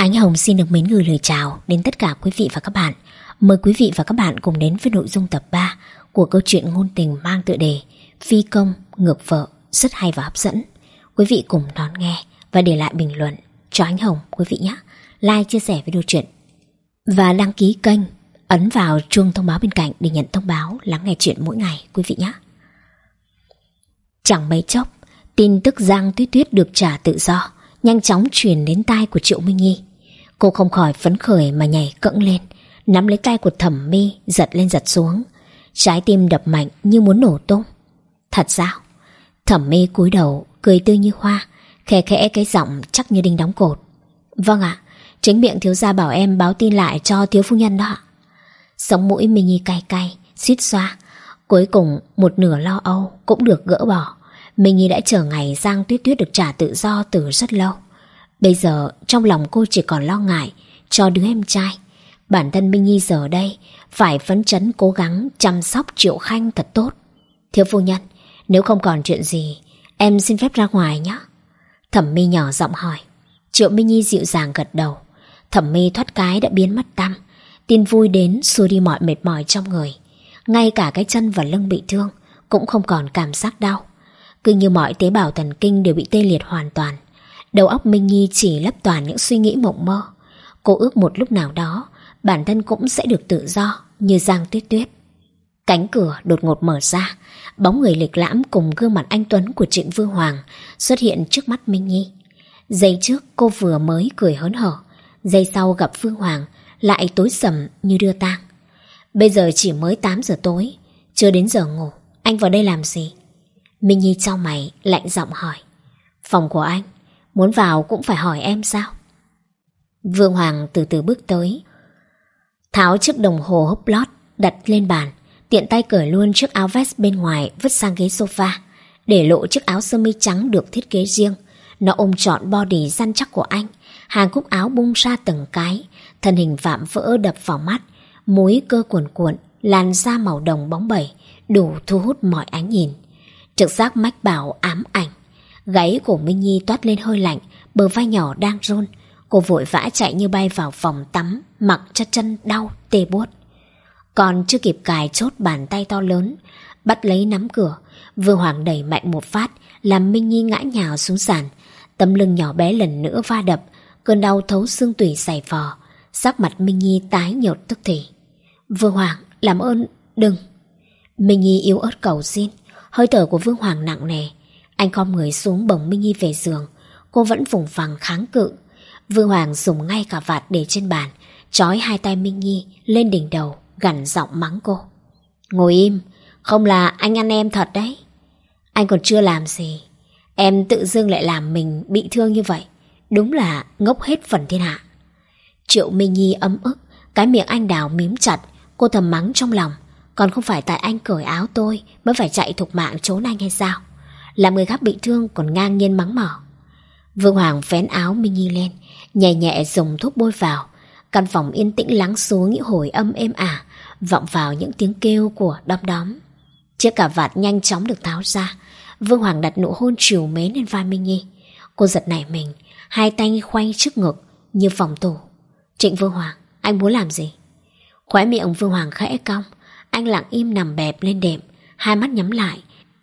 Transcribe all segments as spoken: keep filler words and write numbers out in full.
Ánh Hồng xin được mến gửi lời chào đến tất cả quý vị và các bạn. Mời quý vị và các bạn cùng đến với nội dung tập ba của câu chuyện ngôn tình mang tựa đề Phi công ngược vợ, rất hay và hấp dẫn. Quý vị cùng đón nghe và để lại bình luận cho Ánh Hồng quý vị nhé. Like, chia sẻ video truyện và đăng ký kênh, ấn vào chuông thông báo bên cạnh để nhận thông báo lắng nghe chuyện mỗi ngày quý vị nhé. Chẳng mấy chốc, tin tức Giang Tuyết Tuyết được trả tự do nhanh chóng truyền đến tai của Triệu Minh Nhi. Cô không khỏi phấn khởi mà nhảy cẫng lên, nắm lấy tay của Thẩm My giật lên giật xuống, trái tim đập mạnh như muốn nổ tung. Thật sao? Thẩm My cúi đầu cười tươi như hoa, khẽ khẽ cái giọng chắc như đinh đóng cột. Vâng ạ, chính miệng thiếu gia bảo em báo tin lại cho thiếu phu nhân đó ạ. Sống mũi Minh Nhi cay cay, suýt xoa. Cuối cùng một nửa lo âu cũng được gỡ bỏ. Minh Nhi đã chờ ngày Giang Tuyết Tuyết được trả tự do từ rất lâu. Bây giờ trong lòng cô chỉ còn lo ngại cho đứa em trai. Bản thân Minh Nhi giờ đây phải phấn chấn cố gắng chăm sóc Triệu Khanh thật tốt. Thiếu phu nhân, nếu không còn chuyện gì, em xin phép ra ngoài nhé. Thẩm My nhỏ giọng hỏi. Triệu Minh Nhi dịu dàng gật đầu. Thẩm My thoát cái đã biến mất tăm. Tin vui đến xua đi mọi mệt mỏi trong người. Ngay cả cái chân và lưng bị thương cũng không còn cảm giác đau. Cứ như mọi tế bào thần kinh đều bị tê liệt hoàn toàn. Đầu óc Minh Nhi chỉ lấp toàn những suy nghĩ mộng mơ. Cô ước một lúc nào đó bản thân cũng sẽ được tự do như Giang Tuyết Tuyết. Cánh cửa đột ngột mở ra, bóng người lịch lãm cùng gương mặt anh tuấn của Trịnh Vương Hoàng xuất hiện trước mắt Minh Nhi. Giây trước cô vừa mới cười hớn hở, giây sau gặp Vương Hoàng lại tối sầm như đưa tang. Bây giờ chỉ mới tám giờ tối, chưa đến giờ ngủ, anh vào đây làm gì? Minh Nhi chau mày lạnh giọng hỏi. Phòng của anh, muốn vào cũng phải hỏi em sao? Vương Hoàng từ từ bước tới, tháo chiếc đồng hồ hốc lót đặt lên bàn, tiện tay cởi luôn chiếc áo vest bên ngoài vứt sang ghế sofa, để lộ chiếc áo sơ mi trắng được thiết kế riêng. Nó ôm trọn body săn chắc của anh, hàng cúc áo bung ra từng cái, thân hình vạm vỡ đập vào mắt, múi cơ cuồn cuộn, làn da màu đồng bóng bẩy, đủ thu hút mọi ánh nhìn. Trực giác mách bảo ám ảnh. Gáy của Minh Nhi toát lên hơi lạnh, bờ vai nhỏ đang run. Cô vội vã chạy như bay vào phòng tắm, mặc cho chân đau tê buốt. Còn chưa kịp cài chốt, bàn tay to lớn bắt lấy nắm cửa. Vương Hoàng đẩy mạnh một phát, làm Minh Nhi ngã nhào xuống sàn. Tấm lưng nhỏ bé lần nữa va đập, cơn đau thấu xương tủy xày phò. Sắc mặt Minh Nhi tái nhợt tức thì. Vương Hoàng, làm ơn đừng. Minh Nhi yếu ớt cầu xin. Hơi thở của Vương Hoàng nặng nề. Anh khom người xuống bồng Minh Nhi về giường. Cô vẫn vùng vằng kháng cự. Vương Hoàng dùng ngay cả vạt để trên bàn, trói hai tay Minh Nhi lên đỉnh đầu, gằn giọng mắng cô. Ngồi im, không là anh ăn em thật đấy. Anh còn chưa làm gì, em tự dưng lại làm mình bị thương như vậy. Đúng là ngốc hết phần thiên hạ. Triệu Minh Nhi ấm ức, cái miệng anh đào mím chặt. Cô thầm mắng trong lòng. Còn không phải tại anh cởi áo tôi mới phải chạy thục mạng trốn anh hay sao? Làm người khác bị thương còn ngang nhiên mắng mỏ. Vương Hoàng vén áo Minh Nhi lên, nhẹ nhẹ dùng thuốc bôi vào. Căn phòng yên tĩnh lắng xuống những hồi âm êm ả, vọng vào những tiếng kêu của đom đóm. Chiếc cà vạt nhanh chóng được tháo ra. Vương Hoàng đặt nụ hôn trìu mến lên vai Minh Nhi. Cô giật nảy mình, hai tay khoanh trước ngực như phòng tủ. Trịnh Vương Hoàng, anh muốn làm gì? Khóe miệng Vương Hoàng khẽ cong. Anh lặng im nằm bẹp lên đệm, hai mắt nhắm lại.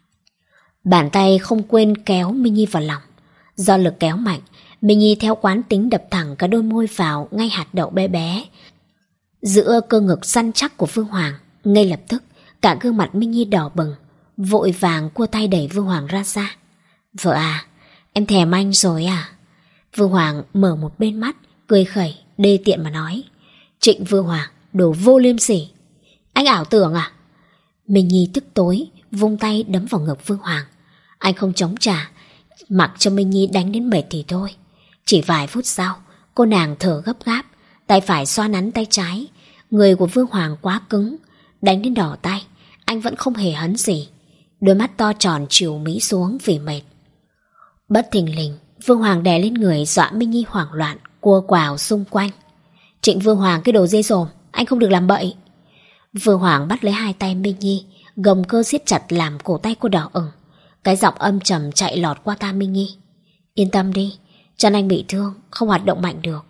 Bàn tay không quên kéo Minh Nhi vào lòng. Do lực kéo mạnh, Minh Nhi theo quán tính đập thẳng cả đôi môi vào ngay hạt đậu bé bé giữa cơ ngực săn chắc của Vương Hoàng. Ngay lập tức cả gương mặt Minh Nhi đỏ bừng, vội vàng cua tay đẩy Vương Hoàng ra xa. Vợ à, em thèm anh rồi à? Vương Hoàng mở một bên mắt, cười khẩy đê tiện mà nói. Trịnh Vương Hoàng, đồ vô liêm sỉ, anh ảo tưởng à? Minh Nhi tức tối vung tay đấm vào ngực Vương Hoàng. Anh không chống trả, mặc cho Minh Nhi đánh đến mệt thì thôi. Chỉ vài phút sau, cô nàng thở gấp gáp, tay phải xoa nắn tay trái. Người của Vương Hoàng quá cứng, đánh đến đỏ tay, anh vẫn không hề hấn gì. Đôi mắt to tròn trìu mí xuống vì mệt. Bất thình lình, Vương Hoàng đè lên người, dọa Minh Nhi hoảng loạn, cua quào xung quanh. Trịnh Vương Hoàng, cái đồ dê dồm, anh không được làm bậy. Vương Hoàng bắt lấy hai tay Minh Nhi, gồng cơ siết chặt làm cổ tay cô đỏ ửng. Cái giọng âm trầm chạy lọt qua tai Minh Nhi. Yên tâm đi, chân anh bị thương, không hoạt động mạnh được.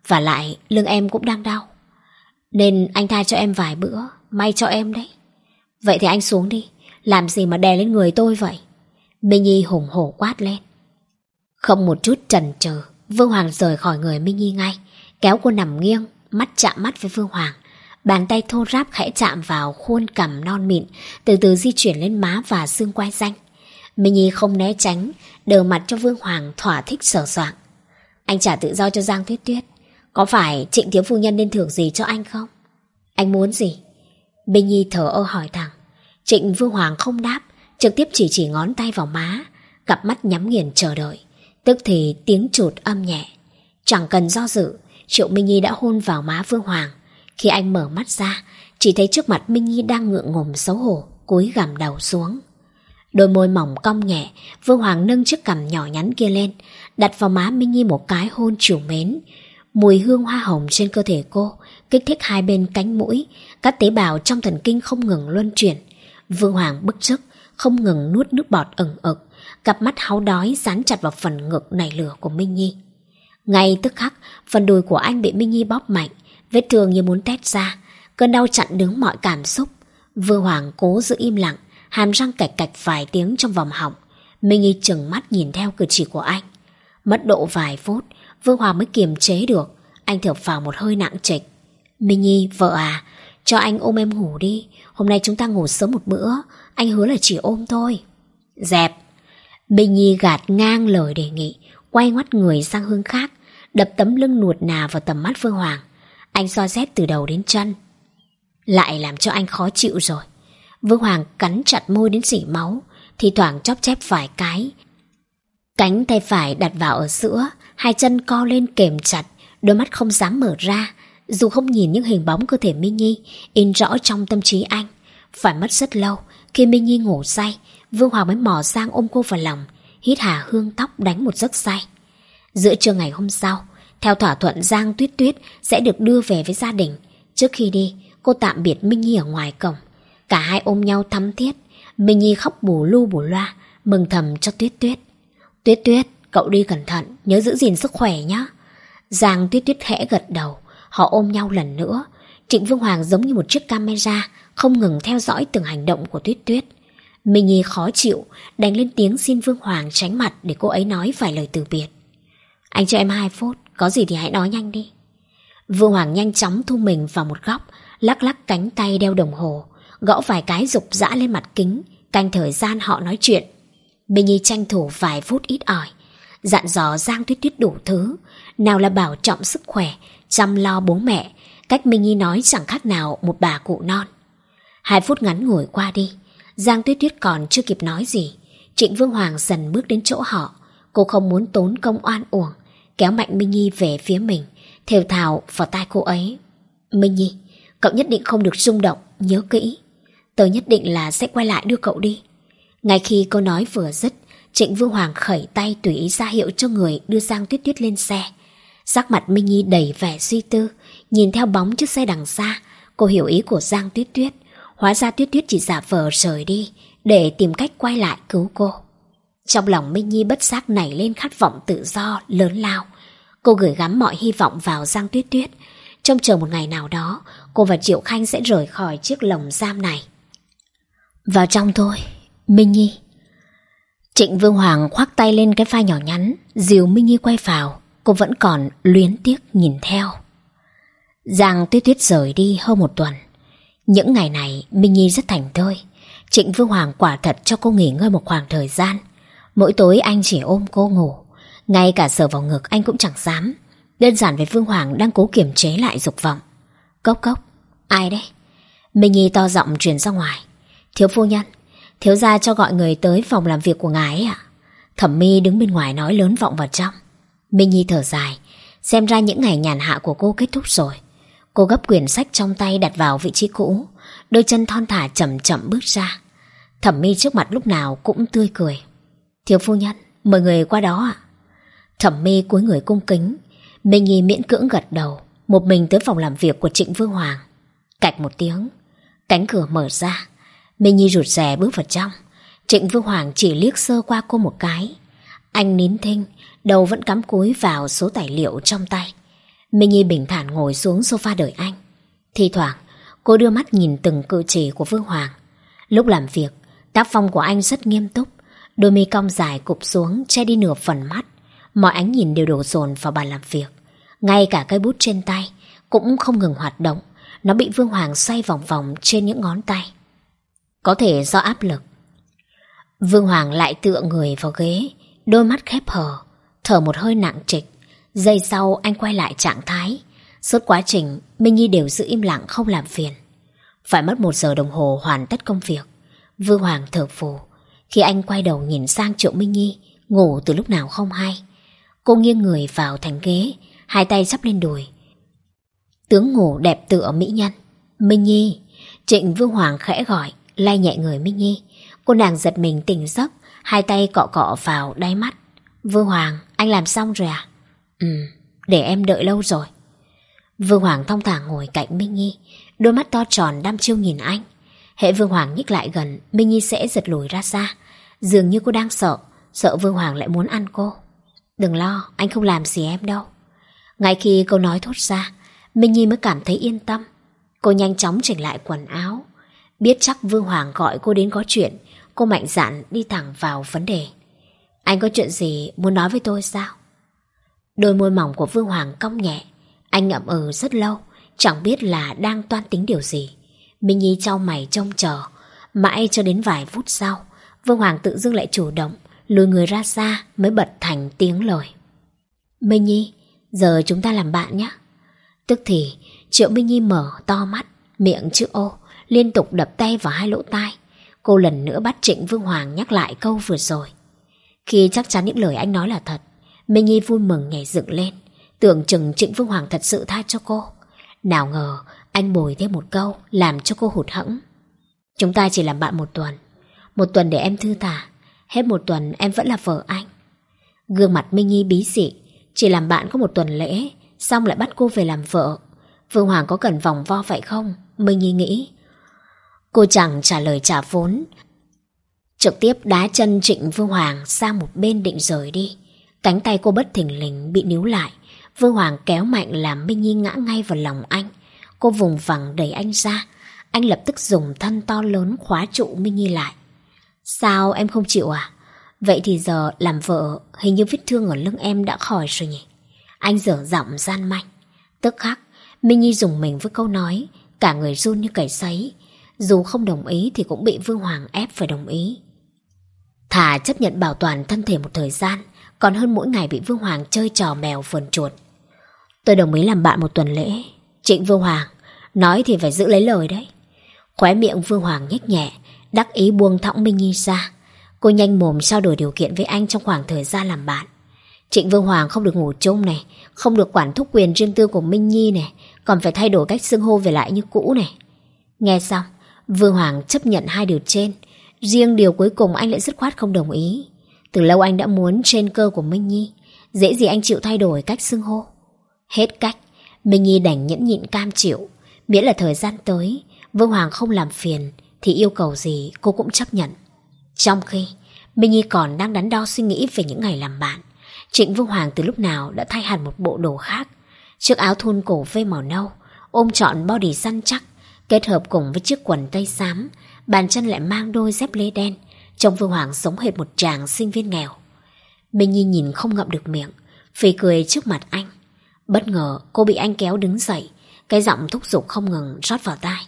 Và lại lưng em cũng đang đau, nên anh tha cho em vài bữa, may cho em đấy. Vậy thì anh xuống đi, làm gì mà đè lên người tôi vậy? Minh Nhi hùng hổ quát lên. Không một chút chần chừ, Vương Hoàng rời khỏi người Minh Nhi ngay, kéo cô nằm nghiêng, mắt chạm mắt với Vương Hoàng. Bàn tay thô ráp khẽ chạm vào khuôn cằm non mịn, từ từ di chuyển lên má và xương quai xanh. Minh Nhi không né tránh, đờ mặt cho Vương Hoàng thỏa thích sờ soạng. Anh trả tự do cho Giang Tuyết Tuyết, có phải Trịnh thiếu phu nhân nên thưởng gì cho anh không? Anh muốn gì? Minh Nhi thở ơ hỏi thẳng. Trịnh Vương Hoàng không đáp, trực tiếp chỉ chỉ ngón tay vào má, cặp mắt nhắm nghiền chờ đợi. Tức thì tiếng chụt âm nhẹ. Chẳng cần do dự, Triệu Minh Nhi đã hôn vào má Vương Hoàng. Khi anh mở mắt ra, chỉ thấy trước mặt Minh Nhi đang ngượng ngùng xấu hổ, cúi gằm đầu xuống. Đôi môi mỏng cong nhẹ, Vương Hoàng nâng chiếc cằm nhỏ nhắn kia lên, đặt vào má Minh Nhi một cái hôn trìu mến. Mùi hương hoa hồng trên cơ thể cô kích thích hai bên cánh mũi, các tế bào trong thần kinh không ngừng luân chuyển. Vương Hoàng bức rứt, không ngừng nuốt nước bọt ửng ực, cặp mắt háu đói dán chặt vào phần ngực nảy lửa của Minh Nhi. Ngay tức khắc, phần đùi của anh bị Minh Nhi bóp mạnh, vết thương như muốn tét ra, cơn đau chặn đứng mọi cảm xúc. Vương Hoàng cố giữ im lặng, hàm răng cạch cạch vài tiếng trong vòng họng. Minh Nhi trừng mắt nhìn theo cử chỉ của anh. Mất độ vài phút, Vương Hoàng mới kiềm chế được. Anh thở phào một hơi nặng trịch. Minh Nhi, vợ à, cho anh ôm em ngủ đi. Hôm nay chúng ta ngủ sớm một bữa, anh hứa là chỉ ôm thôi. Dẹp. Minh Nhi gạt ngang lời đề nghị, quay ngoắt người sang hướng khác, đập tấm lưng nuột nà vào tầm mắt Vương Hoàng. Anh xoa xét từ đầu đến chân. Lại làm cho anh khó chịu rồi. Vương Hoàng cắn chặt môi đến rỉ máu, thì thoảng chóp chép vài cái. Cánh tay phải đặt vào ở giữa, hai chân co lên kềm chặt, đôi mắt không dám mở ra. Dù không nhìn những hình bóng cơ thể Minh Nhi in rõ trong tâm trí anh. Phải mất rất lâu, khi Minh Nhi ngủ say, Vương Hoàng mới mò sang ôm cô vào lòng, hít hà hương tóc đánh một giấc say. Giữa trưa ngày hôm sau, theo thỏa thuận Giang Tuyết Tuyết sẽ được đưa về với gia đình. Trước khi đi, cô tạm biệt Minh Nhi ở ngoài cổng. Cả hai ôm nhau thắm thiết. Minh Nhi khóc bù lu bù loa, mừng thầm cho Tuyết Tuyết. Tuyết Tuyết, cậu đi cẩn thận, nhớ giữ gìn sức khỏe nhé. Giang Tuyết Tuyết khẽ gật đầu. Họ ôm nhau lần nữa. Trịnh Vương Hoàng giống như một chiếc camera, không ngừng theo dõi từng hành động của Tuyết Tuyết. Minh Nhi khó chịu, đánh lên tiếng xin Vương Hoàng tránh mặt để cô ấy nói vài lời từ biệt. Anh cho em hai phút, có gì thì hãy nói nhanh đi. Vương Hoàng nhanh chóng thu mình vào một góc, lắc lắc cánh tay đeo đồng hồ, gõ vài cái rục rã lên mặt kính, canh thời gian họ nói chuyện. Minh Nhi tranh thủ vài phút ít ỏi, dặn dò Giang Tuyết Tuyết đủ thứ, nào là bảo trọng sức khỏe, chăm lo bố mẹ. Cách Minh Nhi nói chẳng khác nào một bà cụ non. Hai phút ngắn ngủi qua đi, Giang Tuyết Tuyết còn chưa kịp nói gì, Trịnh Vương Hoàng dần bước đến chỗ họ. Cô không muốn tốn công oan uổng, kéo mạnh Minh Nhi về phía mình, thều thào vào tai cô ấy. Minh Nhi, cậu nhất định không được rung động, nhớ kỹ. Tớ nhất định là sẽ quay lại đưa cậu đi. Ngay khi câu nói vừa dứt, Trịnh Vương Hoàng khẩy tay tùy ý ra hiệu cho người đưa Giang Tuyết Tuyết lên xe. Sắc mặt Minh Nhi đầy vẻ suy tư, nhìn theo bóng chiếc xe đằng xa. Cô hiểu ý của Giang Tuyết Tuyết. Hóa ra Tuyết Tuyết chỉ giả vờ rời đi để tìm cách quay lại cứu cô. Trong lòng Minh Nhi bất giác nảy lên khát vọng tự do lớn lao. Cô gửi gắm mọi hy vọng vào Giang Tuyết Tuyết, trông chờ một ngày nào đó cô và Triệu Khanh sẽ rời khỏi chiếc lồng giam này. Vào trong thôi, Minh Nhi. Trịnh Vương Hoàng khoác tay lên cái vai nhỏ nhắn, dìu Minh Nhi quay vào. Cô vẫn còn luyến tiếc nhìn theo. Giang Tuyết Tuyết rời đi hơn một tuần. Những ngày này Minh Nhi rất thảnh thơi. Trịnh Vương Hoàng quả thật cho cô nghỉ ngơi một khoảng thời gian. Mỗi tối anh chỉ ôm cô ngủ, ngay cả sờ vào ngực anh cũng chẳng dám. Đơn giản vì Vương Hoàng đang cố kiềm chế lại dục vọng. Cốc cốc, ai đấy? Minh Nhi to giọng truyền ra ngoài. Thiếu phu nhân, thiếu gia cho gọi người tới phòng làm việc của ngài ấy ạ. Thẩm Mi đứng bên ngoài nói lớn vọng vào trong. Minh Nhi thở dài, xem ra những ngày nhàn hạ của cô kết thúc rồi. Cô gấp quyển sách trong tay đặt vào vị trí cũ, đôi chân thon thả chậm chậm bước ra. Thẩm Mi trước mặt lúc nào cũng tươi cười. Thiếu phu nhân, mời người qua đó ạ. Thẩm Mi cúi người cung kính. Minh Nhi miễn cưỡng gật đầu, một mình tới phòng làm việc của Trịnh Vương Hoàng. Cạch một tiếng, cánh cửa mở ra. Minh Nhi rụt rè bước vào trong. Trịnh Vương Hoàng chỉ liếc sơ qua cô một cái. Anh nín thinh, đầu vẫn cắm cúi vào số tài liệu trong tay. Minh Nhi bình thản ngồi xuống sofa đợi anh. Thi thoảng cô đưa mắt nhìn từng cử chỉ của Vương Hoàng. Lúc làm việc, tác phong của anh rất nghiêm túc, đôi mi cong dài cụp xuống che đi nửa phần mắt. Mọi ánh nhìn đều đổ dồn vào bàn làm việc. Ngay cả cây bút trên tay cũng không ngừng hoạt động. Nó bị Vương Hoàng xoay vòng vòng trên những ngón tay. Có thể do áp lực. Vương Hoàng lại tựa người vào ghế, đôi mắt khép hờ, thở một hơi nặng trịch. Giây sau anh quay lại trạng thái. Suốt quá trình Minh Nhi đều giữ im lặng không làm phiền. Phải mất một giờ đồng hồ hoàn tất công việc. Vương Hoàng thở phù khi anh quay đầu nhìn sang Triệu Minh Nhi ngủ từ lúc nào không hay. Cô nghiêng người vào thành ghế, hai tay chắp lên đùi, tướng ngủ đẹp tựa mỹ nhân. Minh Nhi. Trịnh Vương Hoàng khẽ gọi, lay nhẹ người Minh Nhi. Cô nàng giật mình tỉnh giấc, hai tay cọ cọ vào đáy mắt. Vương Hoàng, anh làm xong rồi à? Ừ, để em đợi lâu rồi. Vương Hoàng thong thả ngồi cạnh Minh Nhi, đôi mắt to tròn đăm chiêu nhìn anh. Hễ Vương Hoàng nhích lại gần, Minh Nhi sẽ giật lùi ra xa. Dường như cô đang sợ, sợ Vương Hoàng lại muốn ăn cô. Đừng lo, anh không làm gì em đâu. Ngay khi câu nói thốt ra, Minh Nhi mới cảm thấy yên tâm. Cô nhanh chóng chỉnh lại quần áo. Biết chắc Vương Hoàng gọi cô đến có chuyện, cô mạnh dạn đi thẳng vào vấn đề. Anh có chuyện gì muốn nói với tôi sao? Đôi môi mỏng của Vương Hoàng cong nhẹ. Anh ngậm ừ rất lâu, chẳng biết là đang toan tính điều gì. Minh Nhi chau mày trông chờ. Mãi cho đến vài phút sau, Vương Hoàng tự dưng lại chủ động lùi người ra xa, mới bật thành tiếng lời. Minh Nhi, giờ chúng ta làm bạn nhé. Tức thì Triệu Minh Nhi mở to mắt, miệng chữ ô, liên tục đập tay vào hai lỗ tai. Cô lần nữa bắt Trịnh Vương Hoàng nhắc lại câu vừa rồi. Khi chắc chắn những lời anh nói là thật, Minh Nhi vui mừng nhảy dựng lên, tưởng chừng Trịnh Vương Hoàng thật sự tha cho cô. Nào ngờ anh bồi thêm một câu làm cho cô hụt hẫng. Chúng ta chỉ làm bạn một tuần. Một tuần để em thư thả, hết một tuần em vẫn là vợ anh. Gương mặt Minh Nhi bí dị. Chỉ làm bạn có một tuần lễ, xong lại bắt cô về làm vợ. Vương Hoàng có cần vòng vo vậy không? Minh Nhi nghĩ. Cô chẳng trả lời trả vốn, trực tiếp đá chân Trịnh Vương Hoàng sang một bên định rời đi. Cánh tay cô bất thình lình bị níu lại. Vương Hoàng kéo mạnh làm Minh Nhi ngã ngay vào lòng anh. Cô vùng vằng đẩy anh ra. Anh lập tức dùng thân to lớn khóa trụ Minh Nhi lại. Sao em không chịu à? Vậy thì giờ làm vợ, hình như vết thương ở lưng em đã khỏi rồi nhỉ? Anh dở giọng gian manh. Tức khắc Minh Nhi dùng mình với câu nói, cả người run như cầy sấy. Dù không đồng ý thì cũng bị Vương Hoàng ép phải đồng ý. Thà chấp nhận bảo toàn thân thể một thời gian, còn hơn mỗi ngày bị Vương Hoàng chơi trò mèo vườn chuột. Tôi đồng ý làm bạn một tuần lễ. Trịnh Vương Hoàng, nói thì phải giữ lấy lời đấy. Khóe miệng Vương Hoàng nhếch nhẹ, đắc ý buông thõng Minh Nhi ra. Cô nhanh mồm trao đổi điều kiện với anh trong khoảng thời gian làm bạn. Trịnh Vương Hoàng không được ngủ chung này, không được quản thúc quyền riêng tư của Minh Nhi này, còn phải thay đổi cách xưng hô về lại như cũ này. Nghe xong, Vương Hoàng chấp nhận hai điều trên. Riêng điều cuối cùng anh lại dứt khoát không đồng ý. Từ lâu anh đã muốn trên cơ của Minh Nhi, dễ gì anh chịu thay đổi cách xưng hô. Hết cách, Minh Nhi đành nhẫn nhịn cam chịu. Miễn là thời gian tới Vương Hoàng không làm phiền thì yêu cầu gì cô cũng chấp nhận. Trong khi Minh Nhi còn đang đắn đo suy nghĩ về những ngày làm bạn, Trịnh Vương Hoàng từ lúc nào đã thay hẳn một bộ đồ khác. Chiếc áo thun cổ phê màu nâu, ôm trọn body săn chắc, kết hợp cùng với chiếc quần tây xám, bàn chân lại mang đôi dép lê đen, trông Vương Hoàng giống hệt một chàng sinh viên nghèo. Minh Nhi nhìn không ngậm được miệng, phì cười trước mặt anh. Bất ngờ cô bị anh kéo đứng dậy, cái giọng thúc giục không ngừng rót vào tai.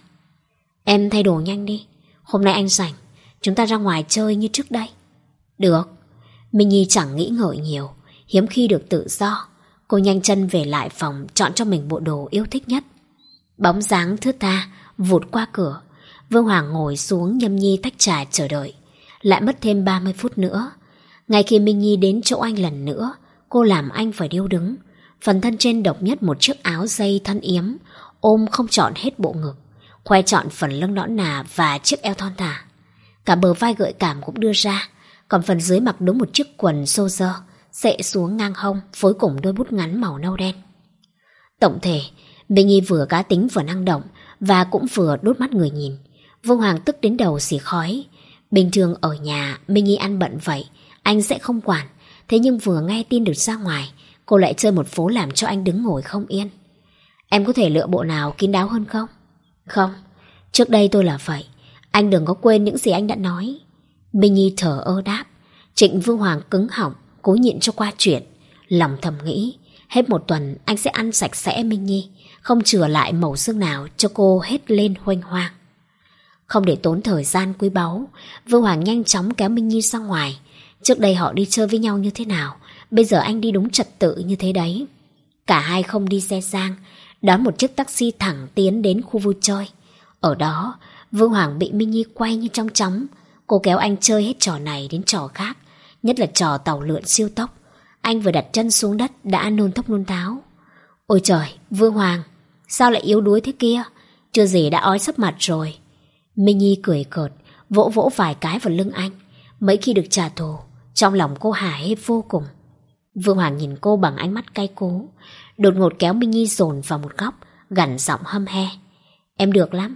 Em thay đồ nhanh đi, hôm nay anh rảnh, chúng ta ra ngoài chơi như trước đây. Được. Minh Nhi chẳng nghĩ ngợi nhiều, hiếm khi được tự do. Cô nhanh chân về lại phòng, chọn cho mình bộ đồ yêu thích nhất. Bóng dáng thướt tha vụt qua cửa. Vương Hoàng ngồi xuống nhâm nhi tách trà chờ đợi. Lại mất thêm ba mươi phút nữa. Ngay khi Minh Nhi đến chỗ anh lần nữa, cô làm anh phải điêu đứng. Phần thân trên độc nhất một chiếc áo dây thân yếm, ôm không trọn hết bộ ngực, khoe trọn phần lưng nõn nà và chiếc eo thon thả. Cả bờ vai gợi cảm cũng đưa ra. Còn phần dưới mặc đúng một chiếc quần xô dơ, xệ xuống ngang hông, phối cùng đôi bút ngắn màu nâu đen. Tổng thể, Minh Nhi vừa cá tính vừa năng động, và cũng vừa đốt mắt người nhìn. Vương Hoàng tức đến đầu xì khói. Bình thường ở nhà Minh Nhi ăn bận vậy, anh sẽ không quản. Thế nhưng vừa nghe tin được ra ngoài, cô lại chơi một phố làm cho anh đứng ngồi không yên. Em có thể lựa bộ nào kín đáo hơn không? Không, trước đây tôi là vậy. Anh đừng có quên những gì anh đã nói. Minh Nhi thở ơ đáp. Trịnh Vương Hoàng cứng họng, cố nhịn cho qua chuyện. Lòng thầm nghĩ, hết một tuần anh sẽ ăn sạch sẽ Minh Nhi, không chừa lại mẩu xương nào cho cô hết lên huênh hoang. Không để tốn thời gian quý báu, Vương Hoàng nhanh chóng kéo Minh Nhi ra ngoài. Trước đây họ đi chơi với nhau như thế nào, bây giờ anh đi đúng trật tự như thế đấy. Cả hai không đi xe sang, đón một chiếc taxi thẳng tiến đến khu vui chơi. Ở đó, Vương Hoàng bị Minh Nhi quay như trong chóng. Cô kéo anh chơi hết trò này đến trò khác, nhất là trò tàu lượn siêu tốc. Anh vừa đặt chân xuống đất đã nôn thốc nôn tháo. Ôi trời, Vương Hoàng, sao lại yếu đuối thế kia? Chưa gì đã ói sấp mặt rồi. Minh Nhi cười cợt, vỗ vỗ vài cái vào lưng anh. Mấy khi được trả thù, trong lòng cô hả hê vô cùng. Vương Hoàng nhìn cô bằng ánh mắt cay cú, đột ngột kéo Minh Nhi dồn vào một góc, gằn giọng hăm he. Em được lắm,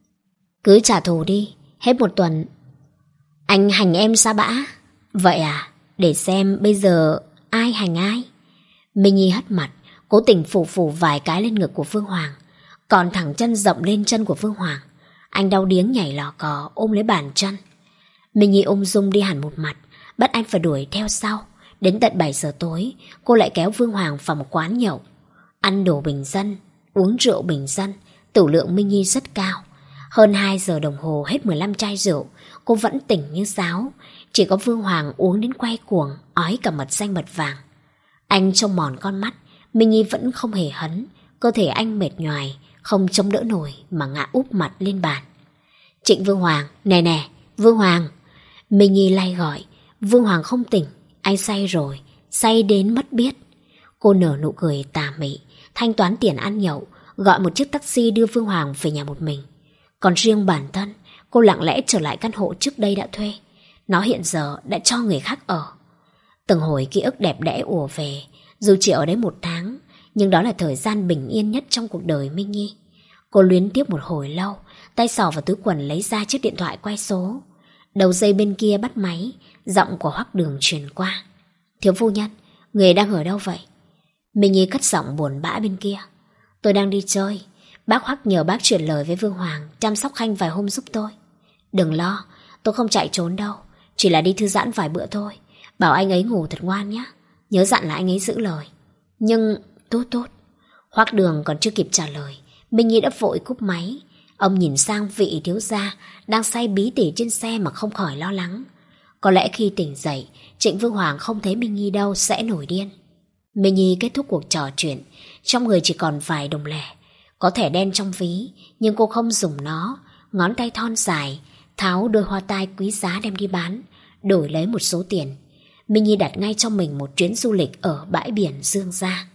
cứ trả thù đi, hết một tuần anh hành em sa bã. Vậy à, để xem bây giờ ai hành ai. Minh Nhi hất mặt, cố tình phủ phủ vài cái lên ngực của Vương Hoàng, còn thẳng chân rộng lên chân của Vương Hoàng. Anh đau điếng nhảy lò cò ôm lấy bàn chân. Minh Nhi ung dung đi hẳn một mặt, bắt anh phải đuổi theo sau. Đến tận bảy giờ tối, cô lại kéo Vương Hoàng vào một quán nhậu. Ăn đồ bình dân, uống rượu bình dân, tửu lượng Minh Nhi rất cao. Hơn hai giờ đồng hồ hết mười lăm chai rượu, cô vẫn tỉnh như sáo. Chỉ có Vương Hoàng uống đến quay cuồng, ói cả mật xanh mật vàng. Anh trông mòn con mắt, Minh Nhi vẫn không hề hấn. Cơ thể anh mệt nhoài, không chống đỡ nổi mà ngã úp mặt lên bàn. Trịnh Vương Hoàng, nè nè, Vương Hoàng. Minh Nhi lay gọi. Vương Hoàng không tỉnh, anh say rồi, say đến mất biết. Cô nở nụ cười tà mị, thanh toán tiền ăn nhậu, gọi một chiếc taxi đưa Vương Hoàng về nhà một mình. Còn riêng bản thân, cô lặng lẽ trở lại căn hộ trước đây đã thuê. Nó hiện giờ đã cho người khác ở. Từng hồi ký ức đẹp đẽ ùa về. Dù chỉ ở đấy một tháng, nhưng đó là thời gian bình yên nhất trong cuộc đời Minh Nhi. Cô luyến tiếc một hồi lâu, tay sò vào túi quần lấy ra chiếc điện thoại quay số. Đầu dây bên kia bắt máy, giọng của Hoắc Đường truyền qua. Thiếu phu nhân, người đang ở đâu vậy? Minh Nhi cất giọng buồn bã bên kia. Tôi đang đi chơi. Bác Hoắc nhờ bác chuyển lời với Vương Hoàng chăm sóc Khanh vài hôm giúp tôi. Đừng lo, tôi không chạy trốn đâu, chỉ là đi thư giãn vài bữa thôi. Bảo anh ấy ngủ thật ngoan nhé, nhớ dặn là anh ấy giữ lời. Nhưng tốt tốt. Hoắc Đường còn chưa kịp trả lời, Minh Nhi đã vội cúp máy. Ông nhìn sang vị thiếu gia đang say bí tỉ trên xe mà không khỏi lo lắng. Có lẽ khi tỉnh dậy, Trịnh Vương Hoàng không thấy Minh Nhi đâu sẽ nổi điên. Minh Nhi kết thúc cuộc trò chuyện, trong người chỉ còn vài đồng lẻ. Có thẻ đen trong ví, nhưng cô không dùng nó. Ngón tay thon dài tháo đôi hoa tai quý giá đem đi bán, đổi lấy một số tiền. Minh Nhi đặt ngay cho mình một chuyến du lịch ở bãi biển Dương Gia.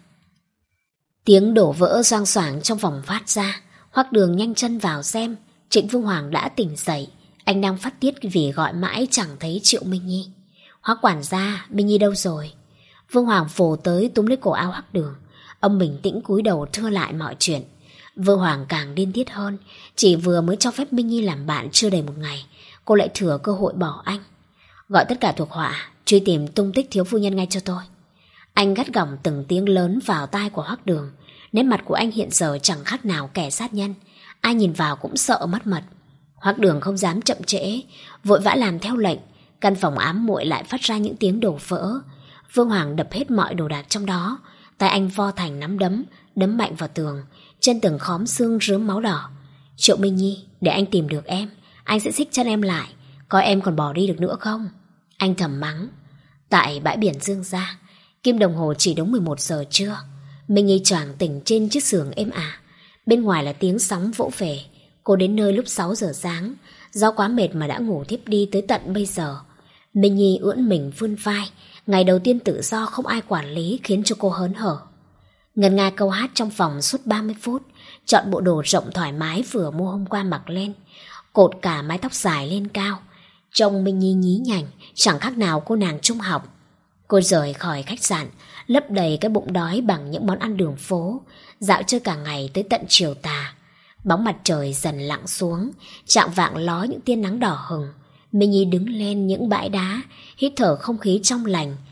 Tiếng đổ vỡ xoang xoảng trong phòng phát ra. Hoắc Đường nhanh chân vào xem. Trịnh Vương Hoàng đã tỉnh dậy. Anh đang phát tiết vì gọi mãi chẳng thấy Triệu Minh Nhi. Hoắc quản gia, Minh Nhi đâu rồi? Vương Hoàng vồ tới túm lấy cổ áo Hoắc Đường. Ông bình tĩnh cúi đầu thưa lại mọi chuyện. Vương Hoàng càng điên tiết hơn. Chỉ vừa mới cho phép Minh Nhi làm bạn chưa đầy một ngày, cô lại thừa cơ hội bỏ anh. Gọi tất cả thuộc hạ truy tìm tung tích thiếu phu nhân ngay cho tôi. Anh gắt gỏng từng tiếng lớn vào tai của Hoắc Đường. Nét mặt của anh hiện giờ chẳng khác nào kẻ sát nhân, ai nhìn vào cũng sợ mất mật. Hoắc Đường không dám chậm trễ, vội vã làm theo lệnh. Căn phòng ám muội lại phát ra những tiếng đổ vỡ. Vương Hoàng đập hết mọi đồ đạc trong đó. Tay anh vo thành nắm đấm, đấm mạnh vào tường. Trên từng khóm xương rớm máu đỏ. Triệu Minh Nhi, để anh tìm được em, anh sẽ xích chân em lại, coi em còn bỏ đi được nữa không? Anh thầm mắng. Tại bãi biển Dương Gia, kim đồng hồ chỉ đúng mười một giờ trưa. Minh Nhi choàng tỉnh trên chiếc giường êm ả. Bên ngoài là tiếng sóng vỗ về. Cô đến nơi lúc sáu giờ sáng. Do quá mệt mà đã ngủ thiếp đi tới tận bây giờ. Minh Nhi ưỡn mình vươn vai. Ngày đầu tiên tự do không ai quản lý khiến cho cô hớn hở. Ngân nga câu hát trong phòng suốt ba mươi phút. Chọn bộ đồ rộng thoải mái vừa mua hôm qua mặc lên. Cột cả mái tóc dài lên cao. Trông Minh Nhi nhí nhảnh, chẳng khác nào cô nàng trung học. Cô rời khỏi khách sạn, lấp đầy cái bụng đói bằng những món ăn đường phố, dạo chơi cả ngày tới tận chiều tà. Bóng mặt trời dần lặng xuống, chạng vạng ló những tia nắng đỏ hừng. Minh Nhi đứng lên những bãi đá, hít thở không khí trong lành.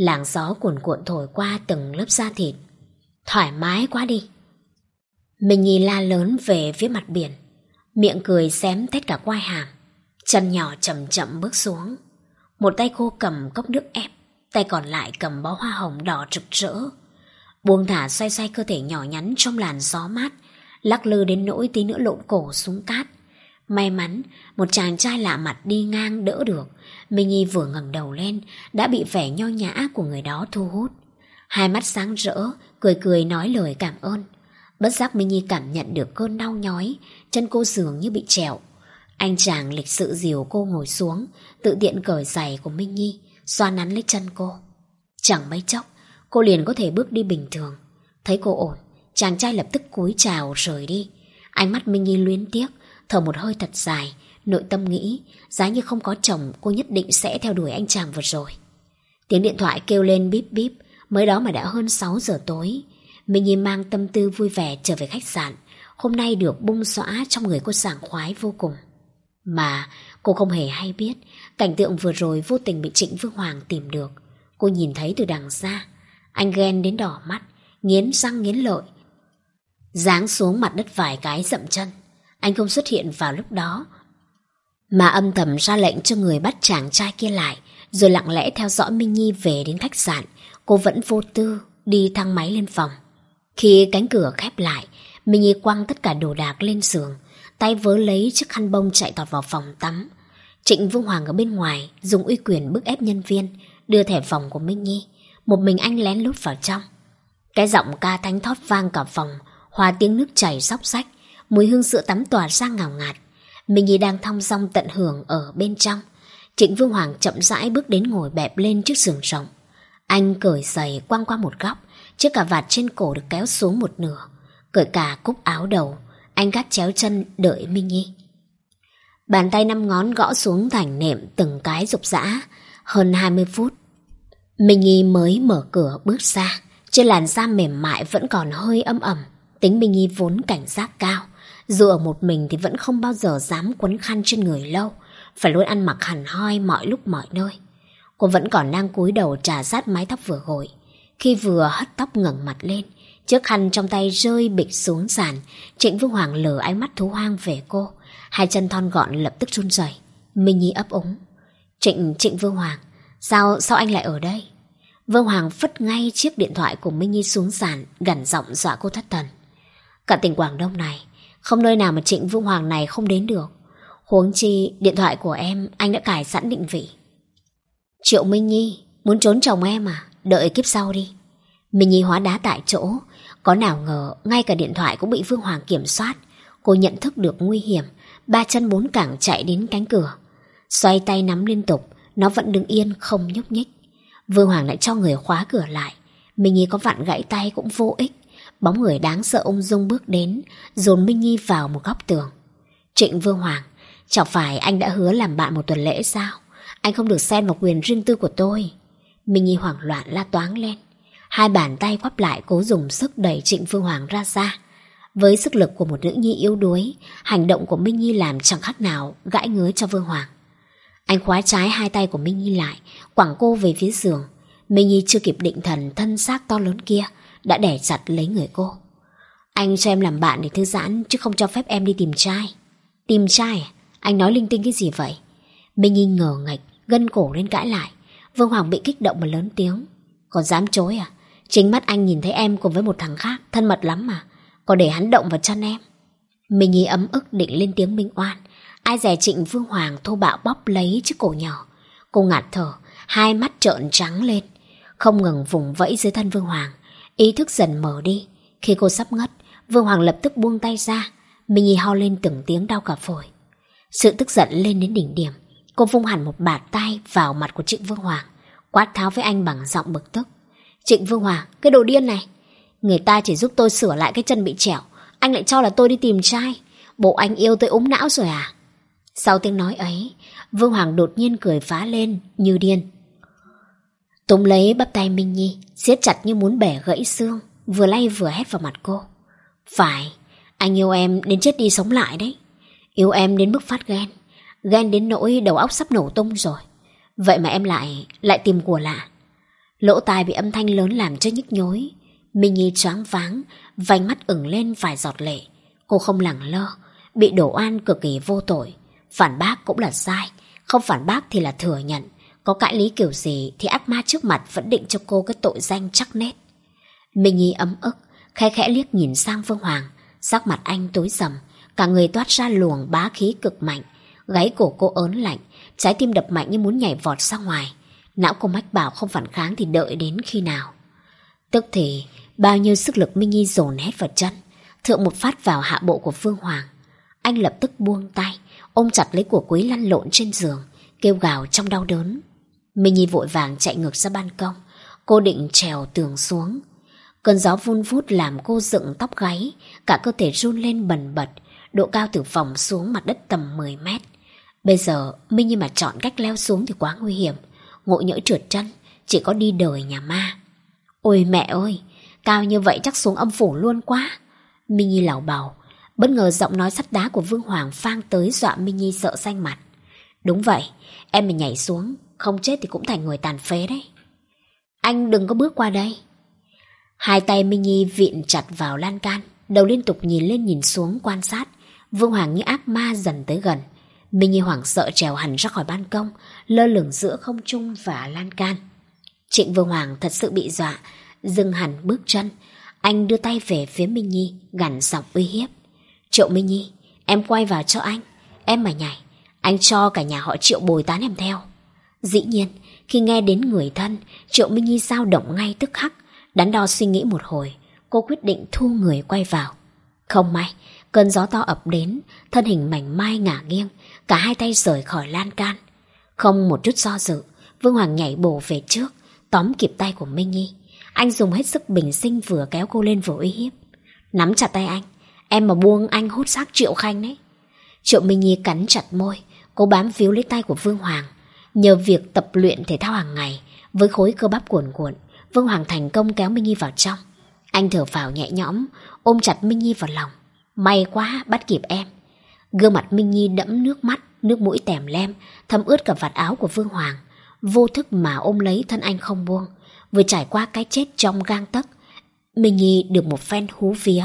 Làn gió cuồn cuộn thổi qua từng lớp da thịt. Thoải mái quá đi. Minh Nhi la lớn về phía mặt biển, miệng cười xém tét cả quai hàm. Chân nhỏ chậm chậm bước xuống. Một tay cô cầm cốc nước ép, tay còn lại cầm bó hoa hồng đỏ rực rỡ. Buông thả xoay xoay cơ thể nhỏ nhắn trong làn gió mát, lắc lư đến nỗi tí nữa lộn cổ xuống cát. May mắn một chàng trai lạ mặt đi ngang đỡ được. Minh Nhi vừa ngẩng đầu lên đã bị vẻ nho nhã của người đó thu hút. Hai mắt sáng rỡ, cười cười nói lời cảm ơn. Bất giác Minh Nhi cảm nhận được cơn đau nhói, chân cô dường như bị trẹo. Anh chàng lịch sự dìu cô ngồi xuống, tự tiện cởi giày của Minh Nhi, xoa nắn lấy chân cô. Chẳng mấy chốc cô liền có thể bước đi bình thường. Thấy cô ổn, chàng trai lập tức cúi chào rời đi. Ánh mắt Minh Nhi luyến tiếc, thở một hơi thật dài, nội tâm nghĩ giá như không có chồng cô nhất định sẽ theo đuổi anh chàng vừa rồi. Tiếng điện thoại kêu lên bíp bíp, mới đó mà đã hơn sáu giờ tối. Minh Nhi mang tâm tư vui vẻ trở về khách sạn. Hôm nay được bung xõa trong người cô sảng khoái vô cùng. Mà cô không hề hay biết cảnh tượng vừa rồi vô tình bị Trịnh Vương Hoàng tìm được. Cô nhìn thấy từ đằng xa. Anh ghen đến đỏ mắt, nghiến răng nghiến lợi, giáng xuống mặt đất vài cái dậm chân. Anh không xuất hiện vào lúc đó, mà âm thầm ra lệnh cho người bắt chàng trai kia lại, rồi lặng lẽ theo dõi Minh Nhi về đến khách sạn. Cô vẫn vô tư đi thang máy lên phòng. Khi cánh cửa khép lại, Minh Nhi quăng tất cả đồ đạc lên giường, tay vớ lấy chiếc khăn bông chạy tọt vào phòng tắm. Trịnh Vương Hoàng ở bên ngoài dùng uy quyền bức ép nhân viên đưa thẻ phòng của Minh Nhi. Một mình anh lén lút vào trong. Cái giọng ca thánh thót vang cả phòng, hòa tiếng nước chảy xóc xách, mùi hương sữa tắm tỏa ra ngào ngạt. Minh Nhi đang thong dong tận hưởng ở bên trong. Trịnh Vương Hoàng chậm rãi bước đến ngồi bẹp lên chiếc giường rộng. Anh cởi giày quăng qua một góc, chiếc cà vạt trên cổ được kéo xuống một nửa, cởi cả cúc áo đầu. Anh gác chéo chân đợi Minh Nhi. Bàn tay năm ngón gõ xuống thành nệm từng cái rục rã. Hơn hai mươi phút, Minh Nhi mới mở cửa bước ra. Trên làn da mềm mại vẫn còn hơi âm ẩm. Tính Minh Nhi vốn cảnh giác cao, dù ở một mình thì vẫn không bao giờ dám quấn khăn trên người lâu, phải luôn ăn mặc hẳn hoi mọi lúc mọi nơi. Cô vẫn còn đang cúi đầu trà sát mái tóc vừa gội. Khi vừa hất tóc ngẩng mặt lên, chiếc khăn trong tay rơi bịch xuống sàn. Trịnh Vương Hoàng lờ ánh mắt thú hoang về cô, hai chân thon gọn lập tức run rẩy. Minh Nhi ấp úng: Trịnh Trịnh Vương Hoàng, sao sao anh lại ở đây? Vương Hoàng phất ngay chiếc điện thoại của Minh Nhi xuống sàn, gằn giọng dọa cô thất thần. Cả tỉnh Quảng Đông này, không nơi nào mà Trịnh Vương Hoàng này không đến được. Huống chi điện thoại của em anh đã cài sẵn định vị. Triệu Minh Nhi, muốn trốn chồng em à? Đợi kiếp sau đi. Minh Nhi hóa đá tại chỗ. Có nào ngờ ngay cả điện thoại cũng bị Vương Hoàng kiểm soát. Cô nhận thức được nguy hiểm, ba chân bốn cẳng chạy đến cánh cửa. Xoay tay nắm liên tục, nó vẫn đứng yên không nhúc nhích. Vương Hoàng lại cho người khóa cửa lại. Minh Nhi có vặn gãy tay cũng vô ích. Bóng người đáng sợ ung dung bước đến, dồn Minh Nhi vào một góc tường. Trịnh Vương Hoàng, chẳng phải anh đã hứa làm bạn một tuần lễ sao? Anh không được xen vào quyền riêng tư của tôi. Minh Nhi hoảng loạn la toáng lên. Hai bàn tay quắp lại cố dùng sức đẩy Trịnh Vương Hoàng ra xa. Với sức lực của một nữ nhi yếu đuối, hành động của Minh Nhi làm chẳng khác nào gãi ngứa cho Vương Hoàng. Anh khóa trái hai tay của Minh Nhi lại, quẳng cô về phía giường. Minh Nhi chưa kịp định thần, thân xác to lớn kia đã đè chặt lấy người cô. Anh cho em làm bạn để thư giãn, chứ không cho phép em đi tìm trai. Tìm trai à? Anh nói linh tinh cái gì vậy? Minh Nhi ngờ ngạch, gân cổ lên cãi lại. Vương Hoàng bị kích động mà lớn tiếng: Còn dám chối à? Chính mắt anh nhìn thấy em cùng với một thằng khác, thân mật lắm mà, có để hắn động vào chân em. Minh Nhi ấm ức định lên tiếng minh oan. Ai dè Trịnh Vương Hoàng thô bạo bóp lấy chiếc cổ nhỏ. Cô ngạt thở, hai mắt trợn trắng lên, không ngừng vùng vẫy dưới thân Vương Hoàng. Ý thức dần mở đi. Khi cô sắp ngất, Vương Hoàng lập tức buông tay ra. Minh Nhi ho lên từng tiếng đau cả phổi. Sự tức giận lên đến đỉnh điểm. Cô vung hẳn một bạt tay vào mặt của Trịnh Vương Hoàng, quát tháo với anh bằng giọng bực tức: Trịnh Vương Hoàng, cái đồ điên này! Người ta chỉ giúp tôi sửa lại cái chân bị trẹo, anh lại cho là tôi đi tìm trai. Bộ anh yêu tôi ốm não rồi à? Sau tiếng nói ấy, Vương Hoàng đột nhiên cười phá lên như điên, túm lấy bắp tay Minh Nhi, siết chặt như muốn bẻ gãy xương, vừa lay vừa hét vào mặt cô: Phải, anh yêu em đến chết đi sống lại đấy. Yêu em đến mức phát ghen, ghen đến nỗi đầu óc sắp nổ tung rồi. Vậy mà em lại lại tìm của lạ. Lỗ tai bị âm thanh lớn làm cho nhức nhối. Minh Nhi choáng váng, vành mắt ửng lên vài giọt lệ. Cô không lẳng lơ, bị đổ oan cực kỳ vô tội. Phản bác cũng là sai, không phản bác thì là thừa nhận. Có cãi lý kiểu gì thì ác ma trước mặt vẫn định cho cô cái tội danh chắc nét. Minh Nhi ấm ức, khẽ khẽ liếc nhìn sang Vương Hoàng. Sắc mặt anh tối sầm, cả người toát ra luồng bá khí cực mạnh. Gáy cổ cô ớn lạnh, trái tim đập mạnh như muốn nhảy vọt ra ngoài. Não cô mách bảo không phản kháng thì đợi đến khi nào. Tức thì bao nhiêu sức lực Minh Nhi dồn hết vào chân, thượng một phát vào hạ bộ của Vương Hoàng. Anh lập tức buông tay, ôm chặt lấy của quý lăn lộn trên giường, kêu gào trong đau đớn. Minh Nhi vội vàng chạy ngược ra ban công. Cô định trèo tường xuống. Cơn gió vun vút làm cô dựng tóc gáy, cả cơ thể run lên bần bật. Độ cao từ phòng xuống mặt đất tầm mười mét. Bây giờ Minh Nhi mà chọn cách leo xuống thì quá nguy hiểm. Ngộ nhỡ trượt chân, chỉ có đi đời nhà ma. Ôi mẹ ơi, cao như vậy chắc xuống âm phủ luôn quá. Minh Nhi lảo bào. Bất ngờ giọng nói sắt đá của Vương Hoàng phang tới dọa Minh Nhi sợ xanh mặt. Đúng vậy, em mà nhảy xuống, không chết thì cũng thành người tàn phế đấy. Anh đừng có bước qua đây. Hai tay Minh Nhi vịn chặt vào lan can, đầu liên tục nhìn lên nhìn xuống quan sát. Vương Hoàng như ác ma dần tới gần. Minh Nhi hoảng sợ trèo hẳn ra khỏi ban công, lơ lửng giữa không trung và lan can. Trịnh Vương Hoàng thật sự bị dọa, dừng hẳn bước chân. Anh đưa tay về phía Minh Nhi, gằn giọng uy hiếp. Triệu Minh Nhi, em quay vào cho anh. Em mà nhảy, anh cho cả nhà họ Triệu bồi tán em theo. Dĩ nhiên, khi nghe đến người thân, Triệu Minh Nhi dao động ngay tức khắc. Đắn đo suy nghĩ một hồi, cô quyết định thu người quay vào. Không may, cơn gió to ập đến, thân hình mảnh mai ngả nghiêng, cả hai tay rời khỏi lan can. Không một chút do dự, Vương Hoàng nhảy bổ về trước, tóm kịp tay của Minh Nhi. Anh dùng hết sức bình sinh vừa kéo cô lên vừa uy hiếp. Nắm chặt tay anh, em mà buông anh hút xác Triệu Khanh đấy. Triệu Minh Nhi cắn chặt môi, cô bám víu lấy tay của Vương Hoàng. Nhờ việc tập luyện thể thao hàng ngày, với khối cơ bắp cuồn cuộn, Vương Hoàng thành công kéo Minh Nhi vào trong. Anh thở phào nhẹ nhõm, ôm chặt Minh Nhi vào lòng. May quá, bắt kịp em. Gương mặt Minh Nhi đẫm nước mắt, nước mũi tèm lem, thấm ướt cả vạt áo của Vương Hoàng. Vô thức mà ôm lấy thân anh không buông. Vừa trải qua cái chết trong gang tấc, Minh Nhi được một phen hú vía.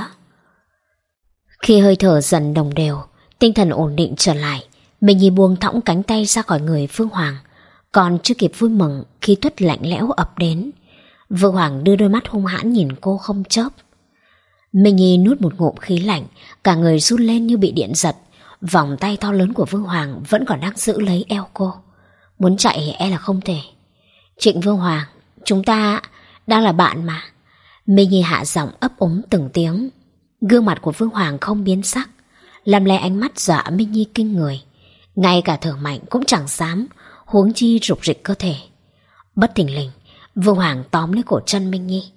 Khi hơi thở dần đồng đều, tinh thần ổn định trở lại, Minh Nhi buông thõng cánh tay ra khỏi người Vương Hoàng. Còn chưa kịp vui mừng, khí tuất lạnh lẽo ập đến. Vương Hoàng đưa đôi mắt hung hãn nhìn cô không chớp. Minh Nhi nuốt một ngụm khí lạnh, cả người run lên như bị điện giật. Vòng tay to lớn của Vương Hoàng vẫn còn đang giữ lấy eo cô. Muốn chạy e là không thể. Trịnh Vương Hoàng, chúng ta đang là bạn mà. Minh Nhi hạ giọng ấp úng từng tiếng. Gương mặt của Vương Hoàng không biến sắc, làm lè ánh mắt dọa Minh Nhi kinh người. Ngay cả thở mạnh cũng chẳng dám, huống chi rục rịch cơ thể. Bất thình lình, Vương Hoàng tóm lấy cổ chân Minh Nhi,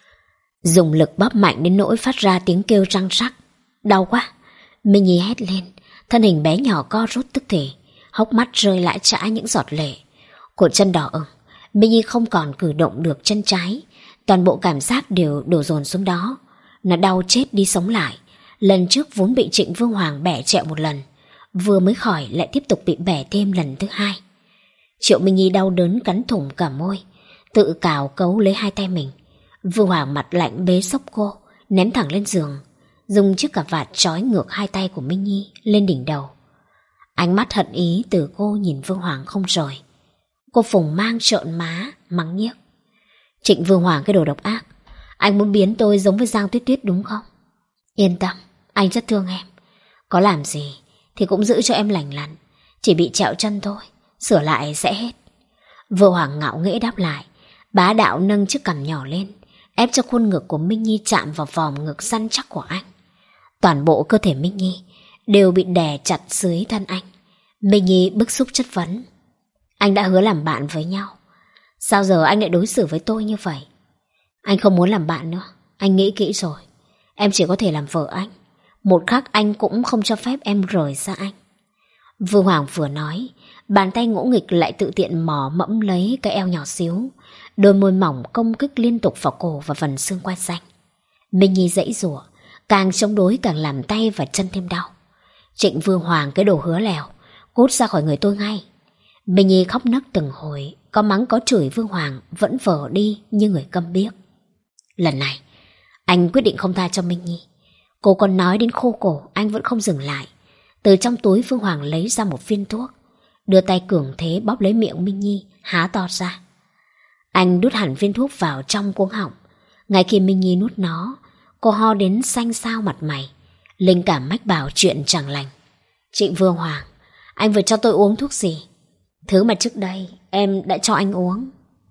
dùng lực bóp mạnh đến nỗi phát ra tiếng kêu răng rắc. Đau quá. Minh Nhi hét lên, thân hình bé nhỏ co rút tức thì, hốc mắt rơi lã chã những giọt lệ. Cổ chân đỏ ửng, Minh Nhi không còn cử động được chân trái, toàn bộ cảm giác đều đổ dồn xuống đó. Nó đau chết đi sống lại. Lần trước vốn bị Trịnh Vương Hoàng bẻ trẹo một lần, vừa mới khỏi lại tiếp tục bị bẻ thêm lần thứ hai. Triệu Minh Nhi đau đớn cắn thủng cả môi, tự cào cấu lấy hai tay mình. Vương Hoàng mặt lạnh bế xốc cô, ném thẳng lên giường, dùng chiếc cà vạt trói ngược hai tay của Minh Nhi lên đỉnh đầu. Ánh mắt hận ý từ cô nhìn Vương Hoàng không rời. Cô phùng mang trợn má, mắng nhiếc. Trịnh Vương Hoàng, cái đồ độc ác, anh muốn biến tôi giống với Giang Tuyết Tuyết đúng không? Yên tâm, anh rất thương em. Có làm gì thì cũng giữ cho em lành lặn, chỉ bị trẹo chân thôi, sửa lại sẽ hết. Vương Hoàng ngạo nghễ đáp lại, bá đạo nâng chiếc cằm nhỏ lên, ép cho khuôn ngực của Minh Nhi chạm vào vòm ngực săn chắc của anh. Toàn bộ cơ thể Minh Nhi đều bị đè chặt dưới thân anh. Minh Nhi bức xúc chất vấn. Anh đã hứa làm bạn với nhau, sao giờ anh lại đối xử với tôi như vậy? Anh không muốn làm bạn nữa, anh nghĩ kỹ rồi. Em chỉ có thể làm vợ anh, một khắc anh cũng không cho phép em rời xa anh. Vương Hoàng vừa nói, bàn tay ngỗ nghịch lại tự tiện mò mẫm lấy cái eo nhỏ xíu, đôi môi mỏng công kích liên tục vào cổ và phần xương quai xanh. Minh Nhi giãy giụa, càng chống đối càng làm tay và chân thêm đau. Trịnh Vương Hoàng, cái đồ hứa lèo, cút ra khỏi người tôi ngay. Minh Nhi khóc nấc từng hồi, có mắng có chửi Vương Hoàng vẫn vờ đi như người câm điếc. Lần này, anh quyết định không tha cho Minh Nhi. Cô còn nói đến khô cổ, anh vẫn không dừng lại. Từ trong túi Vương Hoàng lấy ra một viên thuốc, đưa tay cường thế bóp lấy miệng Minh Nhi, há to ra. Anh đút hẳn viên thuốc vào trong cuống họng. Ngay khi Minh Nhi nuốt nó, cô ho đến xanh xao mặt mày, linh cảm mách bảo chuyện chẳng lành. Trịnh Vương Hoàng, anh vừa cho tôi uống thuốc gì? Thứ mà trước đây em đã cho anh uống.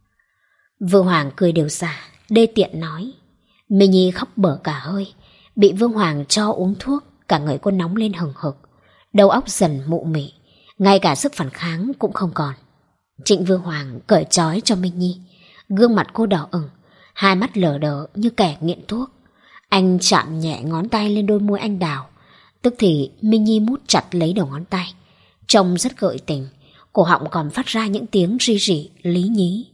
Vương Hoàng cười đều giả, đê tiện nói. Minh Nhi khóc bở cả hơi. Bị Vương Hoàng cho uống thuốc, cả người cô nóng lên hừng hực, đầu óc dần mụ mị, ngay cả sức phản kháng cũng không còn. Trịnh Vương Hoàng cởi trói cho Minh Nhi. Gương mặt cô đỏ ửng, hai mắt lờ đờ như kẻ nghiện thuốc. Anh chạm nhẹ ngón tay lên đôi môi anh đào. Tức thì Minh Nhi mút chặt lấy đầu ngón tay, trông rất gợi tình. Cổ họng còn phát ra những tiếng ri rỉ lý nhí.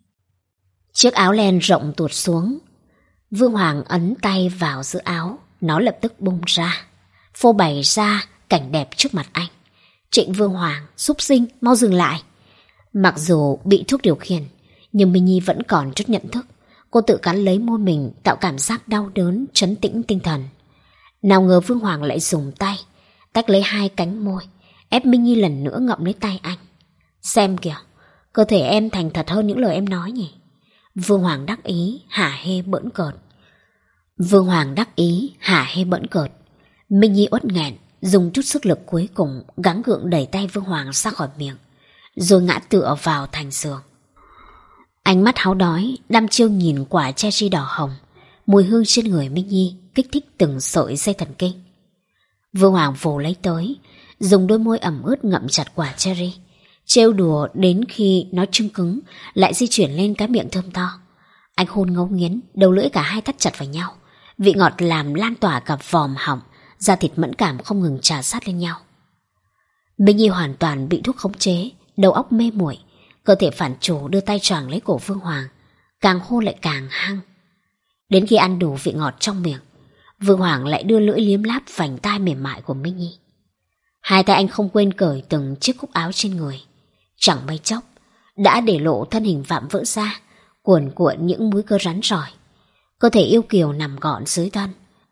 Chiếc áo len rộng tuột xuống. Vương Hoàng ấn tay vào giữa áo, nó lập tức bung ra, phô bày ra cảnh đẹp trước mặt anh. Trịnh Vương Hoàng, súc sinh, mau dừng lại. Mặc dù bị thuốc điều khiển, nhưng Minh Nhi vẫn còn chút nhận thức. Cô tự cắn lấy môi mình, tạo cảm giác đau đớn, trấn tĩnh tinh thần. Nào ngờ Vương Hoàng lại dùng tay tách lấy hai cánh môi, ép Minh Nhi lần nữa ngậm lấy tay anh. Xem kìa, cơ thể em thành thật hơn những lời em nói nhỉ. Vương Hoàng đắc ý, hả hê bỡn cợt. Vương Hoàng đắc ý, hả hê bỡn cợt. Minh Nhi uất nghẹn, dùng chút sức lực cuối cùng gắng gượng đẩy tay Vương Hoàng ra khỏi miệng, rồi ngã tựa vào thành giường. Ánh mắt háo đói, đăm chiêu nhìn quả cherry đỏ hồng. Mùi hương trên người Minh Nhi kích thích từng sợi dây thần kinh. Vương Hoàng vồ lấy tới, dùng đôi môi ẩm ướt ngậm chặt quả cherry, trêu đùa đến khi nó chưng cứng, lại di chuyển lên cái miệng thơm to. Anh hôn ngấu nghiến, đầu lưỡi cả hai thắt chặt vào nhau, vị ngọt làm lan tỏa cả vòm họng, da thịt mẫn cảm không ngừng trà sát lên nhau. Minh Nhi hoàn toàn bị thuốc khống chế, đầu óc mê muội, cơ thể phản chủ đưa tay choàng lấy cổ Vương Hoàng, càng hôn lại càng hăng. Đến khi ăn đủ vị ngọt trong miệng, Vương Hoàng lại đưa lưỡi liếm láp vành tai mềm mại của Minh Nhi. Hai tay anh không quên cởi từng chiếc cúc áo trên người, chẳng mấy chốc đã để lộ thân hình vạm vỡ ra, cuồn cuộn những múi cơ rắn rỏi. Cơ thể yêu kiều nằm gọn dưới thân.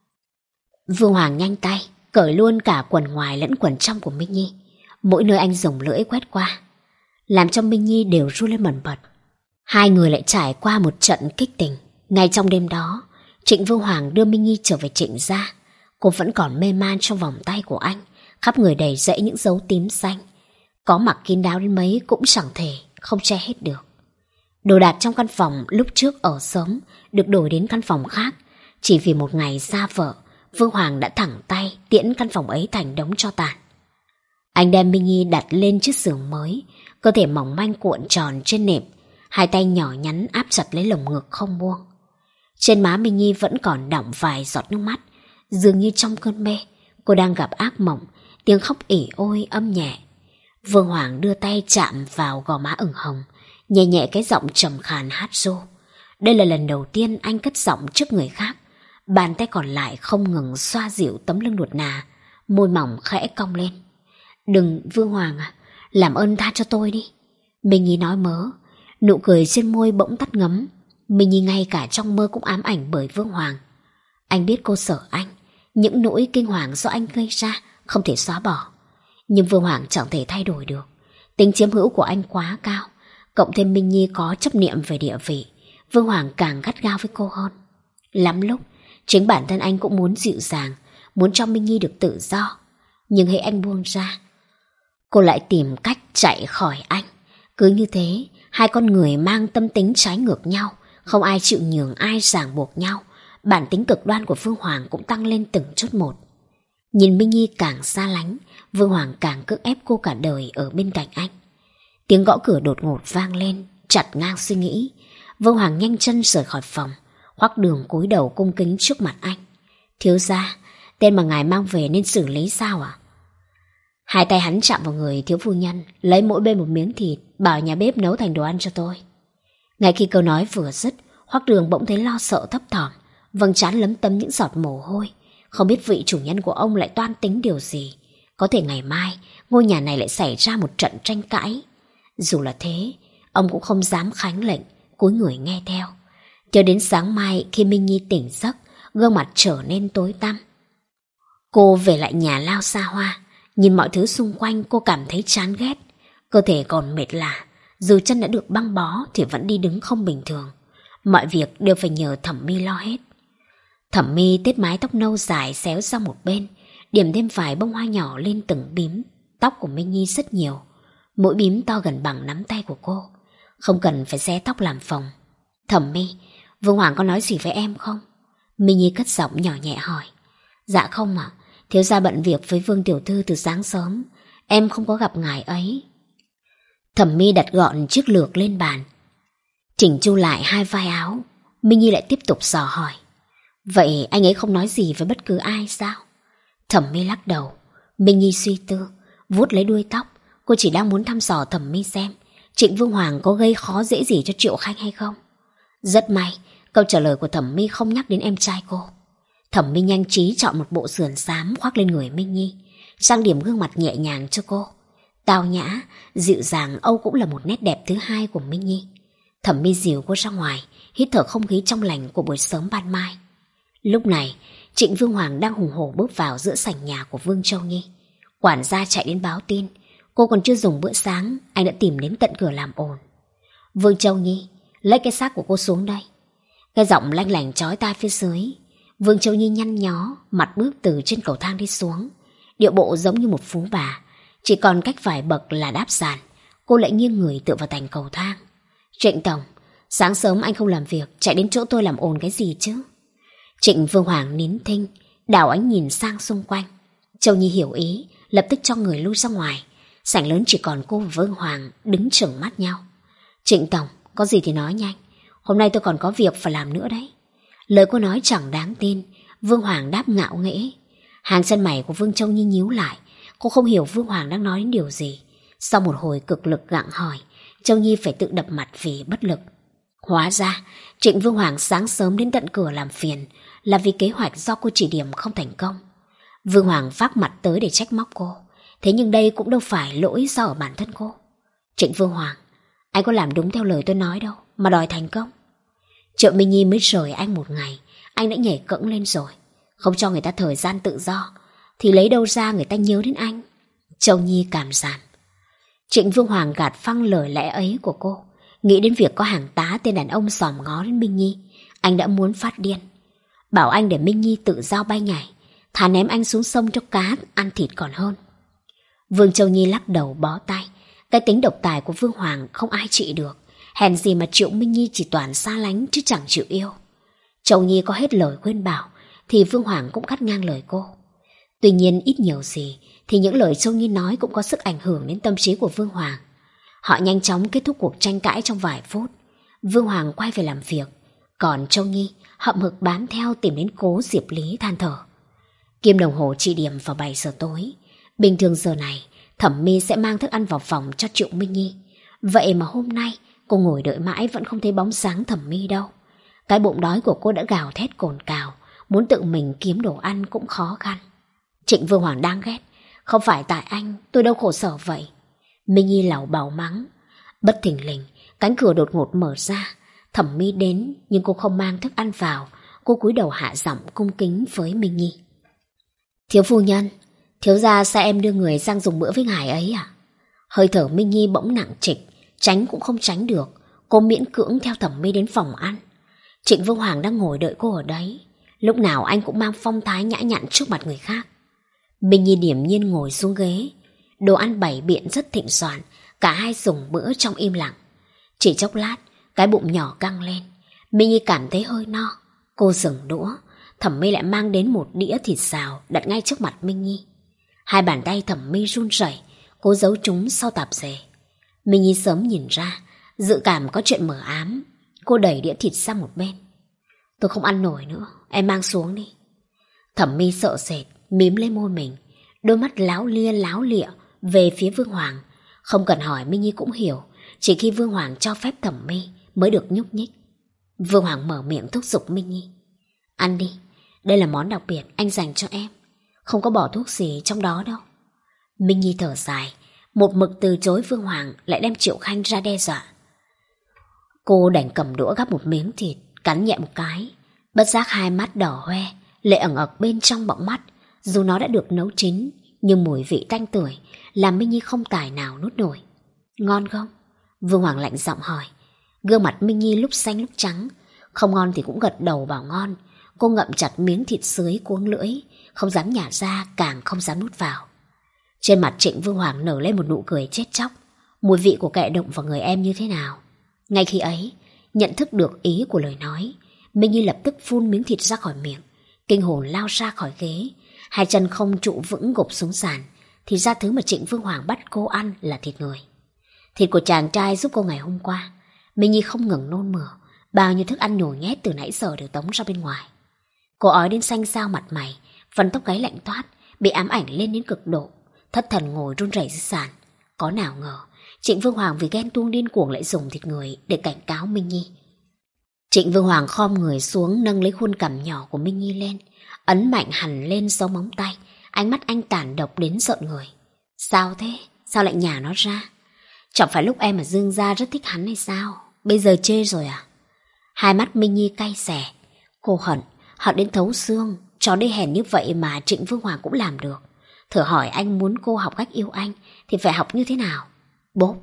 Vương Hoàng nhanh tay cởi luôn cả quần ngoài lẫn quần trong của Minh Nhi, mỗi nơi anh dùng lưỡi quét qua, làm cho Minh Nhi đều run lên bần bật. Hai người lại trải qua một trận kích tình. Ngay trong đêm đó, Trịnh Vương Hoàng đưa Minh Nhi trở về Trịnh gia. Cô vẫn còn mê man trong vòng tay của anh, khắp người đầy rẫy những dấu tím xanh. Có mặc kín đáo đến mấy cũng chẳng thể không che hết được. Đồ đạc trong căn phòng lúc trước ở sớm được đổi đến căn phòng khác. Chỉ vì một ngày xa vợ, Vương Hoàng đã thẳng tay tiễn căn phòng ấy thành đống tro tàn. Anh đem Minh Nhi đặt lên chiếc giường mới, cơ thể mỏng manh cuộn tròn trên nệm, hai tay nhỏ nhắn áp chặt lấy lồng ngực không buông. Trên má Minh Nhi vẫn còn đọng vài giọt nước mắt, dường như trong cơn mê cô đang gặp ác mộng, tiếng khóc ỉ ôi âm nhẹ. Vương Hoàng đưa tay chạm vào gò má ửng hồng, nhẹ nhẹ cái giọng trầm khàn hát ru. Đây là lần đầu tiên anh cất giọng trước người khác. Bàn tay còn lại không ngừng xoa dịu tấm lưng nuột nà, môi mỏng khẽ cong lên. Đừng, Vương Hoàng à, làm ơn tha cho tôi đi. Minh Nhi nói mớ, nụ cười trên môi bỗng tắt ngấm. Minh Nhi ngay cả trong mơ cũng ám ảnh bởi Vương Hoàng. Anh biết cô sợ anh, những nỗi kinh hoàng do anh gây ra không thể xóa bỏ. Nhưng Vương Hoàng chẳng thể thay đổi được. Tính chiếm hữu của anh quá cao, cộng thêm Minh Nhi có chấp niệm về địa vị, Vương Hoàng càng gắt gao với cô hơn. Lắm lúc chính bản thân anh cũng muốn dịu dàng, muốn cho Minh Nhi được tự do. Nhưng hễ anh buông ra, cô lại tìm cách chạy khỏi anh. Cứ như thế, hai con người mang tâm tính trái ngược nhau, không ai chịu nhường ai, ràng buộc nhau. Bản tính cực đoan của Vương Hoàng cũng tăng lên từng chút một. Nhìn Minh Nhi càng xa lánh, Vương Hoàng càng cưỡng ép cô cả đời ở bên cạnh anh. Tiếng gõ cửa đột ngột vang lên, chặt ngang suy nghĩ. Vương Hoàng nhanh chân rời khỏi phòng, Hoắc Đường cúi đầu cung kính trước mặt anh. Thiếu gia, tên mà ngài mang về nên xử lý sao ạ? Hai tay hắn chạm vào người thiếu phu nhân, lấy mỗi bên một miếng thịt, bảo nhà bếp nấu thành đồ ăn cho tôi. Ngay khi câu nói vừa dứt, Hoắc Đường bỗng thấy lo sợ thấp thỏm, vầng trán lấm tấm những giọt mồ hôi. Không biết vị chủ nhân của ông lại toan tính điều gì. Có thể ngày mai ngôi nhà này lại xảy ra một trận tranh cãi. Dù là thế, Ông cũng không dám khánh lệnh, cúi người nghe theo. Cho đến sáng mai khi Minh Nhi tỉnh giấc, gương mặt trở nên tối tăm. Cô về lại nhà lao xa hoa, nhìn mọi thứ xung quanh cô cảm thấy chán ghét. Cơ thể còn mệt lả, dù chân đã được băng bó thì vẫn đi đứng không bình thường. Mọi việc đều phải nhờ Thẩm My lo hết. Thẩm My tết mái tóc nâu dài xéo sang một bên, điểm thêm vài bông hoa nhỏ lên từng bím tóc của Minh Nhi rất nhiều. Mỗi bím to gần bằng nắm tay của cô, không cần phải xé tóc làm phồng. Thẩm My, Vương Hoàng có nói gì với em không? Minh Nhi cất giọng nhỏ nhẹ hỏi. Dạ không ạ, thiếu gia bận việc với Vương tiểu thư từ sáng sớm, em không có gặp ngài ấy. Thẩm My đặt gọn chiếc lược lên bàn, chỉnh chu lại hai vai áo. Minh Nhi lại tiếp tục dò hỏi. Vậy anh ấy không nói gì với bất cứ ai sao? Thẩm My lắc đầu. Minh Nhi suy tư, vuốt lấy đuôi tóc. Cô chỉ đang muốn thăm dò Thẩm My xem Trịnh Vương Hoàng có gây khó dễ gì cho Triệu Khanh hay không. Rất may câu trả lời của Thẩm My không nhắc đến em trai cô. Thẩm My nhanh trí chọn một bộ sườn xám khoác lên người Minh Nhi, trang điểm gương mặt nhẹ nhàng cho cô. Tao nhã, dịu dàng Âu cũng là một nét đẹp thứ hai của Minh Nhi. Thẩm My dìu cô ra ngoài, hít thở không khí trong lành của buổi sớm ban mai. Lúc này Trịnh Vương Hoàng đang hùng hổ bước vào giữa sảnh nhà của Vương Châu Nhi. Quản gia chạy đến báo tin cô còn chưa dùng bữa sáng, anh đã tìm đến tận cửa làm ồn. Vương Châu Nhi, lấy cái xác của cô xuống đây. Cái giọng lanh lảnh chói tai phía dưới. Vương Châu Nhi nhăn nhó, mặt bước từ trên cầu thang đi xuống, điệu bộ giống như một phú bà. Chỉ còn cách vài bậc là đáp sàn, cô lại nghiêng người tựa vào thành cầu thang. Trịnh tổng, sáng sớm anh không làm việc, chạy đến chỗ tôi làm ồn cái gì chứ? Trịnh Vương Hoàng nín thinh, đảo ánh nhìn sang xung quanh. Châu Nhi hiểu ý, lập tức cho người lui ra ngoài. Sảnh lớn chỉ còn cô và Vương Hoàng đứng trừng mắt nhau. Trịnh tổng, có gì thì nói nhanh, hôm nay tôi còn có việc phải làm nữa đấy. Lời cô nói chẳng đáng tin. Vương Hoàng đáp ngạo nghễ. Hàng chân mày của Vương Châu Nhi nhíu lại. Cô không hiểu Vương Hoàng đang nói đến điều gì. Sau một hồi cực lực gặng hỏi, Châu Nhi phải tự đập mặt vì bất lực. Hóa ra Trịnh Vương Hoàng sáng sớm đến tận cửa làm phiền là vì kế hoạch do cô chỉ điểm không thành công. Vương Hoàng vác mặt tới để trách móc cô, thế nhưng đây cũng đâu phải lỗi do ở bản thân cô. Trịnh Vương Hoàng, anh có làm đúng theo lời tôi nói đâu mà đòi thành công. Triệu Minh Nhi mới rời anh một ngày, anh đã nhảy cẫng lên rồi. Không cho người ta thời gian tự do thì lấy đâu ra người ta nhớ đến anh. Châu Nhi cảm giảm. Trịnh Vương Hoàng gạt phăng lời lẽ ấy của cô. Nghĩ đến việc có hàng tá tên đàn ông xòm ngó đến Minh Nhi, anh đã muốn phát điên. Bảo anh để Minh Nhi tự do bay nhảy, thà ném anh xuống sông cho cá ăn thịt còn hơn. Vương Châu Nhi lắc đầu bó tay. Cái tính độc tài của Vương Hoàng không ai trị được. Hèn gì mà Triệu Minh Nhi chỉ toàn xa lánh chứ chẳng chịu yêu. Châu Nhi có hết lời khuyên bảo thì Vương Hoàng cũng cắt ngang lời cô. Tuy nhiên ít nhiều gì thì những lời Châu Nhi nói cũng có sức ảnh hưởng đến tâm trí của Vương Hoàng. Họ nhanh chóng kết thúc cuộc tranh cãi trong vài phút. Vương Hoàng quay về làm việc, còn Châu Nhi hậm hực bám theo tìm đến cố Diệp Lý than thở. Kim đồng hồ chỉ điểm vào bảy giờ tối. Bình thường giờ này Thẩm My sẽ mang thức ăn vào phòng cho Triệu Minh Nhi. Vậy mà hôm nay cô ngồi đợi mãi vẫn không thấy bóng sáng Thẩm My đâu. Cái bụng đói của cô đã gào thét cồn cào, muốn tự mình kiếm đồ ăn cũng khó khăn. Trịnh Vương Hoàng đang ghét. Không phải tại anh, tôi đâu khổ sở vậy. Minh Nhi lảo bào mắng. Bất thình lình, cánh cửa đột ngột mở ra. Thẩm My đến nhưng cô không mang thức ăn vào. Cô cúi đầu hạ giọng cung kính với Minh Nhi. Thiếu phu nhân, thiếu gia sao em đưa người sang dùng bữa với ngài ấy à? Hơi thở Minh Nhi bỗng nặng trịch, tránh cũng không tránh được. Cô miễn cưỡng theo Thẩm My đến phòng ăn. Trịnh Vương Hoàng đang ngồi đợi cô ở đấy. Lúc nào anh cũng mang phong thái nhã nhặn trước mặt người khác. Minh Nhi điềm nhiên ngồi xuống ghế. Đồ ăn bày biện rất thịnh soạn. Cả hai dùng bữa trong im lặng. Chỉ chốc lát, cái bụng nhỏ căng lên. Minh Nhi cảm thấy hơi no. Cô dừng đũa. Thẩm My lại mang đến một đĩa thịt xào đặt ngay trước mặt Minh Nhi. Hai bàn tay Thẩm My run rẩy, cố giấu chúng sau tạp dề. Minh Nhi sớm nhìn ra dự cảm có chuyện mờ ám. Cô đẩy đĩa thịt sang một bên. Tôi không ăn nổi nữa, em mang xuống đi. Thẩm My sợ sệt, mím lấy môi mình, đôi mắt láo lia láo lịa về phía Vương Hoàng. Không cần hỏi Minh Nhi cũng hiểu, chỉ khi Vương Hoàng cho phép Thẩm My mới được nhúc nhích. Vương Hoàng mở miệng thúc giục Minh Nhi. Ăn đi, đây là món đặc biệt anh dành cho em, không có bỏ thuốc gì trong đó đâu. Minh Nhi thở dài, một mực từ chối Vương Hoàng lại đem Triệu Khanh ra đe dọa. Cô đành cầm đũa gắp một miếng thịt, cắn nhẹ một cái. Bất giác hai mắt đỏ hoe, lệ ẩn ực bên trong bọng mắt. Dù nó đã được nấu chín, nhưng mùi vị tanh tưởi làm Minh Nhi không tài nào nuốt nổi. Ngon không? Vương Hoàng lạnh giọng hỏi. Gương mặt Minh Nhi lúc xanh lúc trắng. Không ngon thì cũng gật đầu bảo ngon. Cô ngậm chặt miếng thịt dưới cuống lưỡi, không dám nhả ra, càng không dám nuốt vào. Trên mặt Trịnh Vương Hoàng nở lên một nụ cười chết chóc. Mùi vị của kẻ động vào người em như thế nào? Ngay khi ấy, nhận thức được ý của lời nói, Minh Nhi lập tức phun miếng thịt ra khỏi miệng, kinh hồn lao ra khỏi ghế, hai chân không trụ vững gục xuống sàn. Thì ra thứ mà Trịnh Vương Hoàng bắt cô ăn là thịt người. Thịt của chàng trai giúp cô ngày hôm qua. Minh Nhi không ngừng nôn mửa, bao nhiêu thức ăn nhồi nhét từ nãy giờ đều tống ra bên ngoài. Cô ói đến xanh xao mặt mày, phần tóc gáy lạnh toát, bị ám ảnh lên đến cực độ, thất thần ngồi run rẩy dưới sàn. Có nào ngờ Trịnh Vương Hoàng vì ghen tuông điên cuồng lại dùng thịt người để cảnh cáo Minh Nhi. Trịnh Vương Hoàng khom người xuống, nâng lấy khuôn cằm nhỏ của Minh Nhi lên, ấn mạnh hẳn lên dấu móng tay. Ánh mắt anh tàn độc đến rợn người. Sao thế? Sao lại nhả nó ra? Chẳng phải lúc em ở Dương gia rất thích hắn hay sao? Bây giờ chê rồi à? Hai mắt Minh Nhi cay xè. Cô hận, hận đến thấu xương. Chó đê hèn như vậy mà Trịnh Vương Hoàng cũng làm được. Thử hỏi anh muốn cô học cách yêu anh thì phải học như thế nào? Bốp.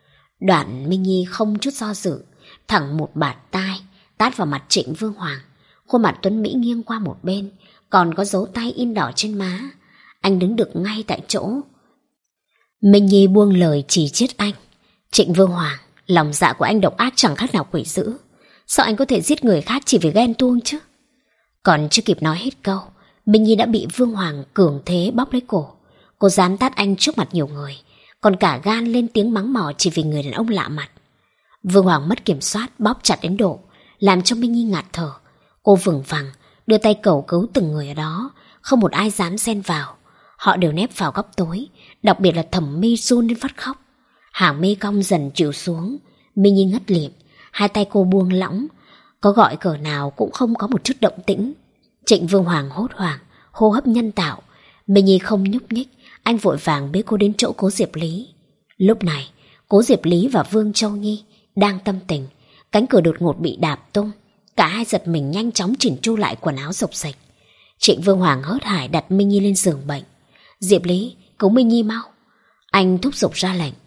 Đoạn Minh Nhi không chút do dự, thẳng một bạt tai tát vào mặt Trịnh Vương Hoàng. Khuôn mặt tuấn Mỹ nghiêng qua một bên, còn có dấu tay in đỏ trên má. Anh đứng được ngay tại chỗ. Minh Nhi buông lời chỉ trích anh. Trịnh Vương Hoàng, lòng dạ của anh độc ác chẳng khác nào quỷ dữ. Sao anh có thể giết người khác chỉ vì ghen tuông chứ? Còn chưa kịp nói hết câu, Minh Nhi đã bị Vương Hoàng cường thế bóp lấy cổ. Cô dám tát anh trước mặt nhiều người, còn cả gan lên tiếng mắng mỏ chỉ vì người đàn ông lạ mặt. Vương Hoàng mất kiểm soát, bóp chặt đến độ làm cho Minh Nhi ngạt thở. Cô vững vàng đưa tay cầu cứu từng người ở đó, không một ai dám xen vào. Họ đều nép vào góc tối, đặc biệt là Thẩm Mi run đến phát khóc. Hàng mi cong dần chịu xuống, Minh Nhi ngất lịm, hai tay cô buông lỏng, có gọi cờ nào cũng không có một chút động tĩnh. Trịnh Vương Hoàng hốt hoảng, hô hấp nhân tạo. Minh Nhi không nhúc nhích, anh vội vàng bế cô đến chỗ Cố Diệp Lý. Lúc này, Cố Diệp Lý và Vương Châu Nhi đang tâm tình. Cánh cửa đột ngột bị đạp tung, cả hai giật mình nhanh chóng chỉnh chu lại quần áo rộc rạch. Trịnh Vương Hoàng hớt hải đặt Minh Nhi lên giường bệnh. Diệp Lý, cứu Minh Nhi mau, anh thúc giục ra lệnh.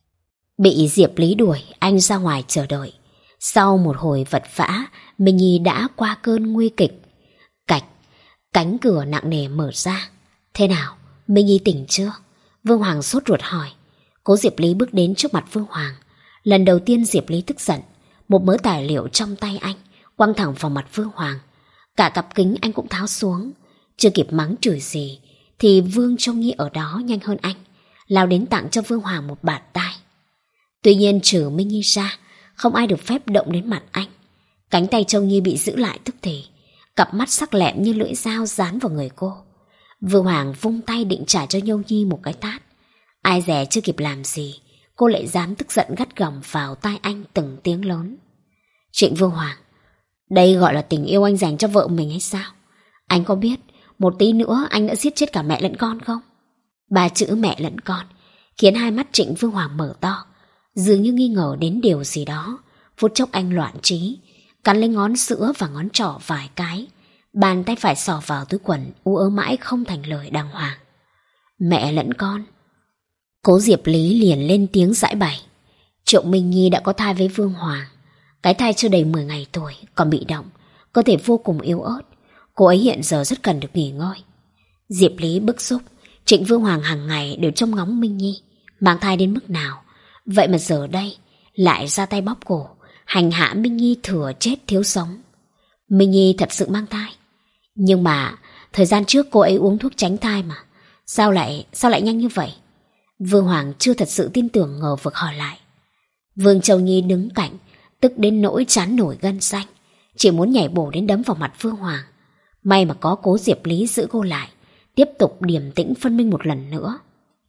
Bị Diệp Lý đuổi, anh ra ngoài chờ đợi. Sau một hồi vật vã, Minh Nhi đã qua cơn nguy kịch. Cạch, cánh cửa nặng nề mở ra. Thế nào, Minh Nhi tỉnh chưa? Vương Hoàng sốt ruột hỏi. Cố Diệp Lý bước đến trước mặt Vương Hoàng. Lần đầu tiên Diệp Lý tức giận, một mớ tài liệu trong tay anh quăng thẳng vào mặt Vương Hoàng. Cả cặp kính anh cũng tháo xuống. Chưa kịp mắng chửi gì thì Vương Châu Nhi ở đó nhanh hơn anh, lao đến tặng cho Vương Hoàng một bạt tai. Tuy nhiên trừ Minh Nhi ra, không ai được phép động đến mặt anh. Cánh tay Châu Nhi bị giữ lại tức thì, cặp mắt sắc lẹm như lưỡi dao dán vào người cô. Vương Hoàng vung tay định trả cho Châu Nhi một cái tát. Ai dè chưa kịp làm gì, cô lại dám tức giận gắt gỏng vào tai anh từng tiếng lớn. Trịnh Vương Hoàng, đây gọi là tình yêu anh dành cho vợ mình hay sao? Anh có biết một tí nữa anh đã giết chết cả mẹ lẫn con không? Ba chữ mẹ lẫn con khiến hai mắt Trịnh Vương Hoàng mở to, dường như nghi ngờ đến điều gì đó. Phút chốc anh loạn trí, cắn lấy ngón giữa và ngón trỏ vài cái, bàn tay phải xỏ vào túi quần, ú ớ mãi không thành lời đàng hoàng. Mẹ lẫn con. Cố Diệp Lý liền lên tiếng giải bày. Triệu Minh Nhi đã có thai với Vương Hoàng. Cái thai chưa đầy mười ngày tuổi, còn bị động, cơ thể vô cùng yếu ớt. Cô ấy hiện giờ rất cần được nghỉ ngơi. Diệp Lý bức xúc. Trịnh Vương Hoàng hàng ngày đều trông ngóng Minh Nhi mang thai đến mức nào, vậy mà giờ đây lại ra tay bóp cổ, hành hạ Minh Nhi thừa chết thiếu sống. Minh Nhi thật sự mang thai, nhưng mà thời gian trước cô ấy uống thuốc tránh thai mà, sao lại sao lại nhanh như vậy? Vương Hoàng chưa thật sự tin tưởng, ngờ vực hỏi lại. Vương Châu Nhi đứng cạnh, tức đến nỗi trán nổi gân xanh, chỉ muốn nhảy bổ đến đấm vào mặt Vương Hoàng. May mà có Cố Diệp Lý giữ cô lại, tiếp tục điềm tĩnh phân minh một lần nữa.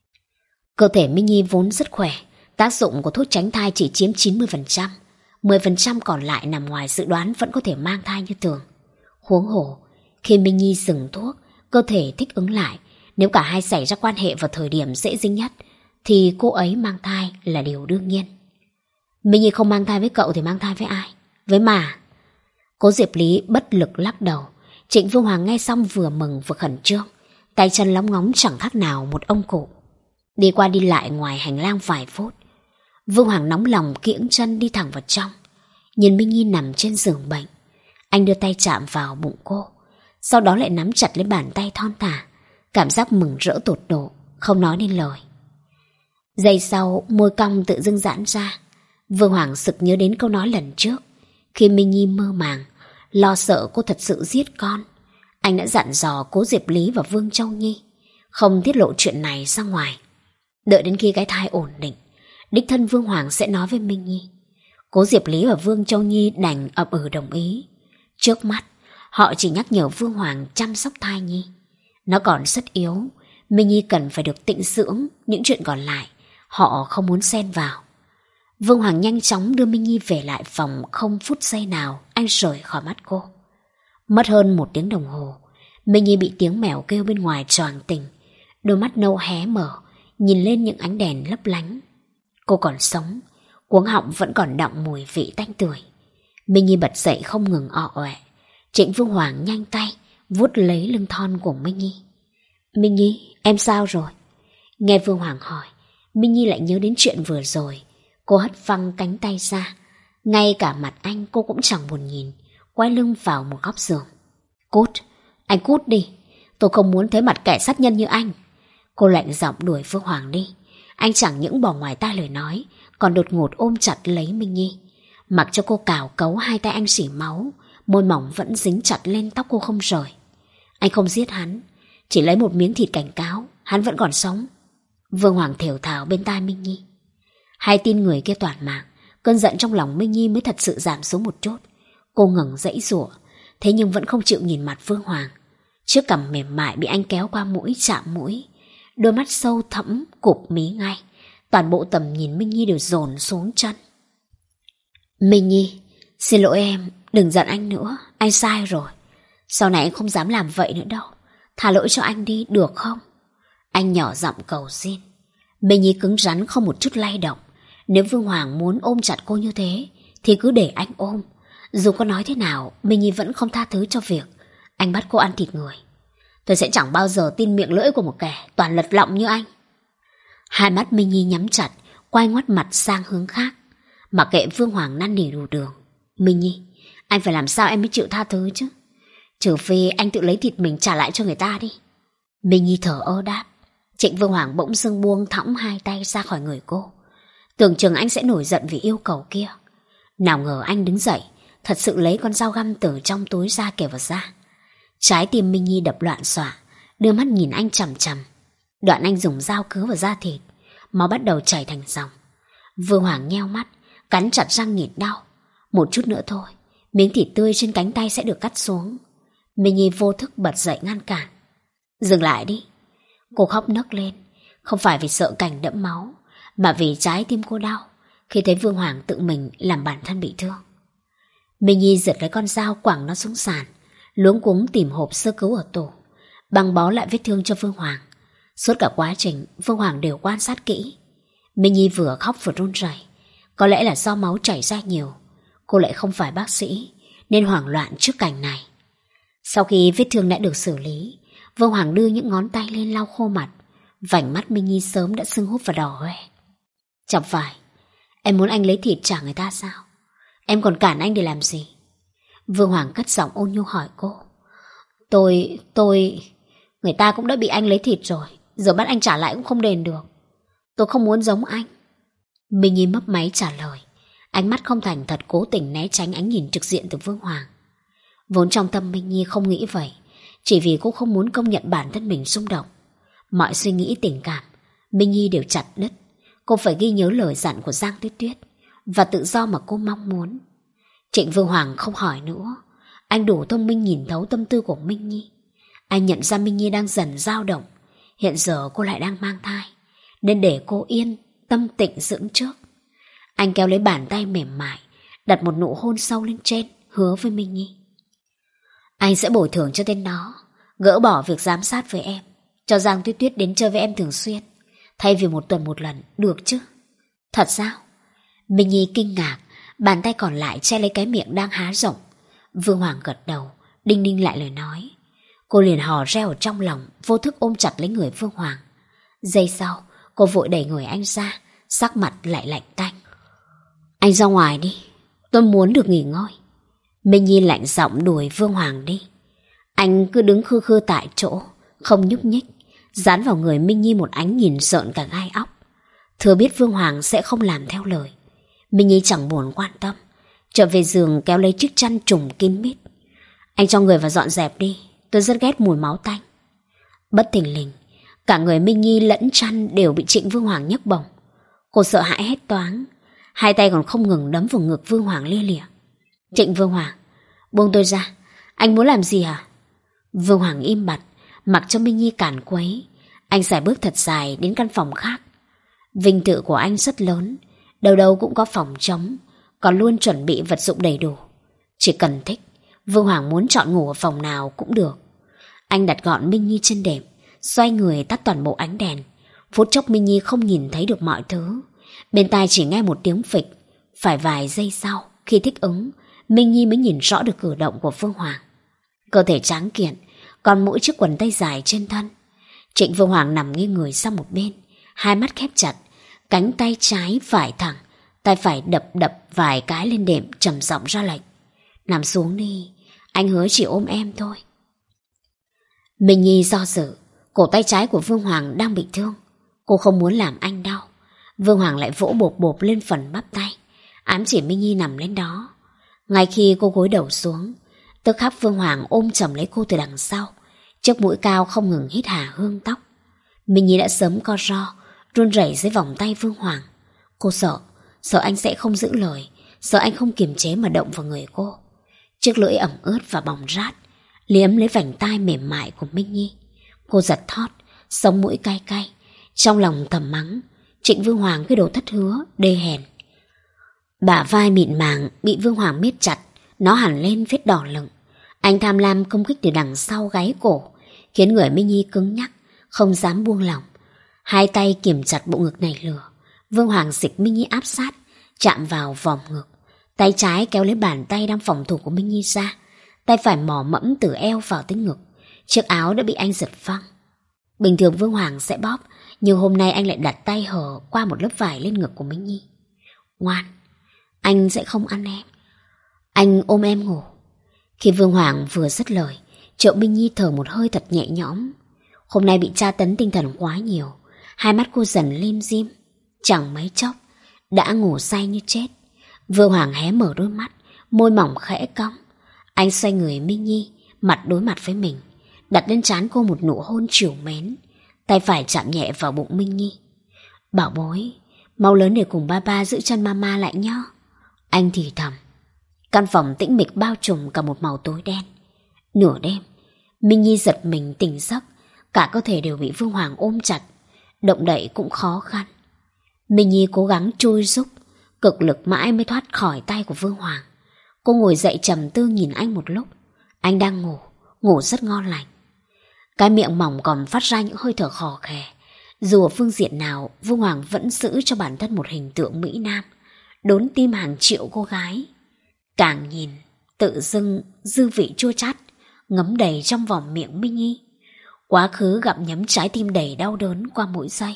Cơ thể Minh Nhi vốn rất khỏe, tác dụng của thuốc tránh thai chỉ chiếm chín mươi phần trăm, mười phần trăm còn lại nằm ngoài dự đoán vẫn có thể mang thai như thường. Huống hồ, khi Minh Nhi dừng thuốc, cơ thể thích ứng lại, nếu cả hai xảy ra quan hệ vào thời điểm dễ dính nhất thì cô ấy mang thai là điều đương nhiên. Minh Nhi không mang thai với cậu thì mang thai với ai? Với mà. Cố Diệp Lý bất lực lắc đầu. Trịnh Vương Hoàng nghe xong vừa mừng vừa khẩn trương, tay chân lóng ngóng chẳng khác nào một ông cụ. Đi qua đi lại ngoài hành lang vài phút, Vương Hoàng nóng lòng kiễng chân đi thẳng vào trong. Nhìn Minh Nhi nằm trên giường bệnh, anh đưa tay chạm vào bụng cô, sau đó lại nắm chặt lấy bàn tay thon thả. Cảm giác mừng rỡ tột độ, không nói nên lời. Giây sau, môi cong tự dưng giãn ra. Vương Hoàng sực nhớ đến câu nói lần trước, khi Minh Nhi mơ màng, lo sợ cô thật sự giết con. Anh đã dặn dò Cố Diệp Lý và Vương Châu Nhi không tiết lộ chuyện này ra ngoài. Đợi đến khi cái thai ổn định, đích thân Vương Hoàng sẽ nói với Minh Nhi. Cố Diệp Lý và Vương Châu Nhi đành ậm ừ đồng ý. Trước mắt, họ chỉ nhắc nhở Vương Hoàng chăm sóc thai nhi. Nó còn rất yếu, Minh Nhi cần phải được tịnh dưỡng, những chuyện còn lại họ không muốn xen vào. Vương Hoàng nhanh chóng đưa Minh Nhi về lại phòng, không phút giây nào anh rời khỏi mắt cô. Mất hơn một tiếng đồng hồ, Minh Nhi bị tiếng mèo kêu bên ngoài choàng tỉnh, đôi mắt nâu hé mở, nhìn lên những ánh đèn lấp lánh. Cô còn sống, cuống họng vẫn còn đọng mùi vị tanh tưởi. Minh Nhi bật dậy không ngừng ọ ọe. Trịnh Vương Hoàng nhanh tay vuốt lấy lưng thon của Minh Nhi. Minh Nhi, em sao rồi? Nghe Vương Hoàng hỏi, Minh Nhi lại nhớ đến chuyện vừa rồi. Cô hất phăng cánh tay ra, ngay cả mặt anh cô cũng chẳng buồn nhìn, quay lưng vào một góc giường. Cút, anh cút đi, tôi không muốn thấy mặt kẻ sát nhân như anh. Cô lạnh giọng đuổi Vương Hoàng đi. Anh chẳng những bỏ ngoài tai lời nói, còn đột ngột ôm chặt lấy Minh Nhi, mặc cho cô cào cấu hai tay anh xỉ máu, môi mỏng vẫn dính chặt lên tóc cô không rời. Anh không giết hắn, chỉ lấy một miếng thịt cảnh cáo, hắn vẫn còn sống. Vương Hoàng thều thào bên tai Minh Nhi. Hay tin người kia toàn mạng, cơn giận trong lòng Minh Nhi mới thật sự giảm xuống một chút. Cô ngẩng dãy giụa, thế nhưng vẫn không chịu nhìn mặt Vương Hoàng. Chiếc cằm mềm mại bị anh kéo qua mũi chạm mũi, đôi mắt sâu thẫm cụp mí ngay. Toàn bộ tầm nhìn Minh Nhi đều dồn xuống chân. Minh Nhi, xin lỗi em, đừng giận anh nữa, anh sai rồi. Sau này anh không dám làm vậy nữa đâu, tha lỗi cho anh đi được không? Anh nhỏ giọng cầu xin. Minh Nhi cứng rắn không một chút lay động. Nếu Vương Hoàng muốn ôm chặt cô như thế thì cứ để anh ôm. Dù có nói thế nào, Minh Nhi vẫn không tha thứ cho việc anh bắt cô ăn thịt người. Tôi sẽ chẳng bao giờ tin miệng lưỡi của một kẻ toàn lật lọng như anh. Hai mắt Minh Nhi nhắm chặt, quay ngoắt mặt sang hướng khác, mặc kệ Vương Hoàng năn nỉ đủ đường. Minh Nhi, anh phải làm sao em mới chịu tha thứ chứ? Trừ phi anh tự lấy thịt mình trả lại cho người ta đi. Minh Nhi thở ơ đáp. Trịnh Vương Hoàng bỗng dưng buông thõng hai tay ra khỏi người cô. Tưởng chừng anh sẽ nổi giận vì yêu cầu kia. Nào ngờ anh đứng dậy, thật sự lấy con dao găm từ trong túi ra kề vào da. Trái tim Minh Nhi đập loạn xạ, đưa mắt nhìn anh chằm chằm. Đoạn anh dùng dao cứa vào da thịt, máu bắt đầu chảy thành dòng. Vương Hoàng nheo mắt, cắn chặt răng nghiến đau. Một chút nữa thôi, miếng thịt tươi trên cánh tay sẽ được cắt xuống. Minh Nhi vô thức bật dậy ngăn cản. Dừng lại đi. Cô khóc nấc lên, không phải vì sợ cảnh đẫm máu, mà vì trái tim cô đau khi thấy Vương Hoàng tự mình làm bản thân bị thương. Minh Nhi giật lấy con dao quẳng nó xuống sàn, luống cuống tìm hộp sơ cứu ở tủ, băng bó lại vết thương cho Vương Hoàng. Suốt cả quá trình, Vương Hoàng đều quan sát kỹ. Minh Nhi vừa khóc vừa run rẩy. Có lẽ là do máu chảy ra nhiều, cô lại không phải bác sĩ nên hoảng loạn trước cảnh này. Sau khi vết thương đã được xử lý, Vương Hoàng đưa những ngón tay lên lau khô mặt. Vành mắt Minh Nhi sớm đã sưng húp và đỏ hoe. Chẳng phải em muốn anh lấy thịt trả người ta sao? Em còn cản anh để làm gì? Vương Hoàng cất giọng ôn nhu hỏi cô. Tôi, tôi... Người ta cũng đã bị anh lấy thịt rồi, giờ bắt anh trả lại cũng không đền được. Tôi không muốn giống anh. Minh Nhi mấp máy trả lời, ánh mắt không thành thật, cố tình né tránh ánh nhìn trực diện từ Vương Hoàng. Vốn trong tâm Minh Nhi không nghĩ vậy, chỉ vì cô không muốn công nhận bản thân mình xung động. Mọi suy nghĩ tình cảm Minh Nhi đều chặt đứt. Cô phải ghi nhớ lời dặn của Giang Tuyết Tuyết và tự do mà cô mong muốn. Trịnh Vương Hoàng không hỏi nữa. Anh đủ thông minh nhìn thấu tâm tư của Minh Nhi. Anh nhận ra Minh Nhi đang dần dao động. Hiện giờ cô lại đang mang thai, nên để cô yên tâm tịnh dưỡng trước. Anh kéo lấy bàn tay mềm mại, đặt một nụ hôn sâu lên trên, hứa với Minh Nhi. Anh sẽ bồi thường cho tên nó, gỡ bỏ việc giám sát với em, cho Giang Tuyết Tuyết đến chơi với em thường xuyên, thay vì một tuần một lần, được chứ? Thật sao? Minh Nhi kinh ngạc, bàn tay còn lại che lấy cái miệng đang há rộng. Vương Hoàng gật đầu, đinh ninh lại lời nói. Cô liền hò reo ở trong lòng, vô thức ôm chặt lấy người Vương Hoàng. Giây sau, cô vội đẩy người anh ra, sắc mặt lại lạnh tanh. Anh ra ngoài đi, tôi muốn được nghỉ ngơi. Minh Nhi lạnh giọng đuổi Vương Hoàng đi. Anh cứ đứng khư khư tại chỗ, không nhúc nhích, dán vào người Minh Nhi một ánh nhìn rợn cả gai óc. Thừa biết Vương Hoàng sẽ không làm theo lời, Minh Nhi chẳng buồn quan tâm, trở về giường kéo lấy chiếc chăn trùm kín mít. Anh cho người vào dọn dẹp đi, tôi rất ghét mùi máu tanh. Bất thình lình, cả người Minh Nhi lẫn chăn đều bị Trịnh Vương Hoàng nhấc bổng. Cô sợ hãi hét toáng, hai tay còn không ngừng đấm vào ngực Vương Hoàng lia lịa. Trịnh Vương Hoàng, buông tôi ra, anh muốn làm gì hả? Vương Hoàng im bặt, mặc cho Minh Nhi cản quấy. Anh xài bước thật dài đến căn phòng khác. Vinh tự của anh rất lớn, đâu đâu cũng có phòng trống, còn luôn chuẩn bị vật dụng đầy đủ. Chỉ cần thích, Vương Hoàng muốn chọn ngủ ở phòng nào cũng được. Anh đặt gọn Minh Nhi trên đệm, xoay người tắt toàn bộ ánh đèn. Phút chốc Minh Nhi không nhìn thấy được mọi thứ, bên tai chỉ nghe một tiếng phịch. Phải vài giây sau, khi thích ứng, Minh Nhi mới nhìn rõ được cử động của Vương Hoàng. Cơ thể tráng kiện, còn mỗi chiếc quần tây dài trên thân. Trịnh Vương Hoàng nằm nghiêng người sang một bên, hai mắt khép chặt, cánh tay trái phải thẳng, tay phải đập đập vài cái lên đệm, trầm giọng ra lệnh. Nằm xuống đi, anh hứa chỉ ôm em thôi. Minh Nhi do dự, cổ tay trái của Vương Hoàng đang bị thương. Cô không muốn làm anh đau. Vương Hoàng lại vỗ bộp bộp lên phần bắp tay, ám chỉ Minh Nhi nằm lên đó. Ngay khi cô gối đầu xuống, tức khắc Vương Hoàng ôm chầm lấy cô từ đằng sau, chiếc mũi cao không ngừng hít hà hương tóc. Minh Nhi đã sớm co ro, run rẩy dưới vòng tay Vương Hoàng. Cô sợ, sợ anh sẽ không giữ lời, sợ anh không kiềm chế mà động vào người cô. Chiếc lưỡi ẩm ướt và bỏng rát liếm lấy vành tai mềm mại của Minh Nhi. Cô giật thót, sống mũi cay cay, trong lòng thầm mắng Trịnh Vương Hoàng cái đồ thất hứa, đê hèn. Bả vai mịn màng bị Vương Hoàng miết chặt, nó hẳn lên vết đỏ lựng. Anh tham lam công kích từ đằng sau gáy cổ, khiến người Minh Nhi cứng nhắc, không dám buông lỏng. Hai tay kiềm chặt bộ ngực này lửa. Vương Hoàng dịch Minh Nhi áp sát, chạm vào vòng ngực. Tay trái kéo lấy bàn tay đang phòng thủ của Minh Nhi ra, tay phải mò mẫm từ eo vào tới ngực. Chiếc áo đã bị anh giật phăng. Bình thường Vương Hoàng sẽ bóp, nhưng hôm nay anh lại đặt tay hở qua một lớp vải lên ngực của Minh Nhi. Ngoan, anh sẽ không ăn em, anh ôm em ngủ. Khi Vương Hoàng vừa dứt lời, Triệu Minh Nhi thở một hơi thật nhẹ nhõm. Hôm nay bị tra tấn tinh thần quá nhiều, hai mắt cô dần lim dim, chẳng mấy chốc đã ngủ say như chết. Vương Hoàng hé mở đôi mắt, môi mỏng khẽ cong. Anh xoay người Minh Nhi, mặt đối mặt với mình, đặt lên trán cô một nụ hôn trìu mến, tay phải chạm nhẹ vào bụng Minh Nhi. Bảo bối, mau lớn để cùng ba ba giữ chân mama lại nhá. Anh thì thầm. Căn phòng tĩnh mịch bao trùm cả một màu tối đen. Nửa đêm, Minh Nhi giật mình tỉnh giấc, cả cơ thể đều bị Vương Hoàng ôm chặt, động đậy cũng khó khăn. Minh Nhi cố gắng chui rúc, cực lực mãi mới thoát khỏi tay của Vương Hoàng. Cô ngồi dậy trầm tư nhìn anh một lúc. Anh đang ngủ, ngủ rất ngon lành. Cái miệng mỏng còn phát ra những hơi thở khò khè. Dù ở phương diện nào, Vương Hoàng vẫn giữ cho bản thân một hình tượng Mỹ Nam, đốn tim hàng triệu cô gái. Càng nhìn, tự dưng dư vị chua chát ngấm đầy trong vòng miệng Minh Nhi. Quá khứ gặm nhấm trái tim đầy đau đớn qua mỗi giây.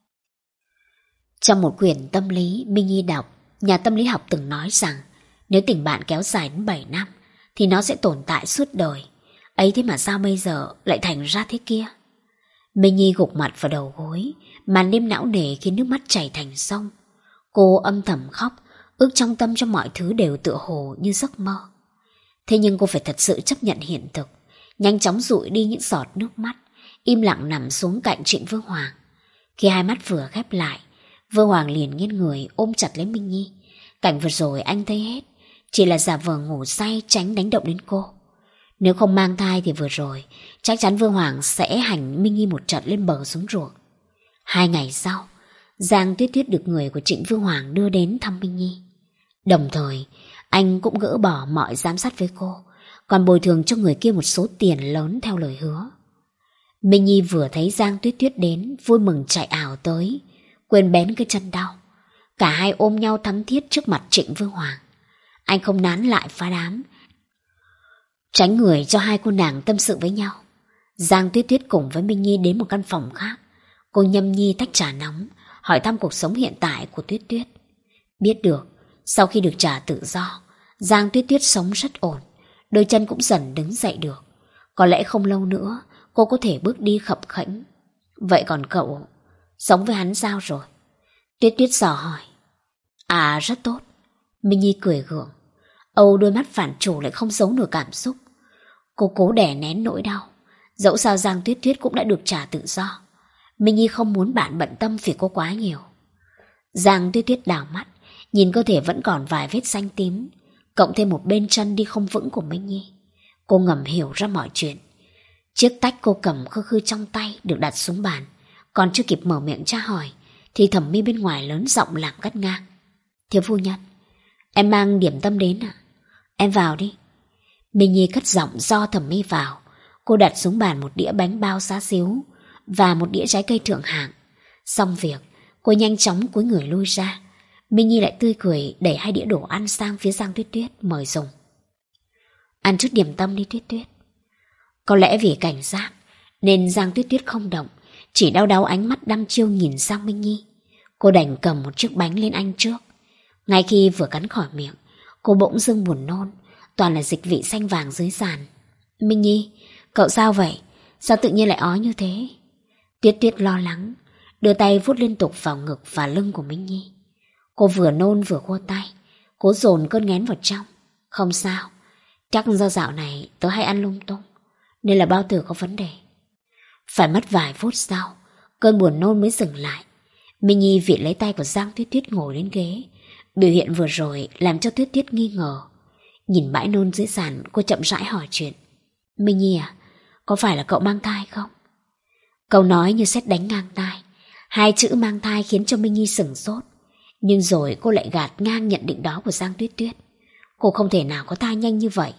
Trong một quyển tâm lý Minh Nhi đọc, nhà tâm lý học từng nói rằng nếu tình bạn kéo dài đến bảy năm thì nó sẽ tồn tại suốt đời. Ấy thế mà sao bây giờ lại thành ra thế kia? Minh Nhi gục mặt vào đầu gối, màn đêm não nề khiến nước mắt chảy thành sông. Cô âm thầm khóc, ước trong tâm cho mọi thứ đều tựa hồ như giấc mơ. Thế nhưng cô phải thật sự chấp nhận hiện thực, nhanh chóng dụi đi những giọt nước mắt, im lặng nằm xuống cạnh Trịnh Vương Hoàng. Khi hai mắt vừa khép lại, Vương Hoàng liền nghiêng người ôm chặt lấy Minh Nhi. Cảnh vừa rồi anh thấy hết, chỉ là giả vờ ngủ say tránh đánh động đến cô. Nếu không mang thai thì vừa rồi chắc chắn Vương Hoàng sẽ hành Minh Nhi một trận lên bờ xuống ruộng. Hai ngày sau, Giang Tuyết Tuyết được người của Trịnh Vương Hoàng đưa đến thăm Minh Nhi. Đồng thời, anh cũng gỡ bỏ mọi giám sát với cô, còn bồi thường cho người kia một số tiền lớn theo lời hứa. Minh Nhi vừa thấy Giang Tuyết Tuyết đến, vui mừng chạy ảo tới, quên bén cái chân đau. Cả hai ôm nhau thắm thiết trước mặt Trịnh Vương Hoàng. Anh không nán lại phá đám, tránh người cho hai cô nàng tâm sự với nhau. Giang Tuyết Tuyết cùng với Minh Nhi đến một căn phòng khác. Cô nhâm nhi tách trà nóng, hỏi thăm cuộc sống hiện tại của Tuyết Tuyết. Biết được, sau khi được trả tự do, Giang Tuyết Tuyết sống rất ổn, đôi chân cũng dần đứng dậy được. Có lẽ không lâu nữa, cô có thể bước đi khập khẽnh. Vậy còn cậu, sống với hắn sao rồi? Tuyết Tuyết dò hỏi. À, rất tốt. Minh Nhi cười gượng. Âu đôi mắt phản chủ lại không giấu nổi cảm xúc. Cô cố đè nén nỗi đau. Dẫu sao Giang Tuyết Tuyết cũng đã được trả tự do. Minh Nhi không muốn bạn bận tâm vì cô quá nhiều. Giang Tuyết Tuyết đảo mắt, nhìn cơ thể vẫn còn vài vết xanh tím, cộng thêm một bên chân đi không vững của Minh Nhi. Cô ngầm hiểu ra mọi chuyện. Chiếc tách cô cầm khư khư trong tay được đặt xuống bàn. Còn chưa kịp mở miệng tra hỏi thì Thẩm Mi bên ngoài lớn giọng làm cắt ngang. Thiếu phu nhân, em mang điểm tâm đến à? Em vào đi. Minh Nhi cất giọng do Thẩm Mi vào. Cô đặt xuống bàn một đĩa bánh bao xá xíu và một đĩa trái cây thượng hạng. Xong việc, cô nhanh chóng cúi người lui ra. Minh Nhi lại tươi cười đẩy hai đĩa đồ ăn sang phía Giang Tuyết Tuyết mời dùng. Ăn chút điểm tâm đi Tuyết Tuyết. Có lẽ vì cảnh giác nên Giang Tuyết Tuyết không động, chỉ đau đau ánh mắt đăm chiêu nhìn sang Minh Nhi. Cô đành cầm một chiếc bánh lên anh trước. Ngay khi vừa cắn khỏi miệng, cô bỗng dưng buồn nôn, toàn là dịch vị xanh vàng dưới sàn. Minh Nhi, cậu sao vậy? Sao tự nhiên lại ói như thế? Tuyết Tuyết lo lắng, đưa tay vuốt liên tục vào ngực và lưng của Minh Nhi. Cô vừa nôn vừa khua tay, cố dồn cơn nghén vào trong. Không sao, chắc do dạo này tớ hay ăn lung tung, nên là bao tử có vấn đề. Phải mất vài phút sau, cơn buồn nôn mới dừng lại. Minh Nhi viện lấy tay của Giang Tuyết Tuyết ngồi lên ghế. Biểu hiện vừa rồi làm cho Tuyết Tuyết nghi ngờ. Nhìn bãi nôn dưới sàn, cô chậm rãi hỏi chuyện. Minh Nhi à, có phải là cậu mang thai không? Câu nói như sét đánh ngang tai. Hai chữ mang thai khiến cho Minh Nhi sửng sốt. Nhưng rồi cô lại gạt ngang nhận định đó của Giang Tuyết Tuyết. Cô không thể nào có thai nhanh như vậy.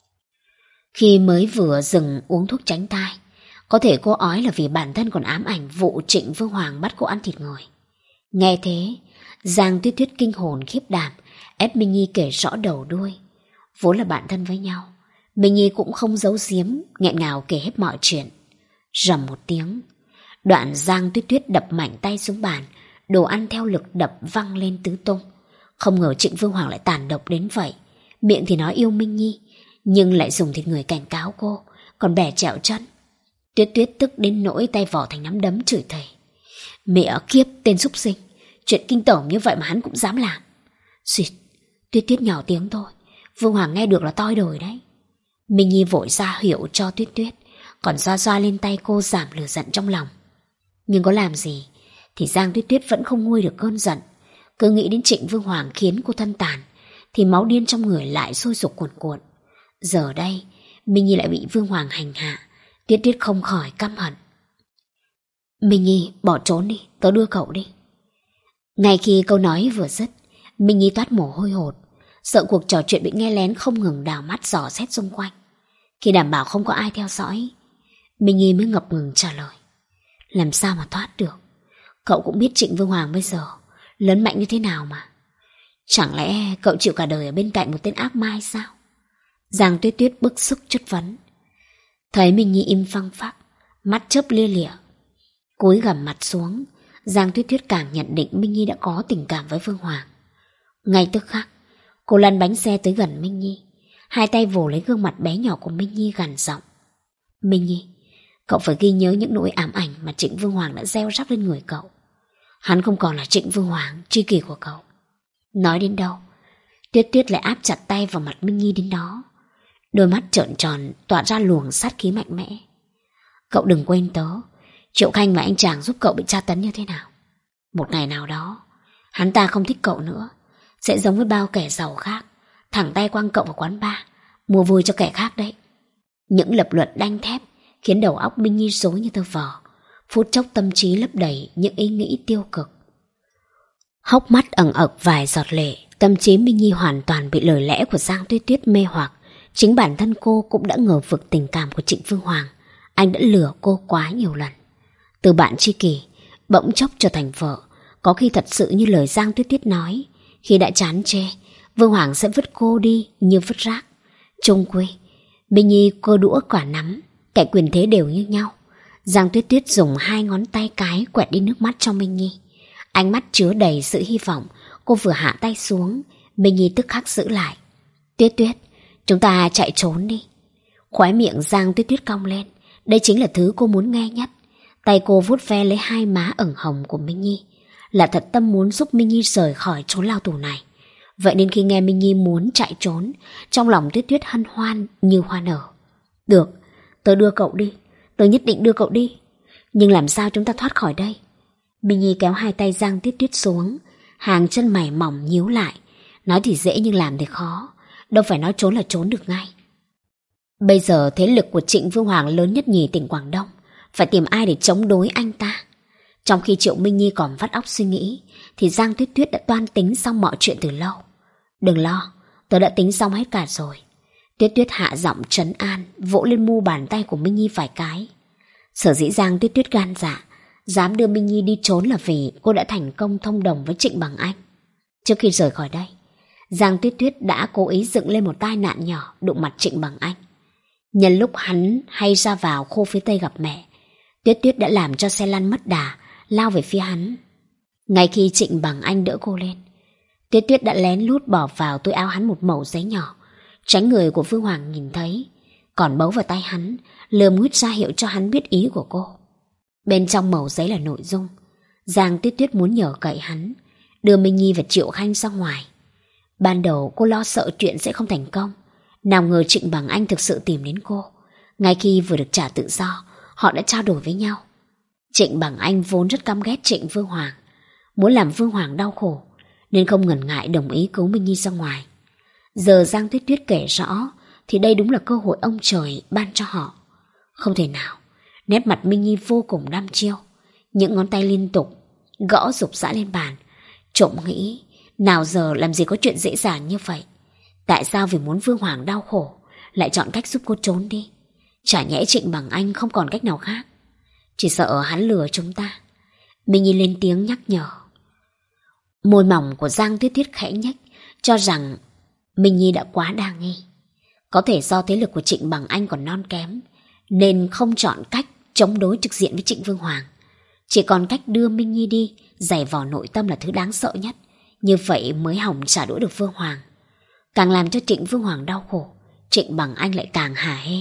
Khi mới vừa dừng uống thuốc tránh thai, có thể cô ói là vì bản thân còn ám ảnh vụ Trịnh Vương Hoàng bắt cô ăn thịt người. Nghe thế, Giang Tuyết Tuyết kinh hồn khiếp đảm, ép Minh Nhi kể rõ đầu đuôi. Vốn là bạn thân với nhau, Minh Nhi cũng không giấu giếm, nghẹn ngào kể hết mọi chuyện. Rầm một tiếng, đoạn Giang Tuyết Tuyết đập mạnh tay xuống bàn, đồ ăn theo lực đập văng lên tứ tung. Không ngờ Trịnh Vương Hoàng lại tàn độc đến vậy. Miệng thì nói yêu Minh Nhi, nhưng lại dùng thịt người cảnh cáo cô, còn bẻ chẹo chân. Tuyết Tuyết tức đến nỗi tay vỏ thành nắm đấm chửi thề. Mẹ kiếp, tên súc sinh, chuyện kinh tởm như vậy mà hắn cũng dám làm. Xịt, Tuyết Tuyết nhỏ tiếng thôi, Vương Hoàng nghe được là toi đời đấy. Minh Nhi vội ra hiệu cho Tuyết Tuyết, còn xoa xoa lên tay cô giảm lửa giận trong lòng. Nhưng có làm gì thì Giang Tuyết Tuyết vẫn không nguôi được cơn giận. Cứ nghĩ đến Trịnh Vương Hoàng khiến cô thân tàn, thì máu điên trong người lại sôi sục cuồn cuộn. Giờ đây Minh Nhi lại bị Vương Hoàng hành hạ, Tuyết Tuyết không khỏi căm hận. Minh Nhi, bỏ trốn đi, tớ đưa cậu đi. Ngay khi câu nói vừa dứt, Minh Nhi toát mồ hôi hột, sợ cuộc trò chuyện bị nghe lén, không ngừng đào mắt dò xét xung quanh. Khi đảm bảo không có ai theo dõi, Minh Nhi mới ngập ngừng trả lời. Làm sao mà thoát được? Cậu cũng biết Trịnh Vương Hoàng bây giờ lớn mạnh như thế nào mà. Chẳng lẽ cậu chịu cả đời ở bên cạnh một tên ác ma sao? Giang Tuyết Tuyết bức xúc chất vấn. Thấy Minh Nhi im phăng phắc, mắt chớp lia lịa, cúi gằm mặt xuống, Giang Tuyết Tuyết càng nhận định Minh Nhi đã có tình cảm với Vương Hoàng. Ngay tức khắc, cô lăn bánh xe tới gần Minh Nhi, hai tay vồ lấy gương mặt bé nhỏ của Minh Nhi gằn giọng. Minh Nhi, cậu phải ghi nhớ những nỗi ám ảnh mà Trịnh Vương Hoàng đã gieo rắc lên người cậu. Hắn không còn là Trịnh Vương Hoàng tri kỷ của cậu. Nói đến đâu, Tuyết Tuyết lại áp chặt tay vào mặt Minh Nhi đến đó. Đôi mắt trợn tròn tỏa ra luồng sát khí mạnh mẽ. Cậu đừng quên tớ, Triệu Khanh và anh chàng giúp cậu bị tra tấn như thế nào. Một ngày nào đó, hắn ta không thích cậu nữa, sẽ giống với bao kẻ giàu khác, thẳng tay quăng cậu vào quán bar, mua vui cho kẻ khác đấy. Những lập luận đanh thép khiến đầu óc Minh Nhi rối như tơ vò, phút chốc tâm trí lấp đầy những ý nghĩ tiêu cực. Hốc mắt ẩn ực vài giọt lệ, tâm trí Minh Nhi hoàn toàn bị lời lẽ của Giang Tuyết Tuyết mê hoặc. Chính bản thân cô cũng đã ngờ vực tình cảm của Trịnh Vương Hoàng. Anh đã lừa cô quá nhiều lần. Từ bạn tri kỷ bỗng chốc trở thành vợ, Có khi thật sự như lời Giang Tuyết Tuyết nói, khi đã chán chê, Vương Hoàng sẽ vứt cô đi như vứt rác. Chung quy, Minh Nhi cơ đũa quả nắm, kẻ quyền thế đều như nhau. Giang Tuyết Tuyết dùng hai ngón tay cái quẹt đi nước mắt cho Minh Nhi. Ánh mắt chứa đầy sự hy vọng. Cô vừa hạ tay xuống, Minh Nhi tức khắc giữ lại. Tuyết Tuyết, chúng ta chạy trốn đi. Khóe miệng Giang Tuyết Tuyết cong lên. Đây chính là thứ cô muốn nghe nhất. Tay cô vuốt ve lấy hai má ửng hồng của Minh Nhi, là thật tâm muốn giúp Minh Nhi rời khỏi chốn lao tù này. Vậy nên khi nghe Minh Nhi muốn chạy trốn, trong lòng Tuyết Tuyết hân hoan như hoa nở. Được, tớ đưa cậu đi, tớ nhất định đưa cậu đi. Nhưng làm sao chúng ta thoát khỏi đây? Minh Nhi kéo hai tay Giang Tuyết Tuyết xuống, hàng chân mày mỏng nhíu lại. Nói thì dễ nhưng làm thì khó, đâu phải nói trốn là trốn được ngay. Bây giờ thế lực của Trịnh Vương Hoàng lớn nhất nhì tỉnh Quảng Đông, phải tìm ai để chống đối anh ta. Trong khi Triệu Minh Nhi còn vắt óc suy nghĩ, thì Giang Tuyết Tuyết đã toan tính xong mọi chuyện từ lâu. Đừng lo, tớ đã tính xong hết cả rồi. Tuyết Tuyết hạ giọng trấn an, vỗ lên mu bàn tay của Minh Nhi vài cái. Sở dĩ Giang Tuyết Tuyết gan dạ, dám đưa Minh Nhi đi trốn là vì cô đã thành công thông đồng với Trịnh Bằng Anh. Trước khi rời khỏi đây, Giang Tuyết Tuyết đã cố ý dựng lên một tai nạn nhỏ đụng mặt Trịnh Bằng Anh. Nhân lúc hắn hay ra vào khu phía Tây gặp mẹ, Tuyết Tuyết đã làm cho xe lăn mất đà, lao về phía hắn. Ngay khi Trịnh Bằng Anh đỡ cô lên, Tuyết Tuyết đã lén lút bỏ vào túi áo hắn một mẩu giấy nhỏ, tránh người của Vương Hoàng nhìn thấy, còn bấu vào tay hắn, lườm nguyết ra hiệu cho hắn biết ý của cô. Bên trong mẩu giấy là nội dung Giang Tuyết Tuyết muốn nhờ cậy hắn đưa Minh Nhi và Triệu Khanh ra ngoài. Ban đầu cô lo sợ chuyện sẽ không thành công, nào ngờ Trịnh Bằng Anh thực sự tìm đến cô. Ngay khi vừa được trả tự do, họ đã trao đổi với nhau. Trịnh Bằng Anh vốn rất căm ghét Trịnh Vương Hoàng, muốn làm Vương Hoàng đau khổ, nên không ngần ngại đồng ý cứu Minh Nhi ra ngoài. Giờ Giang Tuyết Tuyết kể rõ thì đây đúng là cơ hội ông trời ban cho họ. Không thể nào. Nét mặt Minh Nhi vô cùng đăm chiêu, những ngón tay liên tục gõ rục rã lên bàn. Trộm nghĩ, nào giờ làm gì có chuyện dễ dàng như vậy. Tại sao vì muốn Vương Hoàng đau khổ lại chọn cách giúp cô trốn đi? Chả nhẽ Trịnh Bằng Anh không còn cách nào khác, chỉ sợ hắn lừa chúng ta. Minh Nhi lên tiếng nhắc nhở. Môi mỏng của Giang Tuyết Tuyết khẽ nhếch, cho rằng Minh Nhi đã quá đa nghi. Có thể do thế lực của Trịnh Bằng Anh còn non kém, nên không chọn cách chống đối trực diện với Trịnh Vương Hoàng. Chỉ còn cách đưa Minh Nhi đi, giày vò nội tâm là thứ đáng sợ nhất. Như vậy mới hỏng trả đũa được Vương Hoàng. Càng làm cho Trịnh Vương Hoàng đau khổ, Trịnh Bằng Anh lại càng hả hê.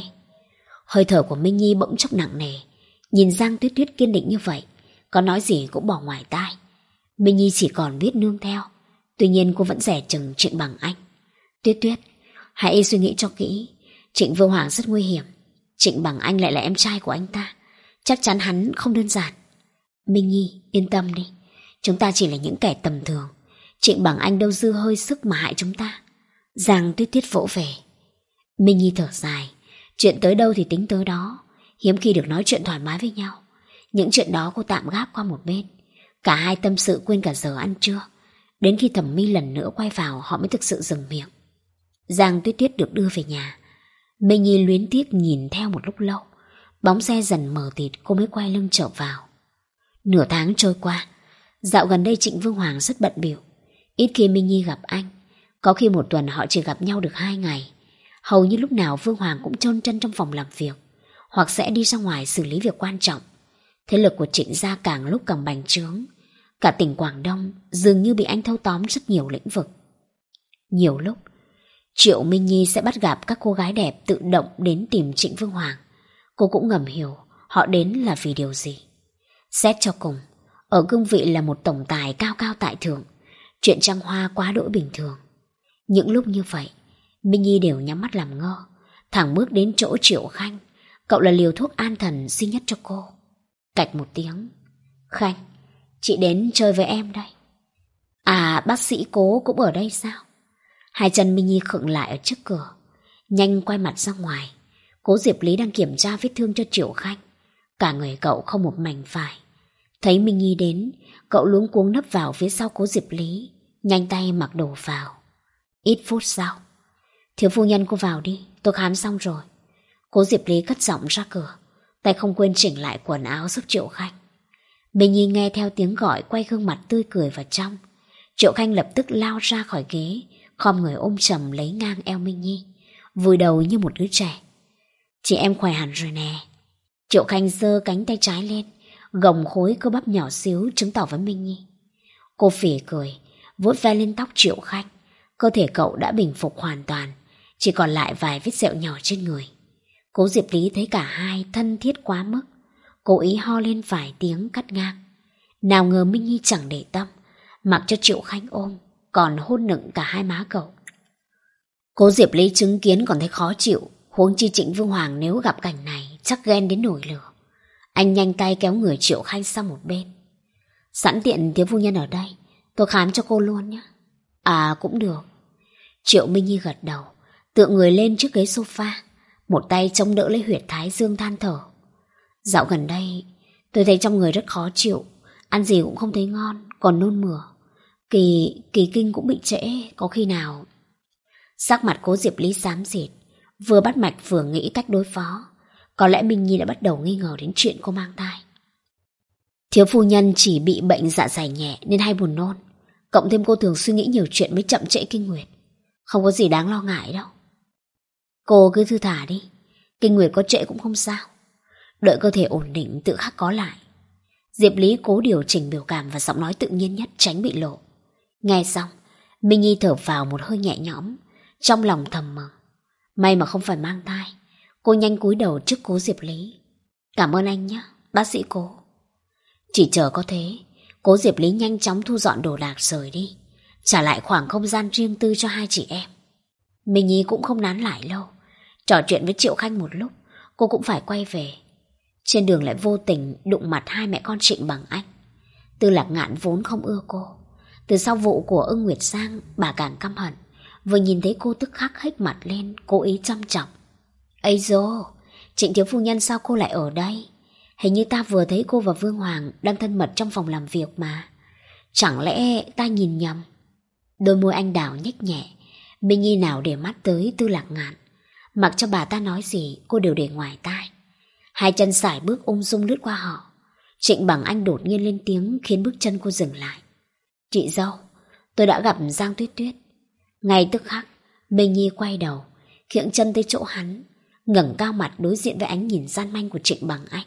Hơi thở của Minh Nhi bỗng chốc nặng nề. Nhìn Giang Tuyết Tuyết kiên định như vậy, có nói gì cũng bỏ ngoài tai. Minh Nhi chỉ còn biết nương theo. Tuy nhiên cô vẫn dè chừng Trịnh Bằng Anh. Tuyết Tuyết, hãy suy nghĩ cho kỹ. Trịnh Vương Hoàng rất nguy hiểm. Trịnh Bằng Anh lại là em trai của anh ta, chắc chắn hắn không đơn giản. Minh Nhi, yên tâm đi, chúng ta chỉ là những kẻ tầm thường. Trịnh Bằng Anh đâu dư hơi sức mà hại chúng ta. Giang Tuyết Tuyết vỗ về. Minh Nhi thở dài. Chuyện tới đâu thì tính tới đó. Hiếm khi được nói chuyện thoải mái với nhau. Những chuyện đó cô tạm gác qua một bên. Cả hai tâm sự quên cả giờ ăn trưa. Đến khi Thẩm My lần nữa quay vào, họ mới thực sự dừng miệng. Giang Tuyết Tuyết được đưa về nhà. Minh Nhi luyến tiếc nhìn theo một lúc lâu. Bóng xe dần mờ tịt, cô mới quay lưng trở vào. Nửa tháng trôi qua. Dạo gần đây Trịnh Vương Hoàng rất bận bịu. Ít khi Minh Nhi gặp anh. Có khi một tuần họ chỉ gặp nhau được hai ngày. Hầu như lúc nào Vương Hoàng cũng chôn chân trong phòng làm việc, hoặc sẽ đi ra ngoài xử lý việc quan trọng. Thế lực của Trịnh gia càng lúc càng bành trướng. Cả tỉnh Quảng Đông dường như bị anh thâu tóm rất nhiều lĩnh vực. Nhiều lúc Triệu Minh Nhi sẽ bắt gặp các cô gái đẹp tự động đến tìm Trịnh Vương Hoàng. Cô cũng ngầm hiểu họ đến là vì điều gì. Xét cho cùng, ở cương vị là một tổng tài cao cao tại thượng, chuyện trăng hoa quá đỗi bình thường. Những lúc như vậy, Minh Nhi đều nhắm mắt làm ngơ, thẳng bước đến chỗ Triệu Khanh. Cậu là liều thuốc an thần duy nhất cho cô. Cạch một tiếng. Khanh, chị đến chơi với em đây. À, bác sĩ Cố cũng ở đây sao? Hai chân Minh Nhi khựng lại ở trước cửa, nhanh quay mặt ra ngoài. Cố Diệp Lý đang kiểm tra vết thương cho Triệu Khanh. Cả người cậu không một mảnh vải. Thấy Minh Nhi đến, cậu luống cuống nấp vào phía sau Cố Diệp Lý, nhanh tay mặc đồ vào. Ít phút sau, thiếu phu nhân cô vào đi, tôi khám xong rồi. Cố Diệp Lý cất giọng ra cửa, tay không quên chỉnh lại quần áo giúp Triệu Khanh. Minh Nhi nghe theo tiếng gọi, quay gương mặt tươi cười vào trong. Triệu Khanh lập tức lao ra khỏi ghế, khom người ôm chầm lấy ngang eo Minh Nhi, vùi đầu như một đứa trẻ. Chị em khỏe hẳn rồi nè. Triệu Khanh giơ cánh tay trái lên, gồng khối cơ bắp nhỏ xíu chứng tỏ với Minh Nhi. Cô phỉ cười, vuốt ve lên tóc Triệu Khanh. Cơ thể cậu đã bình phục hoàn toàn, chỉ còn lại vài vết sẹo nhỏ trên người. Cố Diệp Lý thấy cả hai thân thiết quá mức, cố ý ho lên vài tiếng cắt ngang. Nào ngờ Minh Nhi chẳng để tâm, mặc cho Triệu Khanh ôm, còn hôn nựng cả hai má cậu. Cố Diệp Lý chứng kiến còn thấy khó chịu, huống chi Trịnh Vương Hoàng nếu gặp cảnh này chắc ghen đến nổi lửa. Anh nhanh tay kéo người Triệu Khanh sang một bên. Sẵn tiện thiếu phu nhân ở đây, tôi khám cho cô luôn nhé. À cũng được. Triệu Minh Nhi gật đầu, tựa người lên chiếc ghế sofa, một tay chống đỡ lấy huyệt thái dương than thở. Dạo gần đây tôi thấy trong người rất khó chịu, ăn gì cũng không thấy ngon, còn nôn mửa. Kỳ, kỳ kinh cũng bị trễ, có khi nào... Sắc mặt Cố Diệp Lý xám xịt, vừa bắt mạch vừa nghĩ cách đối phó. Có lẽ Minh Nhi đã bắt đầu nghi ngờ đến chuyện cô mang thai. Thiếu phu nhân chỉ bị bệnh dạ dày nhẹ nên hay buồn nôn, cộng thêm cô thường suy nghĩ nhiều chuyện mới chậm trễ kinh nguyệt. Không có gì đáng lo ngại đâu. Cô cứ thư thả đi, kinh nguyệt có trễ cũng không sao. Đợi cơ thể ổn định tự khắc có lại. Diệp Lý cố điều chỉnh biểu cảm và giọng nói tự nhiên nhất, tránh bị lộ. Nghe xong, Minh Nhi thở vào một hơi nhẹ nhõm, trong lòng thầm mừng. May mà không phải mang thai. Cô nhanh cúi đầu trước Cố Diệp Lý. Cảm ơn anh nhé, bác sĩ Cố. Chỉ chờ có thế, Cố Diệp Lý nhanh chóng thu dọn đồ đạc rời đi, trả lại khoảng không gian riêng tư cho hai chị em. Minh Nhi cũng không nán lại lâu, trò chuyện với Triệu Khanh một lúc, cô cũng phải quay về. Trên đường lại vô tình đụng mặt hai mẹ con Trịnh Bằng Anh. Tư Lạc Ngạn vốn không ưa cô, từ sau vụ của Ưng Nguyệt Sang bà càng căm hận. Vừa nhìn thấy cô tức khắc hếch mặt lên, cố ý chăm chọc. Ây dô, Trịnh thiếu phu nhân sao cô lại ở đây? Hình như ta vừa thấy cô và Vương Hoàng đang thân mật trong phòng làm việc mà. Chẳng lẽ ta nhìn nhầm? Đôi môi anh đào nhếch nhẹ. Minh Nhi nào để mắt tới Tư Lạc Ngạn. Mặc cho bà ta nói gì cô đều để ngoài tai. Hai chân sải bước ung dung lướt qua họ. Trịnh Bằng Anh đột nhiên lên tiếng khiến bước chân cô dừng lại. Chị dâu, tôi đã gặp Giang Tuyết Tuyết. Ngay tức khắc, Minh Nhi quay đầu, khiễng chân tới chỗ hắn, ngẩng cao mặt đối diện với ánh nhìn gian manh của Trịnh Bằng Anh.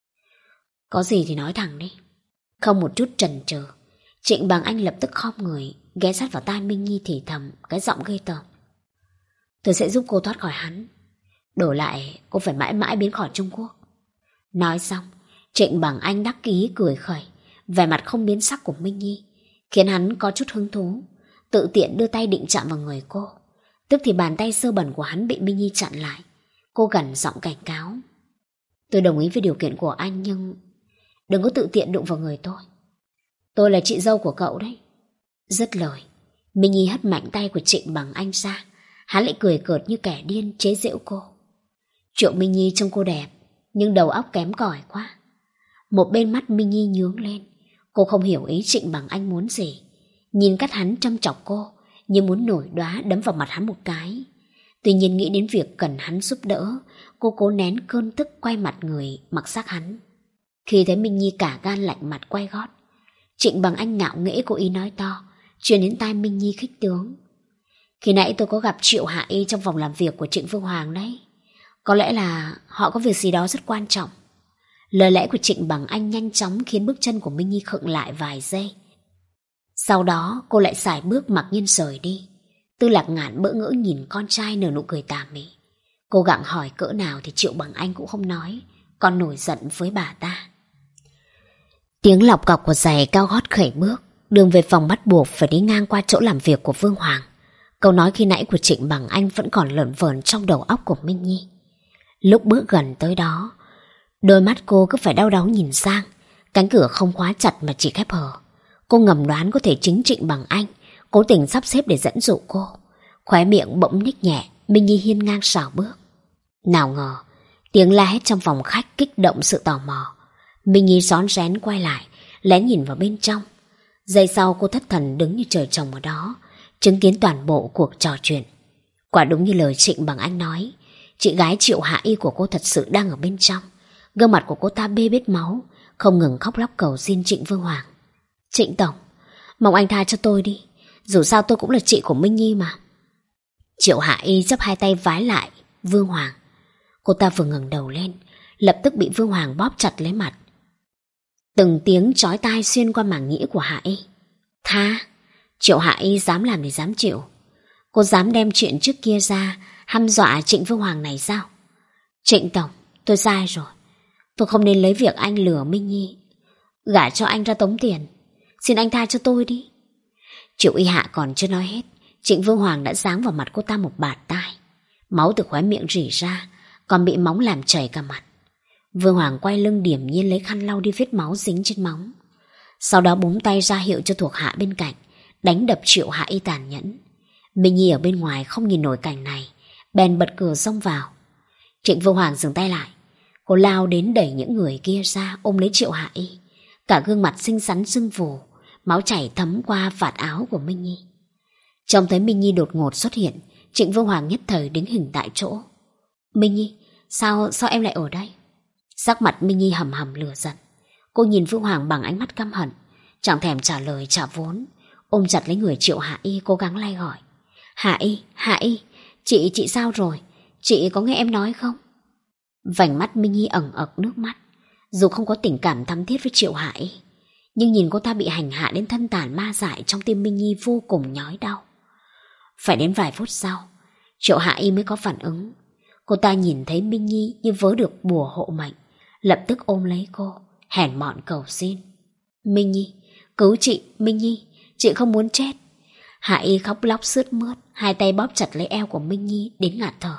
Có gì thì nói thẳng đi. Không một chút chần chừ, Trịnh Bằng Anh lập tức khom người, ghé sát vào tai Minh Nhi thì thầm cái giọng ghê tởm. Tôi sẽ giúp cô thoát khỏi hắn, đổi lại cô phải mãi mãi biến khỏi Trung Quốc. Nói xong, Trịnh Bằng Anh đắc ý cười khẩy, vẻ mặt không biến sắc của Minh Nhi khiến hắn có chút hứng thú, tự tiện đưa tay định chạm vào người cô. Tức thì bàn tay sơ bẩn của hắn bị Minh Nhi chặn lại. Cô gằn giọng cảnh cáo. Tôi đồng ý với điều kiện của anh, nhưng đừng có tự tiện đụng vào người tôi. Tôi là chị dâu của cậu đấy. Dứt lời, Minh Nhi hất mạnh tay của Trịnh Bằng Anh ra. Hắn lại cười cợt như kẻ điên chế giễu cô. Triệu Minh Nhi trông cô đẹp, nhưng đầu óc kém cỏi quá. Một bên mắt Minh Nhi nhướng lên. Cô không hiểu ý Trịnh Bằng Anh muốn gì. Nhìn cách hắn chăm chọc cô, như muốn nổi đoá đấm vào mặt hắn một cái. Tuy nhiên nghĩ đến việc cần hắn giúp đỡ, cô cố nén cơn tức quay mặt người mặc xác hắn. Khi thấy Minh Nhi cả gan lạnh mặt quay gót, Trịnh Bằng Anh ngạo nghễ cố ý nói to, truyền đến tai Minh Nhi khích tướng. Khi nãy tôi có gặp Triệu Hạ Y trong phòng làm việc của Trịnh Vương Hoàng đấy. Có lẽ là họ có việc gì đó rất quan trọng. Lời lẽ của Trịnh Bằng Anh nhanh chóng khiến bước chân của Minh Nhi khựng lại vài giây. Sau đó cô lại sải bước mặc nhiên rời đi. Tư Lạc Ngạn bỡ ngỡ nhìn con trai nở nụ cười tà mị. Cô gặng hỏi cỡ nào thì Triệu Bằng Anh cũng không nói, còn nổi giận với bà ta. Tiếng lọc cọc của giày cao gót khởi bước. Đường về phòng bắt buộc phải đi ngang qua chỗ làm việc của Vương Hoàng. Câu nói khi nãy của Trịnh Bằng Anh vẫn còn lởn vởn trong đầu óc của Minh Nhi. Lúc bước gần tới đó, đôi mắt cô cứ phải đau đáu nhìn sang. Cánh cửa không khóa chặt mà chỉ khép hờ. Cô ngầm đoán có thể chính Trịnh Bằng Anh cố tình sắp xếp để dẫn dụ cô. Khóe miệng bỗng nhếch nhẹ, Minh Nhi hiên ngang sải bước. Nào ngờ tiếng la hét trong phòng khách kích động sự tò mò. Minh Nhi rón rén quay lại, lén nhìn vào bên trong. Giây sau cô thất thần đứng như trời trồng ở đó, chứng kiến toàn bộ cuộc trò chuyện. Quả đúng như lời Trịnh Bằng Anh nói, chị gái Triệu Hạ Y của cô thật sự đang ở bên trong. Gương mặt của cô ta bê bết máu, không ngừng khóc lóc cầu xin Trịnh Vương Hoàng. Trịnh Tổng, mong anh tha cho tôi đi, dù sao tôi cũng là chị của Minh Nhi mà. Triệu Hạ Y chắp hai tay vái lại Vương Hoàng. Cô ta vừa ngẩng đầu lên, lập tức bị Vương Hoàng bóp chặt lấy mặt. Từng tiếng chói tai xuyên qua màng nhĩ của Hạ Y. Tha? Triệu Hạ Y dám làm thì dám chịu. Cô dám đem chuyện trước kia ra hăm dọa Trịnh Vương Hoàng này sao? Trịnh Tổng, tôi sai rồi. Tôi không nên lấy việc anh lừa Minh Nhi, gả cho anh ra tống tiền. Xin anh tha cho tôi đi. Triệu Y Hạ còn chưa nói hết, Trịnh Vương Hoàng đã giáng vào mặt cô ta một bạt tai. Máu từ khóe miệng rỉ ra, còn bị móng làm chảy cả mặt. Vương Hoàng quay lưng điềm nhiên lấy khăn lau đi vết máu dính trên móng. Sau đó búng tay ra hiệu cho thuộc hạ bên cạnh đánh đập Triệu Hạ Y tàn nhẫn. Minh Nhi ở bên ngoài không nhìn nổi cảnh này, bèn bật cửa xông vào. Trịnh Vương Hoàng dừng tay lại. Cô lao đến đẩy những người kia ra, ôm lấy Triệu Hạ Y. Cả gương mặt xinh xắn sưng phù, máu chảy thấm qua vạt áo của Minh Nhi. Trông thấy Minh Nhi đột ngột xuất hiện, Trịnh Vương Hoàng nhất thời đứng hình tại chỗ. Minh Nhi, sao, sao em lại ở đây? Sắc mặt Minh Nhi hầm hầm lửa giận. Cô nhìn Vương Hoàng bằng ánh mắt căm hận, chẳng thèm trả lời trả vốn, ôm chặt lấy người Triệu Hạ Y cố gắng lay gọi. Hạ Y, Hạ Y, chị, chị sao rồi? Chị có nghe em nói không? Vành mắt Minh Nhi ẩn ực nước mắt. Dù không có tình cảm thắm thiết với Triệu Hạ Y, nhưng nhìn cô ta bị hành hạ đến thân tàn ma dại, trong tim Minh Nhi vô cùng nhói đau. Phải đến vài phút sau, Triệu Hạ Y mới có phản ứng. Cô ta nhìn thấy Minh Nhi như vớ được bùa hộ mệnh, lập tức ôm lấy cô, hèn mọn cầu xin. Minh Nhi, cứu chị, Minh Nhi, chị không muốn chết. Hạ Y khóc lóc sướt mướt, hai tay bóp chặt lấy eo của Minh Nhi đến ngạt thở.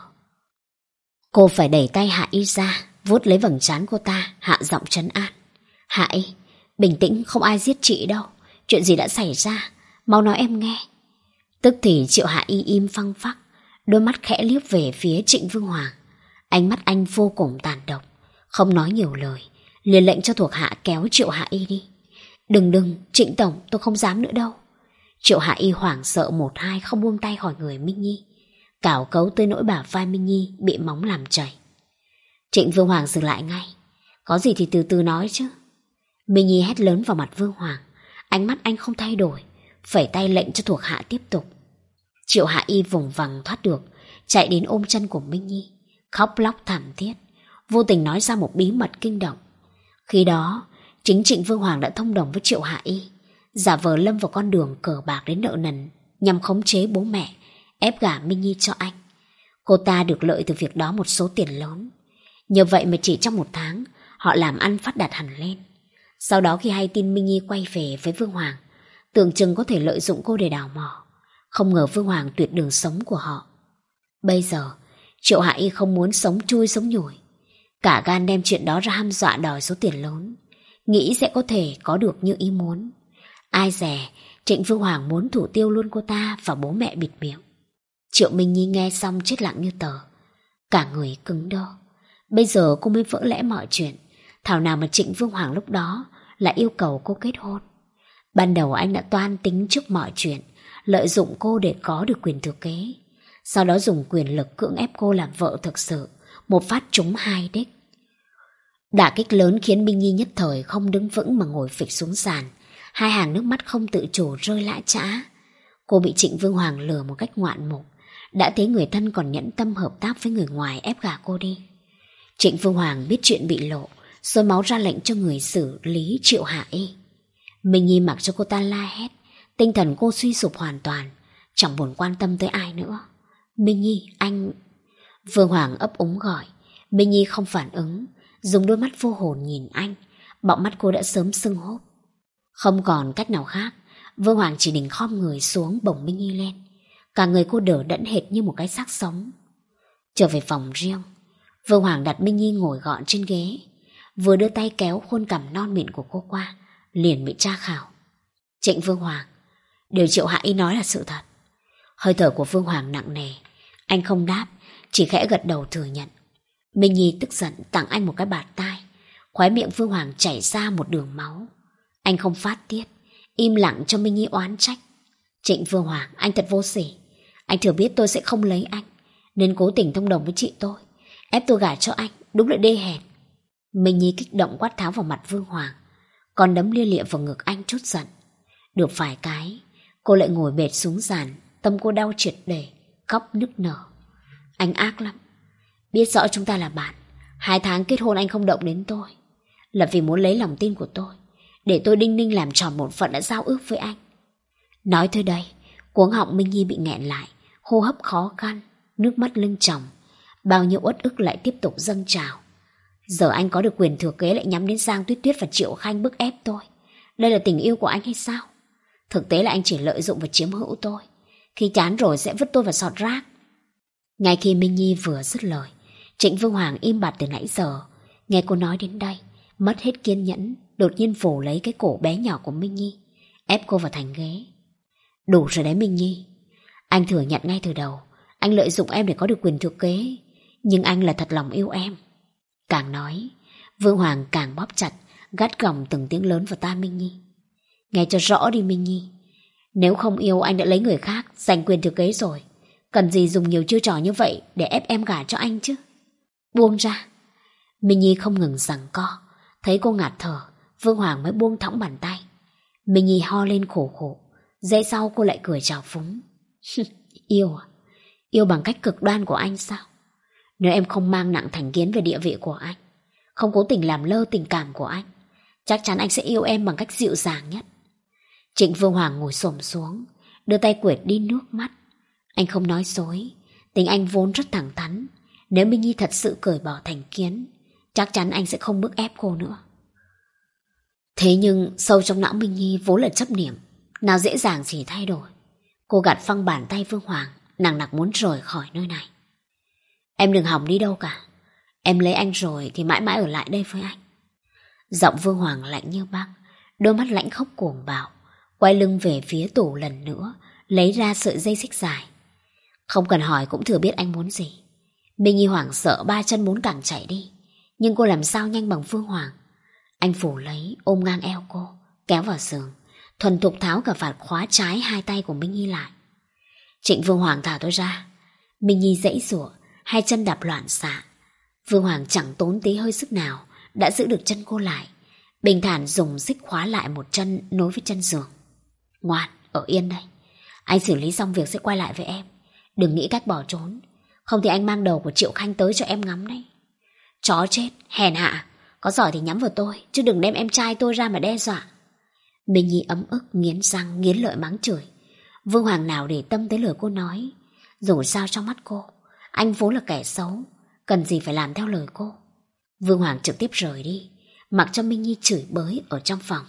Cô phải đẩy tay Hạ Y ra, vuốt lấy vầng trán cô ta, hạ giọng trấn an. Hạ Y, bình tĩnh, không ai giết chị đâu. Chuyện gì đã xảy ra, mau nói em nghe. Tức thì Triệu Hạ Y im phăng phắc, đôi mắt khẽ liếc về phía Trịnh Vương Hoàng. Ánh mắt anh vô cùng tàn độc, không nói nhiều lời, liền lệnh cho thuộc hạ kéo Triệu Hạ Y đi. Đừng đừng, Trịnh Tổng, tôi không dám nữa đâu. Triệu Hạ Y hoảng sợ một hai không buông tay khỏi người Minh Nhi, cào cấu tới nỗi bả vai Minh Nhi bị móng làm chảy. Trịnh Vương Hoàng dừng lại ngay. Có gì thì từ từ nói chứ. Minh Nhi hét lớn vào mặt Vương Hoàng. Ánh mắt anh không thay đổi, phẩy tay lệnh cho thuộc hạ tiếp tục. Triệu Hạ Y vùng vằng thoát được, chạy đến ôm chân của Minh Nhi, khóc lóc thảm thiết, vô tình nói ra một bí mật kinh động. Khi đó chính Trịnh Vương Hoàng đã thông đồng với Triệu Hạ Y, giả vờ lâm vào con đường cờ bạc đến nợ nần, nhằm khống chế bố mẹ, ép gả Minh Nhi cho anh. Cô ta được lợi từ việc đó một số tiền lớn. Nhờ vậy mà chỉ trong một tháng, họ làm ăn phát đạt hẳn lên. Sau đó khi hay tin Minh Nhi quay về với Vương Hoàng, tưởng chừng có thể lợi dụng cô để đào mỏ. Không ngờ Vương Hoàng tuyệt đường sống của họ. Bây giờ Triệu Hạ Y không muốn sống chui sống nhủi, cả gan đem chuyện đó ra hăm dọa đòi số tiền lớn, nghĩ sẽ có thể có được như ý muốn. Ai dè Trịnh Vương Hoàng muốn thủ tiêu luôn cô ta và bố mẹ bịt miệng. Triệu Minh Nhi nghe xong chết lặng như tờ, cả người cứng đơ. Bây giờ cô mới vỡ lẽ mọi chuyện. Thảo nào mà Trịnh Vương Hoàng lúc đó lại yêu cầu cô kết hôn. Ban đầu anh đã toan tính trước mọi chuyện, lợi dụng cô để có được quyền thừa kế, sau đó dùng quyền lực cưỡng ép cô làm vợ thực sự, một phát trúng hai đích. Đả kích lớn khiến Minh Nhi nhất thời không đứng vững mà ngồi phịch xuống sàn, hai hàng nước mắt không tự chủ rơi lã chã. Cô bị Trịnh Vương Hoàng lừa một cách ngoạn mục, đã thấy người thân còn nhẫn tâm hợp tác với người ngoài ép gả cô đi. Trịnh Vương Hoàng biết chuyện bị lộ, xôi máu ra lệnh cho người xử lý Triệu Hạ Y. Minh Nhi mặc cho cô ta la hét, tinh thần cô suy sụp hoàn toàn, chẳng buồn quan tâm tới ai nữa. Minh Nhi, anh... Vương Hoàng ấp úng gọi. Minh Nhi không phản ứng, dùng đôi mắt vô hồn nhìn anh, bọng mắt cô đã sớm sưng húp. Không còn cách nào khác, Vương Hoàng chỉ định khom người xuống bồng Minh Nhi lên. Cả người cô đỡ đẫn hệt như một cái xác sống. Trở về phòng riêng, Vương Hoàng đặt Minh Nhi ngồi gọn trên ghế, vừa đưa tay kéo khuôn cằm non mịn của cô qua, liền bị tra khảo. Trịnh Vương Hoàng, điều Triệu Hạ Y nói là sự thật. Hơi thở của Vương Hoàng nặng nề, anh không đáp, chỉ khẽ gật đầu thừa nhận. Minh Nhi tức giận tặng anh một cái bạt tai, khóe miệng Vương Hoàng chảy ra một đường máu. Anh không phát tiết, im lặng cho Minh Nhi oán trách. Trịnh Vương Hoàng, anh thật vô sỉ. Anh thừa biết tôi sẽ không lấy anh, nên cố tình thông đồng với chị tôi, ép tôi gả cho anh, đúng là đê hèn. Minh Nhi kích động quát tháo vào mặt Vương Hoàng, còn đấm lia lịa vào ngực anh trút giận. Được vài cái, cô lại ngồi bệt xuống sàn, tâm cô đau triệt để, khóc nức nở. Anh ác lắm. Biết rõ chúng ta là bạn, hai tháng kết hôn anh không động đến tôi, là vì muốn lấy lòng tin của tôi, để tôi đinh ninh làm tròn bổn phận đã giao ước với anh. Nói tới đây, cuống họng Minh Nhi bị nghẹn lại, hô hấp khó khăn, nước mắt lưng tròng, bao nhiêu uất ức lại tiếp tục dâng trào. Giờ anh có được quyền thừa kế lại nhắm đến Giang Tuyết Tuyết và Triệu Khanh bức ép tôi. Đây là tình yêu của anh hay sao? Thực tế là anh chỉ lợi dụng và chiếm hữu tôi, khi chán rồi sẽ vứt tôi vào sọt rác. Ngay khi Minh Nhi vừa dứt lời, Trịnh Vương Hoàng im bặt từ nãy giờ. Nghe cô nói đến đây, mất hết kiên nhẫn, đột nhiên vồ lấy cái cổ bé nhỏ của Minh Nhi, ép cô vào thành ghế. Đủ rồi đấy Minh Nhi. Anh thừa nhận ngay từ đầu, anh lợi dụng em để có được quyền thừa kế, nhưng anh là thật lòng yêu em. Càng nói, Vương Hoàng càng bóp chặt, gắt gỏng từng tiếng lớn vào tai Minh Nhi. Nghe cho rõ đi Minh Nhi, nếu không yêu anh đã lấy người khác giành quyền thừa kế rồi, cần gì dùng nhiều chiêu trò như vậy để ép em gả cho anh chứ. Buông ra. Minh Nhi không ngừng giằng co. Thấy cô ngạt thở, Vương Hoàng mới buông thõng bàn tay. Minh Nhi ho lên khổ khổ. Giây sau cô lại cười trào phúng. Yêu à? Yêu bằng cách cực đoan của anh sao? Nếu em không mang nặng thành kiến về địa vị của anh, không cố tình làm lơ tình cảm của anh, chắc chắn anh sẽ yêu em bằng cách dịu dàng nhất. Trịnh Vương Hoàng ngồi xổm xuống, đưa tay quệt đi nước mắt. Anh không nói dối, tính anh vốn rất thẳng thắn. Nếu Minh Nhi thật sự cởi bỏ thành kiến, chắc chắn anh sẽ không bức ép cô nữa. Thế nhưng sâu trong não Minh Nhi vốn là chấp niệm, nào dễ dàng gì thay đổi. Cô gạt phăng bàn tay Vương Hoàng, nặng nặc muốn rời khỏi nơi này. Em đừng hòng đi đâu cả. Em lấy anh rồi thì mãi mãi ở lại đây với anh. Giọng Vương Hoàng lạnh như băng, đôi mắt lãnh khốc cuồng bạo. Quay lưng về phía tủ lần nữa, lấy ra sợi dây xích dài. Không cần hỏi cũng thừa biết anh muốn gì. Minh Nhi hoảng sợ ba chân muốn cẳng chạy đi, nhưng cô làm sao nhanh bằng Vương Hoàng. Anh phủ lấy, ôm ngang eo cô, kéo vào giường, thuần thục tháo cả vạt khóa trái hai tay của Minh Nhi lại. Trịnh Vương Hoàng thả tôi ra. Minh Nhi giãy giụa, hai chân đạp loạn xạ. Vương Hoàng chẳng tốn tí hơi sức nào đã giữ được chân cô lại, bình thản dùng xích khóa lại một chân nối với chân giường. Ngoan, ở yên đây. Anh xử lý xong việc sẽ quay lại với em. Đừng nghĩ cách bỏ trốn, không thì anh mang đầu của Triệu Khanh tới cho em ngắm đấy. Chó chết, hèn hạ. Có giỏi thì nhắm vào tôi, chứ đừng đem em trai tôi ra mà đe dọa. Minh Nhi ấm ức, nghiến răng, nghiến lợi mắng chửi. Vương Hoàng nào để tâm tới lời cô nói. Dù sao trong mắt cô, anh vốn là kẻ xấu, cần gì phải làm theo lời cô. Vương Hoàng trực tiếp rời đi, mặc cho Minh Nhi chửi bới ở trong phòng.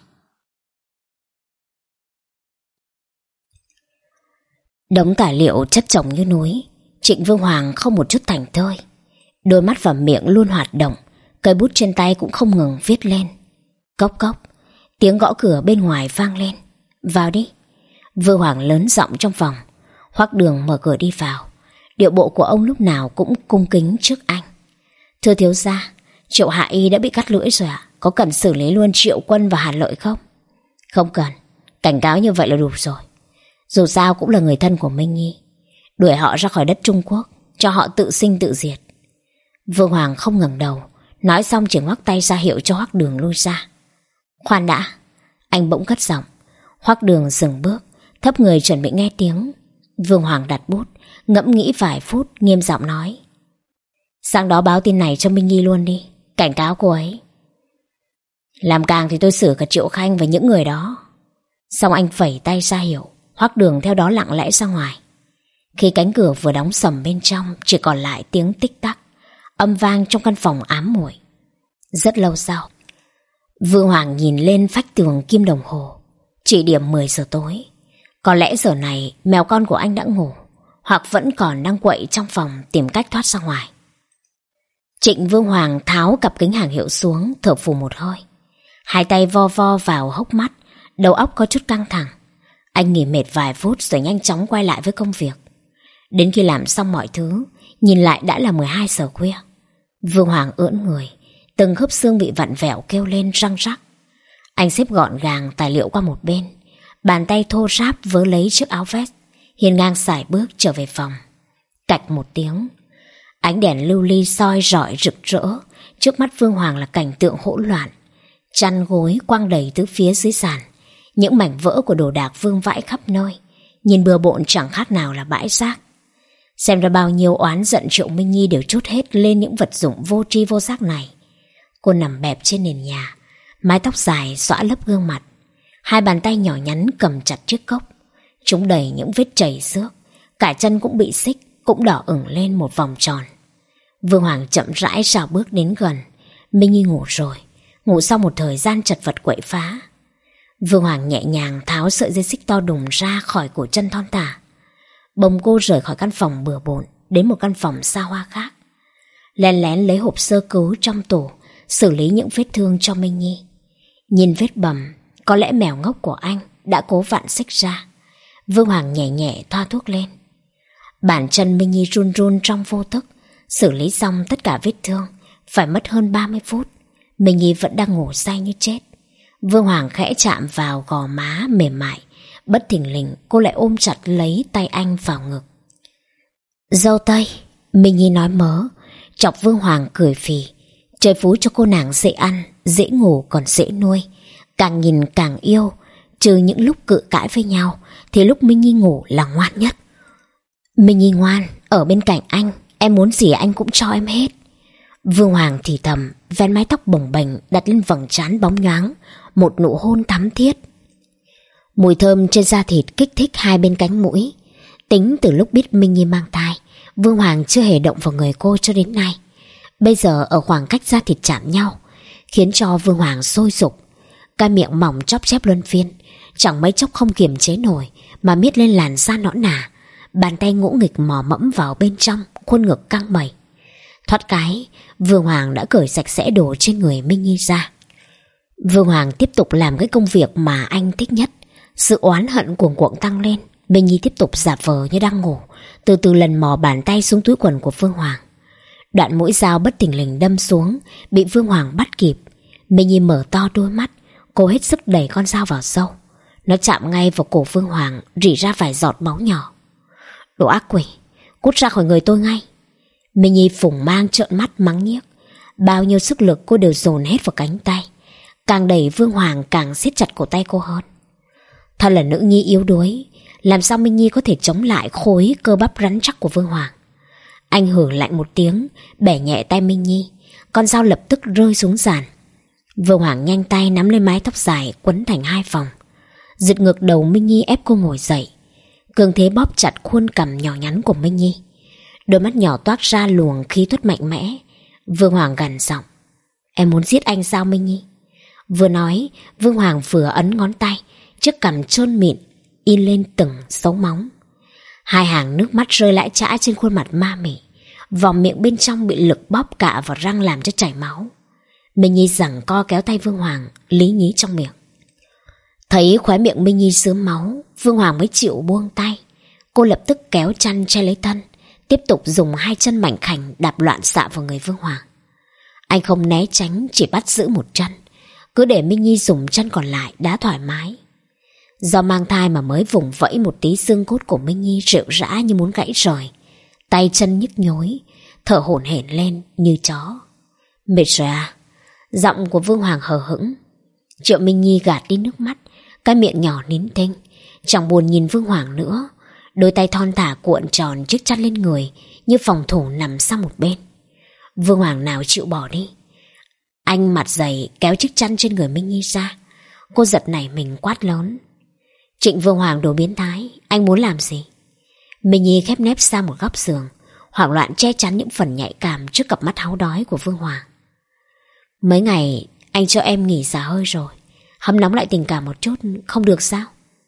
Đống tài liệu chất chồng như núi, Trịnh Vương Hoàng không một chút thảnh thơi. Đôi mắt và miệng luôn hoạt động, cây bút trên tay cũng không ngừng viết lên. Cốc cốc, tiếng gõ cửa bên ngoài vang lên. Vào đi. Vương Hoàng lớn giọng trong phòng. Hoắc Đường mở cửa đi vào. Điệu bộ của ông lúc nào cũng cung kính trước anh. Thưa thiếu gia, Triệu Hạ Y đã bị cắt lưỡi rồi ạ. Có cần xử lý luôn Triệu Quân và Hàn Lợi không? Không cần, cảnh cáo như vậy là đủ rồi. Dù sao cũng là người thân của Minh Nhi, đuổi họ ra khỏi đất Trung Quốc, cho họ tự sinh tự diệt. Vương Hoàng không ngẩng đầu, nói xong chỉ ngoắc tay ra hiệu cho Hoắc Đường lui ra. Khoan đã, anh bỗng cất giọng. Hoắc Đường dừng bước, thấp người chuẩn bị nghe tiếng. Vương Hoàng đặt bút, ngẫm nghĩ vài phút, nghiêm giọng nói. Sáng đó báo tin này cho Minh Nhi luôn đi, cảnh cáo cô ấy. Làm càng thì tôi xử cả Triệu Khanh và những người đó. Xong anh phẩy tay ra hiệu. Hoắc Đường theo đó lặng lẽ ra ngoài. Khi cánh cửa vừa đóng sầm bên trong, chỉ còn lại tiếng tích tắc, âm vang trong căn phòng ám muội. Rất lâu sau, Vương Hoàng nhìn lên vách tường kim đồng hồ, chỉ điểm mười giờ tối. Có lẽ giờ này mèo con của anh đã ngủ, hoặc vẫn còn đang quậy trong phòng tìm cách thoát ra ngoài. Trịnh Vương Hoàng tháo cặp kính hàng hiệu xuống, thở phù một hơi. Hai tay vo vo vào hốc mắt, đầu óc có chút căng thẳng. Anh nghỉ mệt vài phút rồi nhanh chóng quay lại với công việc. Đến khi làm xong mọi thứ, nhìn lại đã là mười hai giờ khuya. Vương Hoàng ưỡn người, từng khớp xương bị vặn vẹo kêu lên răng rắc. Anh xếp gọn gàng tài liệu qua một bên, bàn tay thô ráp vớ lấy chiếc áo vest, hiên ngang sải bước trở về phòng. Cạch một tiếng, ánh đèn lưu ly soi rọi rực rỡ Trước mắt Vương Hoàng là cảnh tượng hỗn loạn, chăn gối quăng đầy tứ phía dưới sàn, những mảnh vỡ của đồ đạc vương vãi khắp nơi, nhìn bừa bộn chẳng khác nào là bãi rác. Xem ra bao nhiêu oán giận Triệu Minh Nhi đều trút hết lên những vật dụng vô tri vô giác này. Cô nằm bẹp trên nền nhà, mái tóc dài xõa lấp gương mặt, hai bàn tay nhỏ nhắn cầm chặt chiếc cốc, chúng đầy những vết chảy xước, cả chân cũng bị xích, cũng đỏ ửng lên một vòng tròn. Vương Hoàng chậm rãi rào bước đến gần. Minh Nhi ngủ rồi, ngủ sau một thời gian chật vật quậy phá. Vương Hoàng nhẹ nhàng tháo sợi dây xích to đùng ra khỏi cổ chân thon thả, bồng cô rời khỏi căn phòng bừa bộn đến một căn phòng xa hoa khác, lén lén lấy hộp sơ cứu trong tủ xử lý những vết thương cho Minh Nhi. Nhìn vết bầm, có lẽ mèo ngốc của anh đã cố vặn xích ra. Vương Hoàng nhẹ nhẹ thoa thuốc lên. Bàn chân Minh Nhi run run trong vô thức. Xử lý xong tất cả vết thương phải mất hơn ba mươi phút. Minh Nhi vẫn đang ngủ say như chết. Vương Hoàng khẽ chạm vào gò má mềm mại, bất thình lình cô lại ôm chặt lấy tay anh vào ngực. Dâu tây, Minh Nhi nói mớ, chọc Vương Hoàng cười phì. Trời phú cho cô nàng dễ ăn, dễ ngủ còn dễ nuôi, càng nhìn càng yêu. Trừ những lúc cự cãi với nhau thì lúc Minh Nhi ngủ là ngoan nhất. Minh Nhi ngoan, ở bên cạnh anh, em muốn gì anh cũng cho em hết. Vương Hoàng thì thầm, vén mái tóc bồng bềnh đặt lên vầng trán bóng nhoáng, một nụ hôn thắm thiết. Mùi thơm trên da thịt kích thích hai bên cánh mũi. Tính từ lúc biết Minh Nhi mang thai, Vương Hoàng chưa hề động vào người cô cho đến nay. Bây giờ ở khoảng cách da thịt chạm nhau, khiến cho Vương Hoàng sôi sục. Cái miệng mỏng chóp chép luân phiên, chẳng mấy chốc không kiềm chế nổi mà miết lên làn da nõn nà. Bàn tay ngỗ nghịch mò mẫm vào bên trong khuôn ngực căng mẩy. Thoát cái, Vương Hoàng đã cởi sạch sẽ đồ trên người Minh Nhi ra. Vương Hoàng tiếp tục làm cái công việc mà anh thích nhất. Sự oán hận cuồng cuộn tăng lên. Minh Nhi tiếp tục giả vờ như đang ngủ, từ từ lần mò bàn tay xuống túi quần của Vương Hoàng. Đoạn mũi dao bất thình lình đâm xuống, bị Vương Hoàng bắt kịp. Minh Nhi mở to đôi mắt, cô hết sức đẩy con dao vào sâu. Nó chạm ngay vào cổ Vương Hoàng, rỉ ra vài giọt máu nhỏ. Đồ ác quỷ, cút ra khỏi người tôi ngay. Minh Nhi phủng mang trợn mắt mắng nhiếc. Bao nhiêu sức lực cô đều dồn hết vào cánh tay. Càng đẩy Vương Hoàng càng siết chặt cổ tay cô hơn. Thật là nữ nhi yếu đuối, làm sao Minh Nhi có thể chống lại khối cơ bắp rắn chắc của Vương Hoàng. Anh hử lạnh một tiếng, bẻ nhẹ tay Minh Nhi. Con dao lập tức rơi xuống sàn. Vương Hoàng nhanh tay nắm lên mái tóc dài quấn thành hai vòng, giật ngược đầu Minh Nhi ép cô ngồi dậy. Cường thế bóp chặt khuôn cằm nhỏ nhắn của Minh Nhi. Đôi mắt nhỏ toát ra luồng khí thuật mạnh mẽ. Vương Hoàng gằn giọng, em muốn giết anh sao Minh Nhi? Vừa nói, Vương Hoàng vừa ấn ngón tay, chiếc cằm trơn mịn in lên từng dấu móng. Hai hàng nước mắt rơi lã chã trên khuôn mặt ma mị. Vòng miệng bên trong bị lực bóp cạ vào răng làm cho chảy máu. Minh Nhi giằng co kéo tay Vương Hoàng, lý nhí trong miệng. Thấy khóe miệng Minh Nhi sướm máu, Vương Hoàng mới chịu buông tay. Cô lập tức kéo chăn che lấy thân, tiếp tục dùng hai chân mảnh khảnh đạp loạn xạ vào người Vương Hoàng. Anh không né tránh, chỉ bắt giữ một chân, cứ để Minh Nhi dùng chân còn lại đá thoải mái. Do mang thai mà mới vùng vẫy một tí xương cốt của Minh Nhi rệu rã như muốn gãy rời, tay chân nhức nhối, thở hổn hển lên như chó. Mệt rồi à? Giọng của Vương Hoàng hờ hững. Triệu Minh Nhi gạt đi nước mắt, cái miệng nhỏ nín thinh, chẳng buồn nhìn Vương Hoàng nữa. Đôi tay thon thả cuộn tròn chiếc chăn lên người, như phòng thủ nằm sang một bên. Vương Hoàng nào chịu bỏ đi. Anh mặt dày kéo chiếc chăn trên người Minh Nhi ra. Cô giật nảy mình quát lớn, Trịnh Vương Hoàng đồ biến thái, anh muốn làm gì? Minh Nhi khép nép sang một góc giường, hoảng loạn che chắn những phần nhạy cảm trước cặp mắt háu đói của Vương Hoàng. Mấy ngày anh cho em nghỉ xả hơi rồi, hâm nóng lại tình cảm một chút không được sao?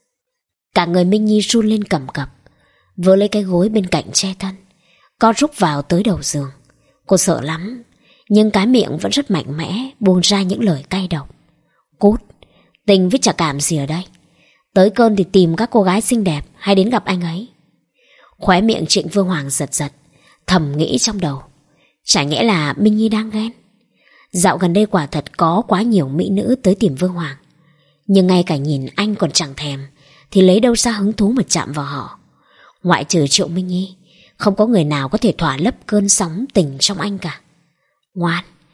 Cả người Minh Nhi run lên cầm cập, vớ lấy cái gối bên cạnh che thân, co rúc vào tới đầu giường. Cô sợ lắm, nhưng cái miệng vẫn rất mạnh mẽ buông ra những lời cay độc. Cút, tình với chả cảm gì ở đây. Tới cơn thì tìm các cô gái xinh đẹp hay đến gặp anh ấy. Khóe miệng Trịnh Vương Hoàng giật giật, thầm nghĩ trong đầu, chả nhẽ là Minh Nhi đang ghen. Dạo gần đây quả thật có quá nhiều mỹ nữ tới tìm Vương Hoàng, nhưng ngay cả nhìn anh còn chẳng thèm, thì lấy đâu ra hứng thú mà chạm vào họ. Ngoại trừ Triệu Minh Nhi, không có người nào có thể thỏa lấp cơn sóng tình trong anh cả. Ngoan,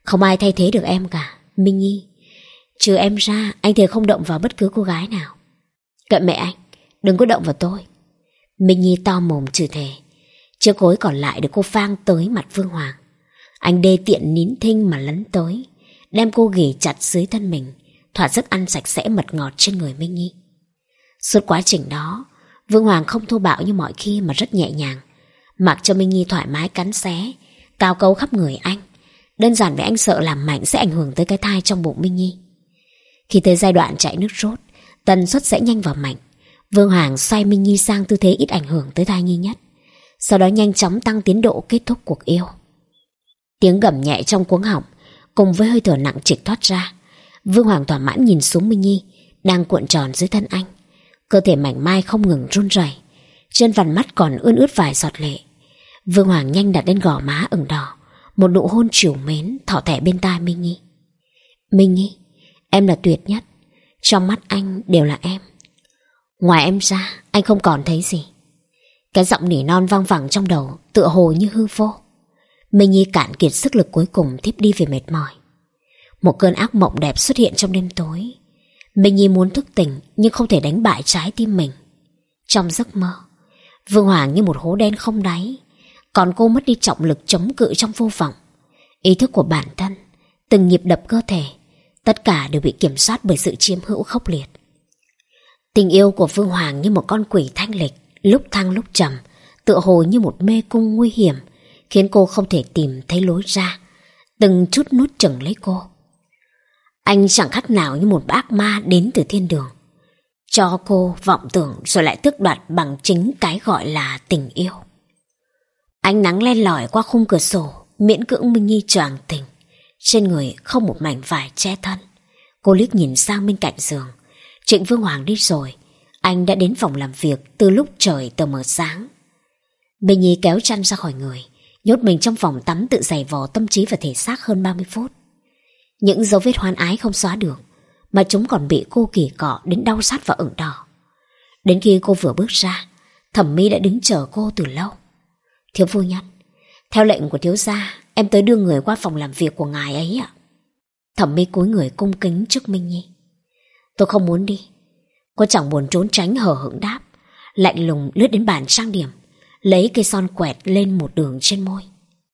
Không ai thay thế được em cả, Minh Nhi. Trừ em ra, anh thề không động vào bất cứ cô gái nào. Kệ mẹ anh, đừng có động vào tôi. Minh Nhi to mồm chửi thề. Chiếc gối còn lại được cô phang tới mặt Vương Hoàng. Anh đê tiện nín thinh mà lấn tới, đem cô ghì chặt dưới thân mình, thỏa sức ăn sạch sẽ mật ngọt trên người Minh Nhi. Suốt quá trình đó, Vương Hoàng không thô bạo như mọi khi mà rất nhẹ nhàng, mặc cho Minh Nhi thoải mái cắn xé, cào cấu khắp người anh. Đơn giản vì anh sợ làm mạnh sẽ ảnh hưởng tới cái thai trong bụng Minh Nhi. Khi tới giai đoạn chạy nước rốt, tần suất sẽ nhanh và mạnh. Vương Hoàng xoay Minh Nhi sang tư thế ít ảnh hưởng tới thai nhi nhất, sau đó nhanh chóng tăng tiến độ kết thúc cuộc yêu. Tiếng gầm nhẹ trong cuống họng cùng với hơi thở nặng trịch thoát ra. Vương Hoàng thỏa mãn nhìn xuống Minh Nhi đang cuộn tròn dưới thân anh, cơ thể mảnh mai không ngừng run rẩy, trên vằn mắt còn ươn ướt vài giọt lệ. Vương Hoàng nhanh đặt lên gò má ửng đỏ một nụ hôn trìu mến, thỏ thẻ bên tai Minh Nhi. Minh Nhi, em là tuyệt nhất, trong mắt anh đều là em. Ngoài em ra, anh không còn thấy gì. Cái giọng nỉ non vang vẳng trong đầu, tựa hồ như hư vô. Minh Nhi cạn kiệt sức lực cuối cùng thiếp đi vì mệt mỏi. Một cơn ác mộng đẹp xuất hiện trong đêm tối. Minh Nhi muốn thức tỉnh nhưng không thể đánh bại trái tim mình. Trong giấc mơ, Vương Hoàng như một hố đen không đáy, còn cô mất đi trọng lực chống cự trong vô vọng. Ý thức của bản thân, từng nhịp đập cơ thể, tất cả đều bị kiểm soát bởi sự chiếm hữu khốc liệt. Tình yêu của Vương Hoàng như một con quỷ thanh lịch, lúc thăng lúc trầm, tựa hồ như một mê cung nguy hiểm, khiến cô không thể tìm thấy lối ra, từng chút nuốt chửng lấy cô. Anh chẳng khác nào như một ác ma đến từ thiên đường, cho cô vọng tưởng rồi lại tước đoạt bằng chính cái gọi là tình yêu. Ánh nắng len lỏi qua khung cửa sổ, miễn cưỡng Minh Nhi choàng tỉnh. Trên người không một mảnh vải che thân. Cô liếc nhìn sang bên cạnh giường. Trịnh Vương Hoàng đi rồi, anh đã đến phòng làm việc từ lúc trời tờ mờ sáng. Minh Nhi kéo chăn ra khỏi người, nhốt mình trong phòng tắm tự giày vò tâm trí và thể xác hơn ba mươi phút. Những dấu vết hoan ái không xóa được, mà chúng còn bị cô kỳ cọ đến đau sát và ửng đỏ. Đến khi cô vừa bước ra, Thẩm Mi đã đứng chờ cô từ lâu. Thiếu phu nhân, theo lệnh của thiếu gia, em tới đưa người qua phòng làm việc của ngài ấy ạ. Thẩm Mi cúi người cung kính trước Minh Nhi. Tôi không muốn đi. Cô chẳng buồn trốn tránh hờ hững đáp, lạnh lùng lướt đến bàn trang điểm, lấy cây son quẹt lên một đường trên môi.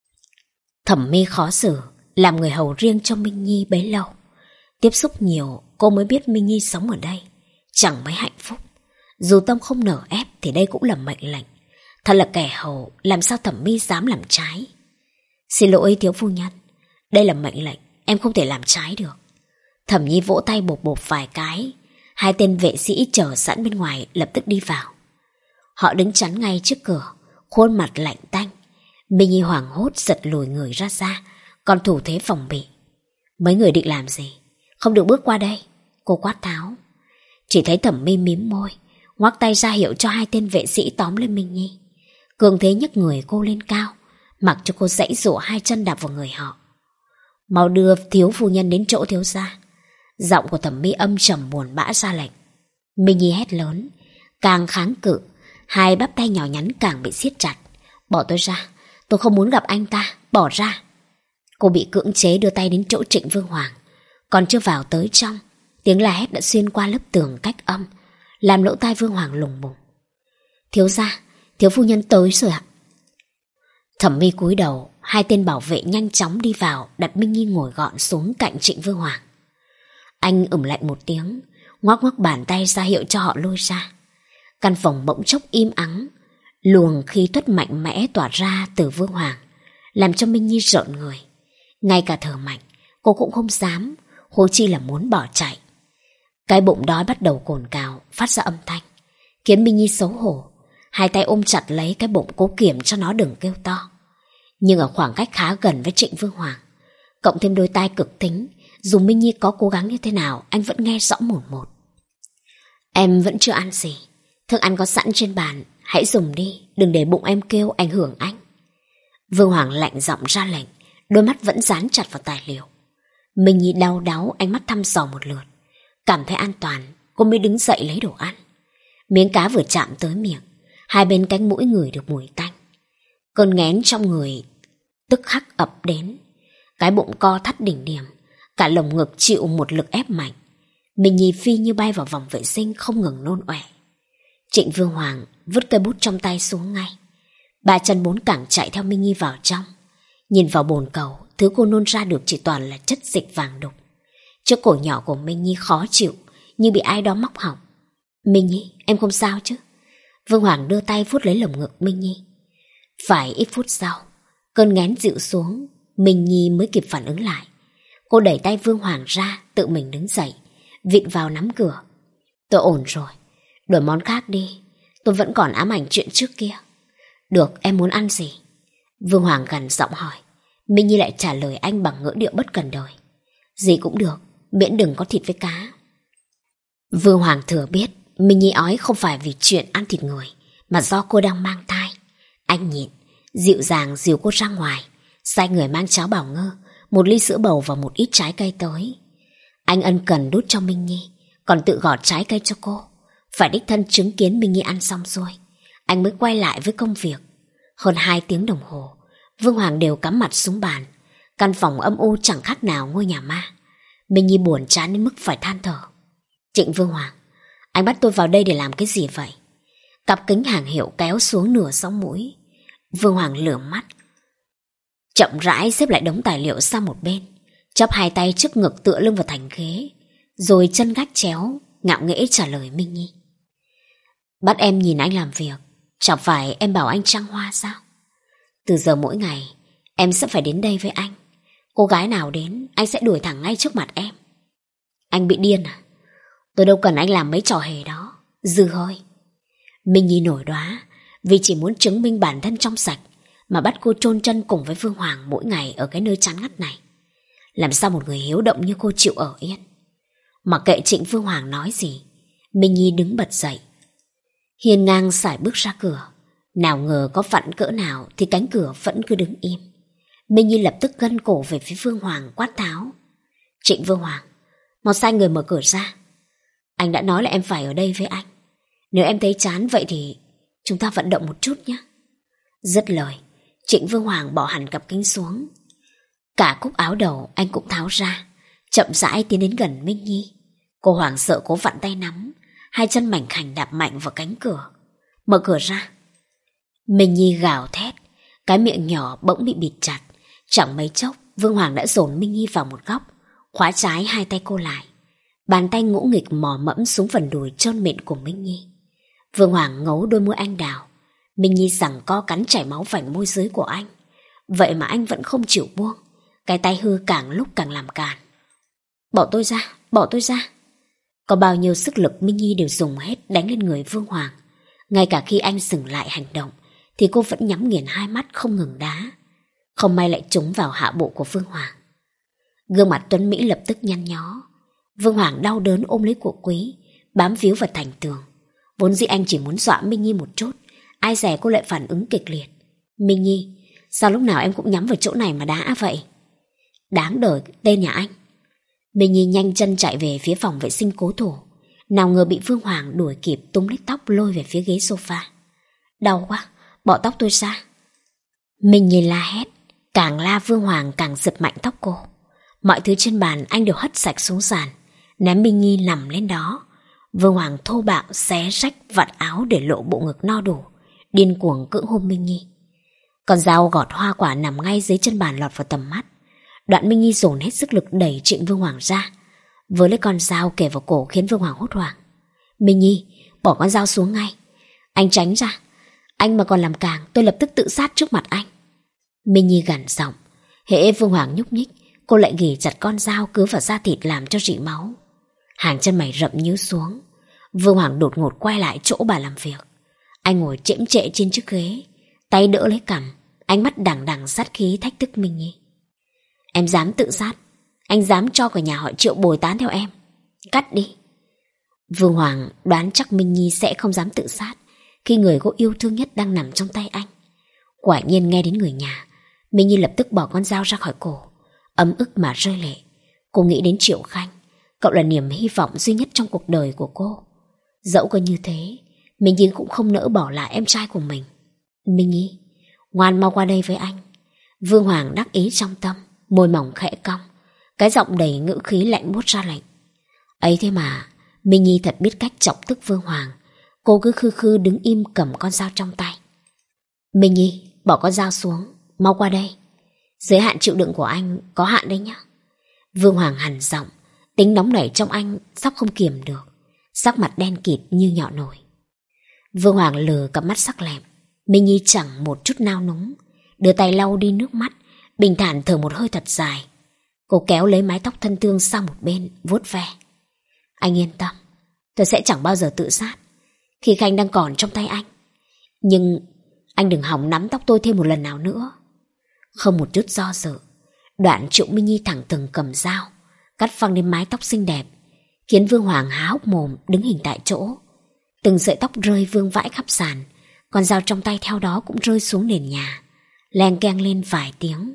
Thẩm Mi khó xử, làm người hầu riêng cho Minh Nhi bấy lâu. Tiếp xúc nhiều, cô mới biết Minh Nhi sống ở đây chẳng mấy hạnh phúc. Dù tâm không nở ép thì đây cũng là mệnh lệnh. Thật là kẻ hầu, làm sao Thẩm Mi dám làm trái. Xin lỗi thiếu phu nhân, đây là mệnh lệnh, em không thể làm trái được. Thẩm Nhi vỗ tay bột bột vài cái. Hai tên vệ sĩ chờ sẵn bên ngoài lập tức đi vào. Họ đứng chắn ngay trước cửa, khuôn mặt lạnh tanh. Minh Nhi hoảng hốt giật lùi người ra xa, còn thủ thế phòng bị. Mấy người định làm gì? Không được bước qua đây, cô quát tháo. Chỉ thấy Thẩm Mi mím môi, ngoắc tay ra hiệu cho hai tên vệ sĩ tóm lên Minh Nhi. Cường thế nhấc người cô lên cao, mặc cho cô giãy giụa hai chân đạp vào người họ. Mau đưa thiếu phu nhân đến chỗ thiếu gia. Giọng của Thẩm Mi âm trầm buồn bã ra lệnh. Minh Nhi hét lớn, càng kháng cự, hai bắp tay nhỏ nhắn càng bị siết chặt. Bỏ tôi ra, tôi không muốn gặp anh ta, bỏ ra. Cô bị cưỡng chế đưa tay đến chỗ Trịnh Vương Hoàng. Còn chưa vào tới trong, tiếng la hét đã xuyên qua lớp tường cách âm, làm lỗ tai Vương Hoàng lùng bùng. Thiếu gia, thiếu phu nhân tới rồi ạ. Thẩm Mi cúi đầu, hai tên bảo vệ nhanh chóng đi vào, đặt Minh Nhi ngồi gọn xuống cạnh Trịnh Vương Hoàng. Anh ừm lạnh một tiếng, ngoắc ngoắc bàn tay ra hiệu cho họ lôi ra. Căn phòng bỗng chốc im ắng, luồng khí thuật mạnh mẽ tỏa ra từ Vương Hoàng, làm cho Minh Nhi rợn người. Ngay cả thở mạnh, cô cũng không dám, huống chi là muốn bỏ chạy. Cái bụng đói bắt đầu cồn cào, phát ra âm thanh, khiến Minh Nhi xấu hổ. Hai tay ôm chặt lấy cái bụng cố kiểm cho nó đừng kêu to. Nhưng ở khoảng cách khá gần với Trịnh Vương Hoàng, cộng thêm đôi tai cực thính, dù Minh Nhi có cố gắng như thế nào, anh vẫn nghe rõ một một. Em vẫn chưa ăn gì, thức ăn có sẵn trên bàn, hãy dùng đi, đừng để bụng em kêu ảnh hưởng anh. Vương Hoàng lạnh giọng ra lệnh, đôi mắt vẫn dán chặt vào tài liệu. Minh Nhi đau đáu, ánh mắt thăm dò một lượt. Cảm thấy an toàn, cô mới đứng dậy lấy đồ ăn. Miếng cá vừa chạm tới miệng, hai bên cánh mũi ngửi được mùi tanh. Cơn nghén trong người tức khắc ập đến. Cái bụng co thắt đỉnh điểm, cả lồng ngực chịu một lực ép mạnh. Minh Nhi phi như bay vào vòng vệ sinh, không ngừng nôn ọe. Trịnh Vương Hoàng vứt cây bút trong tay xuống ngay. Ba chân bốn cẳng chạy theo Minh Nhi vào trong. Nhìn vào bồn cầu, thứ cô nôn ra được chỉ toàn là chất dịch vàng đục. Chiếc cổ nhỏ của Minh Nhi khó chịu, như bị ai đó móc họng. Minh Nhi, em không sao chứ? Vương Hoàng đưa tay vuốt lấy lồng ngực Minh Nhi. Phải ít phút sau, cơn nghén dịu xuống, Minh Nhi mới kịp phản ứng lại. Cô đẩy tay Vương Hoàng ra, tự mình đứng dậy, vịn vào nắm cửa. Tôi ổn rồi, đổi món khác đi, tôi vẫn còn ám ảnh chuyện trước kia. Được, em muốn ăn gì? Vương Hoàng gằn giọng hỏi. Minh Nhi lại trả lời anh bằng ngữ điệu bất cần đời. Gì cũng được, miễn đừng có thịt với cá. Vương Hoàng thừa biết Minh Nhi ói không phải vì chuyện ăn thịt người, mà do cô đang mang thai. Anh nhịn, dịu dàng dìu cô ra ngoài, sai người mang cháo bảo ngơ, một ly sữa bầu và một ít trái cây tới. Anh ân cần đút cho Minh Nhi, còn tự gọt trái cây cho cô. Phải đích thân chứng kiến Minh Nhi ăn xong xuôi, anh mới quay lại với công việc. Hơn hai tiếng đồng hồ, Vương Hoàng đều cắm mặt xuống bàn. Căn phòng âm u chẳng khác nào ngôi nhà ma. Minh Nhi buồn chán đến mức phải than thở. Trịnh Vương Hoàng, anh bắt tôi vào đây để làm cái gì vậy? Cặp kính hàng hiệu kéo xuống nửa sống mũi. Vương Hoàng lửa mắt, chậm rãi xếp lại đống tài liệu sang một bên, chắp hai tay trước ngực tựa lưng vào thành ghế, rồi chân gác chéo, ngạo nghễ trả lời Minh Nhi. Bắt em nhìn anh làm việc, chẳng phải em bảo anh trăng hoa sao? Từ giờ mỗi ngày em sẽ phải đến đây với anh. Cô gái nào đến anh sẽ đuổi thẳng ngay trước mặt em. Anh bị điên à? Tôi đâu cần anh làm mấy trò hề đó, dư hơi. Minh Nhi nổi đoá vì chỉ muốn chứng minh bản thân trong sạch mà bắt cô chôn chân cùng với Vương Hoàng mỗi ngày ở cái nơi chán ngắt này. Làm sao một người hiếu động như cô chịu ở yên? Mặc kệ Trịnh Vương Hoàng nói gì, Minh Nhi đứng bật dậy, hiên ngang sải bước ra cửa. Nào ngờ có phận cỡ nào thì cánh cửa vẫn cứ đứng im. Minh Nhi lập tức gân cổ về phía Vương Hoàng quát tháo. Trịnh Vương Hoàng, mau sai người mở cửa ra. Anh đã nói là em phải ở đây với anh. Nếu em thấy chán vậy thì chúng ta vận động một chút nhé. Dứt lời, Trịnh Vương Hoàng bỏ hẳn cặp kính xuống. Cả cúc áo đầu anh cũng tháo ra, chậm rãi tiến đến gần Minh Nhi. Cô hoảng sợ cố vặn tay nắm, hai chân mảnh khảnh đạp mạnh vào cánh cửa. Mở cửa ra. Minh Nhi gào thét, cái miệng nhỏ bỗng bị bịt chặt. Chẳng mấy chốc, Vương Hoàng đã dồn Minh Nhi vào một góc, khóa trái hai tay cô lại. Bàn tay ngỗ nghịch mò mẫm xuống phần đùi trơn mịn của Minh Nhi. Vương Hoàng ngấu đôi môi anh đào. Minh Nhi giằng co cắn chảy máu vành môi dưới của anh. Vậy mà anh vẫn không chịu buông. Cái tay hư càng lúc càng làm càn. Bỏ tôi ra, bỏ tôi ra. Có bao nhiêu sức lực Minh Nhi đều dùng hết đánh lên người Vương Hoàng. Ngay cả khi anh dừng lại hành động thì cô vẫn nhắm nghiền hai mắt không ngừng đá. Không may lại trúng vào hạ bộ của Vương Hoàng. Gương mặt Tuấn Mỹ lập tức nhăn nhó. Vương Hoàng đau đớn ôm lấy của Quý, bám víu vào thành tường. Vốn dĩ anh chỉ muốn dọa Minh Nhi một chút, ai dè cô lại phản ứng kịch liệt. Minh Nhi, sao lúc nào em cũng nhắm vào chỗ này mà đá vậy? Đáng đời tên nhà anh. Minh Nhi nhanh chân chạy về phía phòng vệ sinh cố thủ. Nào ngờ bị Vương Hoàng đuổi kịp, túm lấy tóc lôi về phía ghế sofa. Đau quá, bỏ tóc tôi ra. Minh Nhi la hét, càng la Vương Hoàng càng giật mạnh tóc cô. Mọi thứ trên bàn anh đều hất sạch xuống sàn, ném Minh Nhi nằm lên đó. Vương Hoàng thô bạo xé rách vạt áo để lộ bộ ngực no đủ, điên cuồng cưỡng hôn Minh Nhi. Con dao gọt hoa quả nằm ngay dưới chân bàn lọt vào tầm mắt. Đoạn Minh Nhi dồn hết sức lực đẩy Trịnh Vương Hoàng ra, với lấy con dao kề vào cổ khiến Vương Hoàng hốt hoảng. Minh Nhi, bỏ con dao xuống ngay. Anh tránh ra. Anh mà còn làm càng, tôi lập tức tự sát trước mặt anh. Minh Nhi gằn giọng. Hễ Vương Hoàng nhúc nhích, cô lại ghì chặt con dao cứa vào da thịt làm cho rỉ máu. Hàng chân mày rậm nhíu xuống. Vương Hoàng đột ngột quay lại chỗ bà làm việc. Anh ngồi chễm chệ trên chiếc ghế, tay đỡ lấy cằm, ánh mắt đằng đằng sát khí thách thức Minh Nhi. Em dám tự sát, anh dám cho cả nhà họ Triệu bồi tán theo em. Cắt đi. Vương Hoàng đoán chắc Minh Nhi sẽ không dám tự sát khi người cô yêu thương nhất đang nằm trong tay anh. Quả nhiên nghe đến người nhà, Minh Nhi lập tức bỏ con dao ra khỏi cổ, ấm ức mà rơi lệ. Cô nghĩ đến Triệu Khanh, cậu là niềm hy vọng duy nhất trong cuộc đời của cô. Dẫu có như thế, Minh Nhi cũng không nỡ bỏ lại em trai của mình. Minh Nhi, ngoan mau qua đây với anh. Vương Hoàng đắc ý trong tâm. môi mỏng khẽ cong, cái giọng đầy ngữ khí lạnh buốt ra lệnh. Ấy thế mà Minh Nhi thật biết cách chọc tức Vương Hoàng. Cô cứ khư khư đứng im cầm con dao trong tay. Minh Nhi, bỏ con dao xuống, mau qua đây. Giới hạn chịu đựng của anh có hạn đấy nhá. Vương Hoàng hằn giọng, tính nóng nảy trong anh sắp không kiềm được, sắc mặt đen kịt như nhọ nồi. Vương Hoàng lờ cặp mắt sắc lẹm. Minh Nhi chẳng một chút nao núng, đưa tay lau đi nước mắt, bình thản thở một hơi thật dài. Cô kéo lấy mái tóc thân thương sang một bên, vuốt ve. Anh yên tâm, tôi sẽ chẳng bao giờ tự sát khi Khanh đang còn trong tay anh. Nhưng anh đừng hòng nắm tóc tôi thêm một lần nào nữa. Không một chút do dự, Đoạn Triệu Minh Nhi thẳng thừng cầm dao, cắt phăng đến mái tóc xinh đẹp, khiến Vương Hoàng há hốc mồm đứng hình tại chỗ. Từng sợi tóc rơi vương vãi khắp sàn, con dao trong tay theo đó cũng rơi xuống nền nhà, leng keng lên vài tiếng.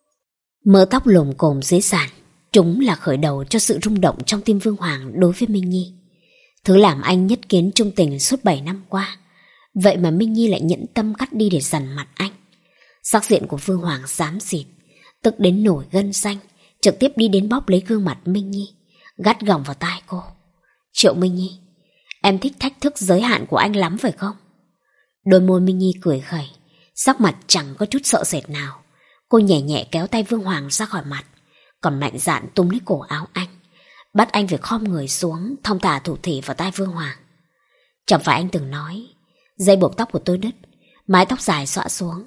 Mớ tóc lồm cồm dưới sàn, chúng là khởi đầu cho sự rung động trong tim Vương Hoàng đối với Minh Nhi. Thứ làm anh nhất kiến trung tình suốt bảy năm qua, vậy mà Minh Nhi lại nhẫn tâm cắt đi để dằn mặt anh. Sắc diện của Vương Hoàng xám xịt, tức đến nổi gân xanh, trực tiếp đi đến bóp lấy gương mặt Minh Nhi, gắt gỏng vào tai cô. Triệu Minh Nhi, em thích thách thức giới hạn của anh lắm phải không? Đôi môi Minh Nhi cười khẩy, sắc mặt chẳng có chút sợ sệt nào. Cô nhẹ nhẹ kéo tay Vương Hoàng ra khỏi mặt, còn mạnh dạn túm lấy cổ áo anh, bắt anh phải khom người xuống, thong thả thủ thỉ vào tai Vương Hoàng. Chẳng phải anh từng nói dây buộc tóc của tôi đứt, mái tóc dài xõa xuống,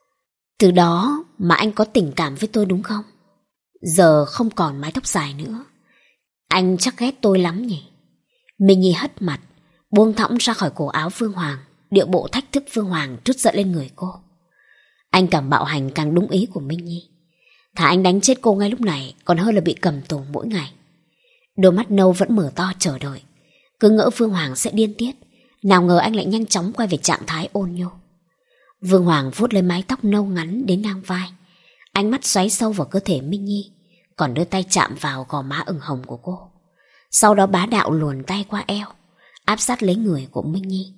từ đó mà anh có tình cảm với tôi đúng không? Giờ không còn mái tóc dài nữa, anh chắc ghét tôi lắm nhỉ? Minh Nhi hất mặt, buông thõng ra khỏi cổ áo Vương Hoàng, điệu bộ thách thức Vương Hoàng trút giận lên người cô. Anh càng bạo hành càng đúng ý của Minh Nhi. Thà anh đánh chết cô ngay lúc này còn hơn là bị cầm tù mỗi ngày. Đôi mắt nâu vẫn mở to chờ đợi, cứ ngỡ Vương Hoàng sẽ điên tiết, nào ngờ anh lại nhanh chóng quay về trạng thái ôn nhô. Vương Hoàng vuốt lấy mái tóc nâu ngắn đến ngang vai, ánh mắt xoáy sâu vào cơ thể Minh Nhi, còn đưa tay chạm vào gò má ửng hồng của cô. Sau đó bá đạo luồn tay qua eo, áp sát lấy người của Minh Nhi.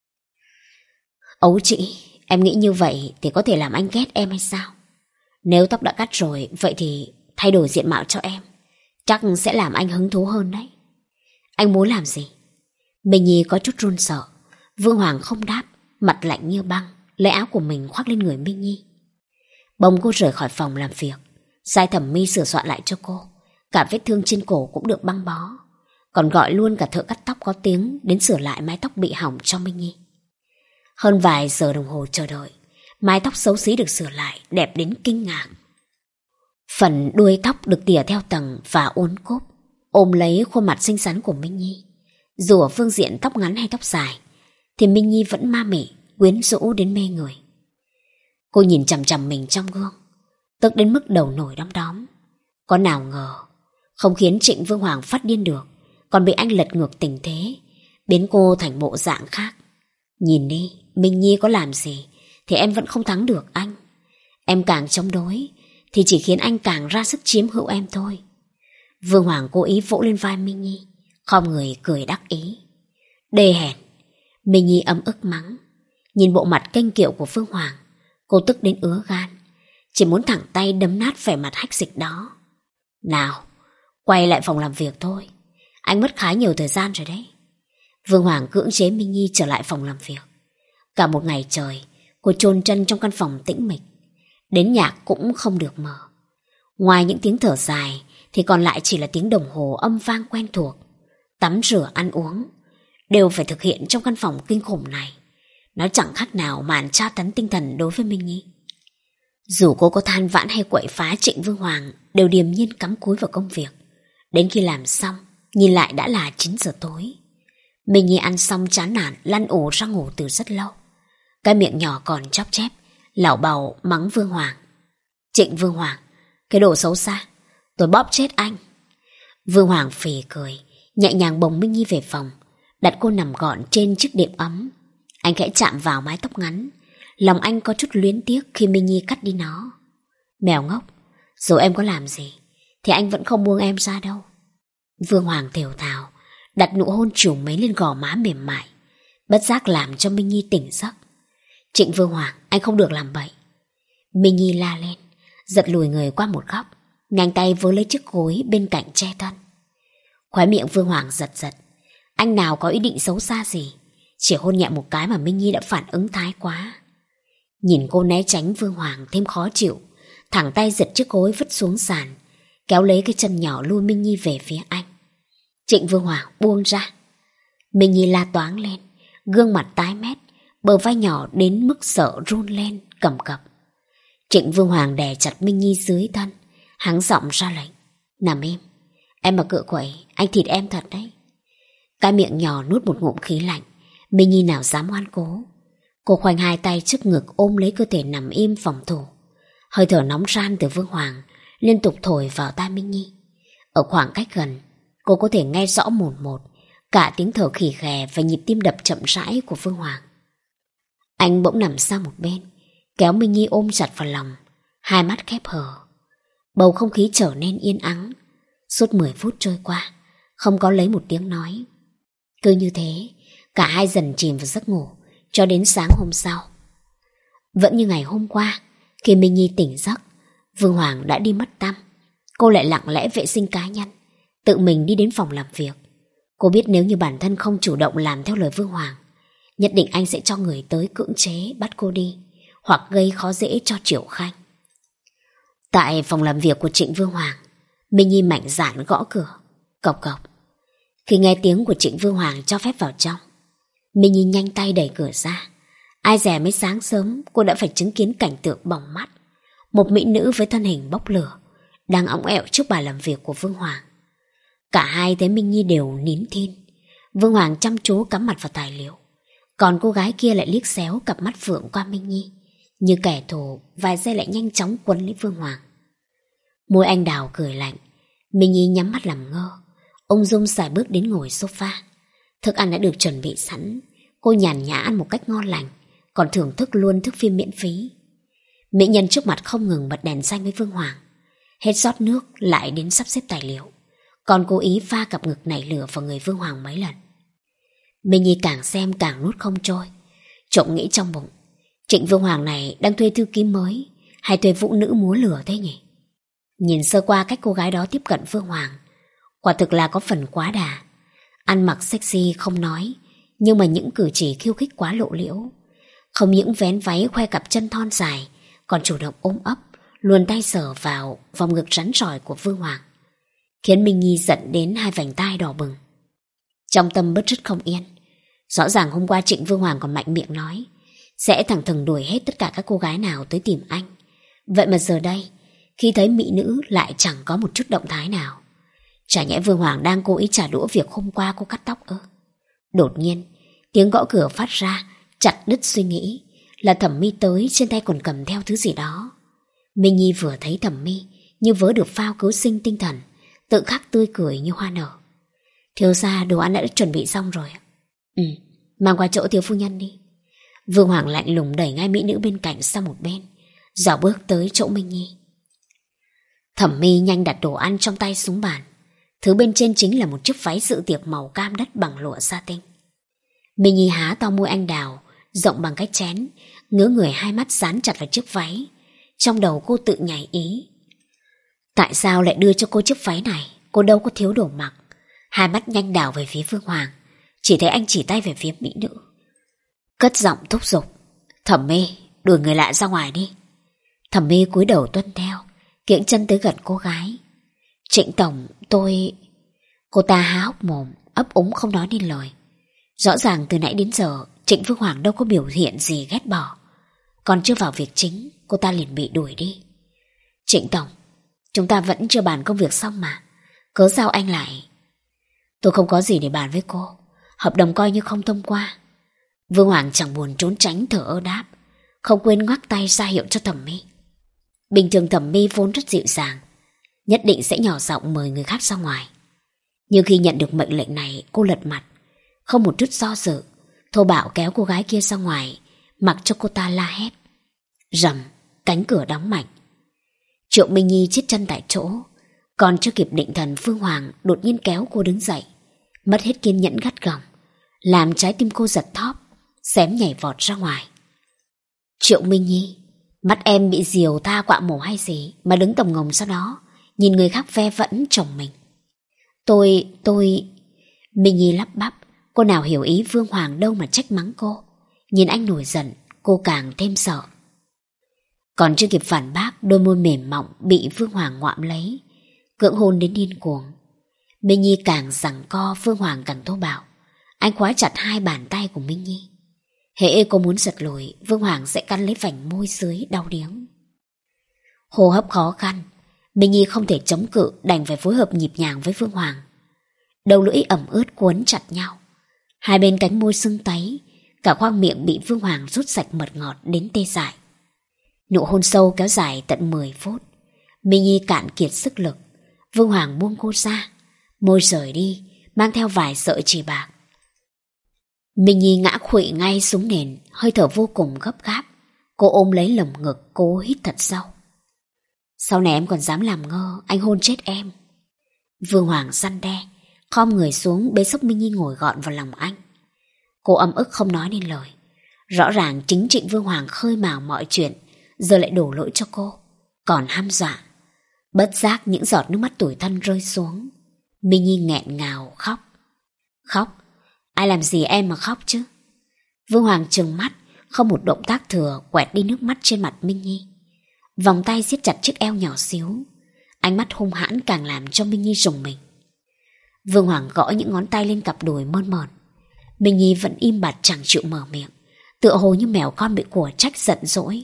Ấu chị, em nghĩ như vậy thì có thể làm anh ghét em hay sao? Nếu tóc đã cắt rồi, vậy thì thay đổi diện mạo cho em, chắc sẽ làm anh hứng thú hơn đấy. Anh muốn làm gì? Minh Nhi có chút run sợ. Vương Hoàng không đáp, mặt lạnh như băng, lấy áo của mình khoác lên người Minh Nhi. Bỗng cô rời khỏi phòng làm việc, sai thẩm mi sửa soạn lại cho cô. Cả vết thương trên cổ cũng được băng bó, còn gọi luôn cả thợ cắt tóc có tiếng đến sửa lại mái tóc bị hỏng cho Minh Nhi. Hơn vài giờ đồng hồ chờ đợi, mái tóc xấu xí được sửa lại, đẹp đến kinh ngạc. Phần đuôi tóc được tỉa theo tầng và uốn cốp, ôm lấy khuôn mặt xinh xắn của Minh Nhi. Dù ở phương diện tóc ngắn hay tóc dài, thì Minh Nhi vẫn ma mị, quyến rũ đến mê người. Cô nhìn chằm chằm mình trong gương, tức đến mức đầu nổi đom đóm. Có nào ngờ, không khiến Trịnh Vương Hoàng phát điên được, còn bị anh lật ngược tình thế, biến cô thành bộ dạng khác. Nhìn đi, Minh Nhi có làm gì thì em vẫn không thắng được anh. Em càng chống đối thì chỉ khiến anh càng ra sức chiếm hữu em thôi. Vương Hoàng cố ý vỗ lên vai Minh Nhi, khom người cười đắc ý. Đê hèn. Minh Nhi ấm ức mắng. Nhìn bộ mặt kênh kiệu của Vương Hoàng, cô tức đến ứa gan, chỉ muốn thẳng tay đấm nát vẻ mặt hách dịch đó. Nào, quay lại phòng làm việc thôi, anh mất khá nhiều thời gian rồi đấy. Vương Hoàng cưỡng chế Minh Nhi trở lại phòng làm việc. Cả một ngày trời, cô chôn chân trong căn phòng tĩnh mịch, đến nhạc cũng không được mở. Ngoài những tiếng thở dài thì còn lại chỉ là tiếng đồng hồ âm vang quen thuộc. Tắm rửa ăn uống đều phải thực hiện trong căn phòng kinh khủng này. Nó chẳng khác nào màn tra tấn tinh thần đối với Minh Nhi. Dù cô có than vãn hay quậy phá, Trịnh Vương Hoàng đều điềm nhiên cắm cúi vào công việc. Đến khi làm xong, nhìn lại đã là chín giờ tối. Minh Nhi ăn xong chán nản lăn ổ ra ngủ từ rất lâu. Cái miệng nhỏ còn chóp chép, lảo bào mắng Vương Hoàng. Trịnh Vương Hoàng, cái đồ xấu xa, tôi bóp chết anh. Vương Hoàng phì cười, nhẹ nhàng bồng Minh Nhi về phòng, đặt cô nằm gọn trên chiếc đệm ấm. Anh khẽ chạm vào mái tóc ngắn, lòng anh có chút luyến tiếc khi Minh Nhi cắt đi nó. Mèo ngốc, dù em có làm gì thì anh vẫn không buông em ra đâu. Vương Hoàng thều thào đặt nụ hôn trùm mấy lên gò má mềm mại, bất giác làm cho Minh Nhi tỉnh giấc. Trịnh Vương Hoàng, anh không được làm bậy. Minh Nhi la lên, giật lùi người qua một góc, nhanh tay vớ lấy chiếc gối bên cạnh che thân. Khóe miệng Vương Hoàng giật giật. Anh nào có ý định xấu xa gì, chỉ hôn nhẹ một cái mà Minh Nhi đã phản ứng thái quá. Nhìn cô né tránh, Vương Hoàng thêm khó chịu, thẳng tay giật chiếc gối vứt xuống sàn, kéo lấy cái chân nhỏ lôi Minh Nhi về phía anh. Trịnh Vương Hoàng buông ra. Minh Nhi la toáng lên, gương mặt tái mét, bờ vai nhỏ đến mức sợ run lên cầm cập. Trịnh Vương Hoàng đè chặt Minh Nhi dưới thân, hắng giọng ra lệnh: nằm im, em mà cựa quậy anh thịt em thật đấy. Cái miệng nhỏ nuốt một ngụm khí lạnh, Minh Nhi nào dám ngoan cố. Cô khoanh hai tay trước ngực ôm lấy cơ thể nằm im phòng thủ. Hơi thở nóng ran từ Vương Hoàng liên tục thổi vào tai Minh Nhi. Ở khoảng cách gần, cô có thể nghe rõ một một cả tiếng thở khì khè và nhịp tim đập chậm rãi của Vương Hoàng. Anh bỗng nằm sang một bên, kéo Minh Nhi ôm chặt vào lòng, hai mắt khép hờ. Bầu không khí trở nên yên ắng. Suốt mười phút trôi qua, không có lấy một tiếng nói. Cứ như thế, cả hai dần chìm vào giấc ngủ cho đến sáng hôm sau. Vẫn như ngày hôm qua, khi Minh Nhi tỉnh giấc, Vương Hoàng đã đi mất tăm. Cô lại lặng lẽ vệ sinh cá nhân, tự mình đi đến phòng làm việc. Cô biết nếu như bản thân không chủ động làm theo lời Vương Hoàng, nhất định anh sẽ cho người tới cưỡng chế bắt cô đi, hoặc gây khó dễ cho Triệu Khanh. Tại phòng làm việc của Trịnh Vương Hoàng, Minh Nhi mạnh dạn gõ cửa, cộc cộc. Khi nghe tiếng của Trịnh Vương Hoàng cho phép vào trong, Minh Nhi nhanh tay đẩy cửa ra. Ai dè mấy sáng sớm cô đã phải chứng kiến cảnh tượng bỏng mắt. Một mỹ nữ với thân hình bốc lửa đang óng ẹo trước bàn làm việc của Vương Hoàng. Cả hai thấy Minh Nhi đều nín thinh. Vương Hoàng chăm chú cắm mặt vào tài liệu, còn cô gái kia lại liếc xéo cặp mắt phượng qua Minh Nhi. Như kẻ thù, vài giây lại nhanh chóng quấn lấy Vương Hoàng. Môi anh đào cười lạnh. Minh Nhi nhắm mắt làm ngơ, ung dung sải bước đến ngồi sofa. Thức ăn đã được chuẩn bị sẵn. Cô nhàn nhã ăn một cách ngon lành, còn thưởng thức luôn thức phim miễn phí. Mỹ nhân trước mặt không ngừng bật đèn xanh với Vương Hoàng, hết rót nước lại đến sắp xếp tài liệu, còn cố ý pha cặp ngực nảy lửa vào người Vương Hoàng mấy lần. Minh Nhi càng xem càng nuốt không trôi, trộm nghĩ trong bụng, Trịnh Vương Hoàng này đang thuê thư ký mới hay thuê vũ nữ múa lửa thế nhỉ? Nhìn sơ qua cách cô gái đó tiếp cận Vương Hoàng, quả thực là có phần quá đà. Ăn mặc sexy không nói, nhưng mà những cử chỉ khiêu khích quá lộ liễu. Không những vén váy khoe cặp chân thon dài, còn chủ động ôm ấp, luồn tay sờ vào vòng ngực rắn rỏi của Vương Hoàng, khiến Minh Nhi giận đến hai vành tai đỏ bừng. Trong tâm bứt rứt không yên. Rõ ràng hôm qua Trịnh Vương Hoàng còn mạnh miệng nói sẽ thẳng thừng đuổi hết tất cả các cô gái nào tới tìm anh. Vậy mà giờ đây, khi thấy mỹ nữ lại chẳng có một chút động thái nào. Chả nhẽ Vương Hoàng đang cố ý trả đũa việc hôm qua cô cắt tóc ư? Đột nhiên, tiếng gõ cửa phát ra, chặt đứt suy nghĩ. Là Thẩm My tới, trên tay còn cầm theo thứ gì đó. Minh Nhi vừa thấy Thẩm My như vớ được phao cứu sinh tinh thần, tự khắc tươi cười như hoa nở. Thiếu gia, đồ ăn đã chuẩn bị xong rồi. Ừ, mang qua chỗ thiếu phu nhân đi. Vương Hoàng lạnh lùng đẩy ngay mỹ nữ bên cạnh sang một bên, dạo bước tới chỗ Minh Nhi. Thẩm My nhanh đặt đồ ăn trong tay xuống bàn. Thứ bên trên chính là một chiếc váy dự tiệc màu cam đất bằng lụa satin. Minh Nhi há to môi anh đào rộng bằng cái chén, ngứa người hai mắt dán chặt vào chiếc váy. Trong đầu cô tự nhảy ý, tại sao lại đưa cho cô chiếc váy này? Cô đâu có thiếu đồ mặc. Hai mắt nhanh đảo về phía Vương Hoàng, chỉ thấy anh chỉ tay về phía mỹ nữ, cất giọng thúc giục. Thẩm My, đuổi người lạ ra ngoài đi. Thẩm My cúi đầu tuân theo, kiễng chân tới gần cô gái. Trịnh tổng, tôi... Cô ta há hốc mồm, ấp úng không nói nên lời. Rõ ràng từ nãy đến giờ Trịnh Vương Hoàng đâu có biểu hiện gì ghét bỏ, còn chưa vào việc chính, cô ta liền bị đuổi đi. Trịnh tổng, chúng ta vẫn chưa bàn công việc xong mà, cớ sao anh lại... Tôi không có gì để bàn với cô, hợp đồng coi như không thông qua. Vương Hoàng chẳng buồn trốn tránh, thở ơ đáp, không quên ngoắc tay ra hiệu cho Thẩm My. Bình thường Thẩm My vốn rất dịu dàng, nhất định sẽ nhỏ giọng mời người khác ra ngoài. Nhưng khi nhận được mệnh lệnh này, cô lật mặt, không một chút do dự, thô bạo kéo cô gái kia ra ngoài, mặc cho cô ta la hét. Rầm, cánh cửa đóng mạnh. Triệu Minh Nhi chết chân tại chỗ, còn chưa kịp định thần, Vương Hoàng đột nhiên kéo cô đứng dậy, mất hết kiên nhẫn gắt gỏng, làm trái tim cô giật thóp, xém nhảy vọt ra ngoài. Triệu Minh Nhi, Mắt em bị diều tha quạ mổ hay gì mà đứng tồng ngồng sau đó, nhìn người khác ve vẫn chồng mình. Tôi, tôi... Minh Nhi lắp bắp, cô nào hiểu ý Vương Hoàng đâu mà trách mắng cô. Nhìn anh nổi giận, cô càng thêm sợ. Còn chưa kịp phản bác, đôi môi mềm mọng bị Vương Hoàng ngoạm lấy, cưỡng hôn đến điên cuồng. Minh Nhi càng giằng co, Vương Hoàng càng thô bạo. Anh khóa chặt hai bàn tay của Minh Nhi. Hễ cô muốn giật lùi, Vương Hoàng sẽ cắn lấy vành môi dưới đau điếng. Hô hấp khó khăn, Minh Nhi không thể chống cự, đành phải phối hợp nhịp nhàng với Vương Hoàng. Đầu lưỡi ẩm ướt cuốn chặt nhau, hai bên cánh môi sưng tấy, cả khoang miệng bị Vương Hoàng rút sạch mật ngọt đến tê dại. Nụ hôn sâu kéo dài tận mười phút. Minh Nhi cạn kiệt sức lực. Vương Hoàng buông cô ra, môi rời đi, mang theo vài sợi chỉ bạc. Minh Nhi ngã khuỵu ngay xuống nền, hơi thở vô cùng gấp gáp. Cô ôm lấy lồng ngực, cố hít thật sâu. Sau này em còn dám làm ngơ, anh hôn chết em. Vương Hoàng răn đe, khom người xuống bế xốc Minh Nhi ngồi gọn vào lòng anh. Cô ấm ức không nói nên lời. Rõ ràng chính Trịnh Vương Hoàng khơi mào mọi chuyện, giờ lại đổ lỗi cho cô, còn hăm dọa. Bất giác những giọt nước mắt tủi thân rơi xuống. Minh Nhi nghẹn ngào khóc. Khóc? Ai làm gì em mà khóc chứ? Vương Hoàng trừng mắt, không một động tác thừa quẹt đi nước mắt trên mặt Minh Nhi. Vòng tay siết chặt chiếc eo nhỏ xíu. Ánh mắt hung hãn càng làm cho Minh Nhi rùng mình. Vương Hoàng gõ những ngón tay lên cặp đùi mơn mởn. Minh Nhi vẫn im bặt chẳng chịu mở miệng, tựa hồ như mèo con bị của trách giận dỗi.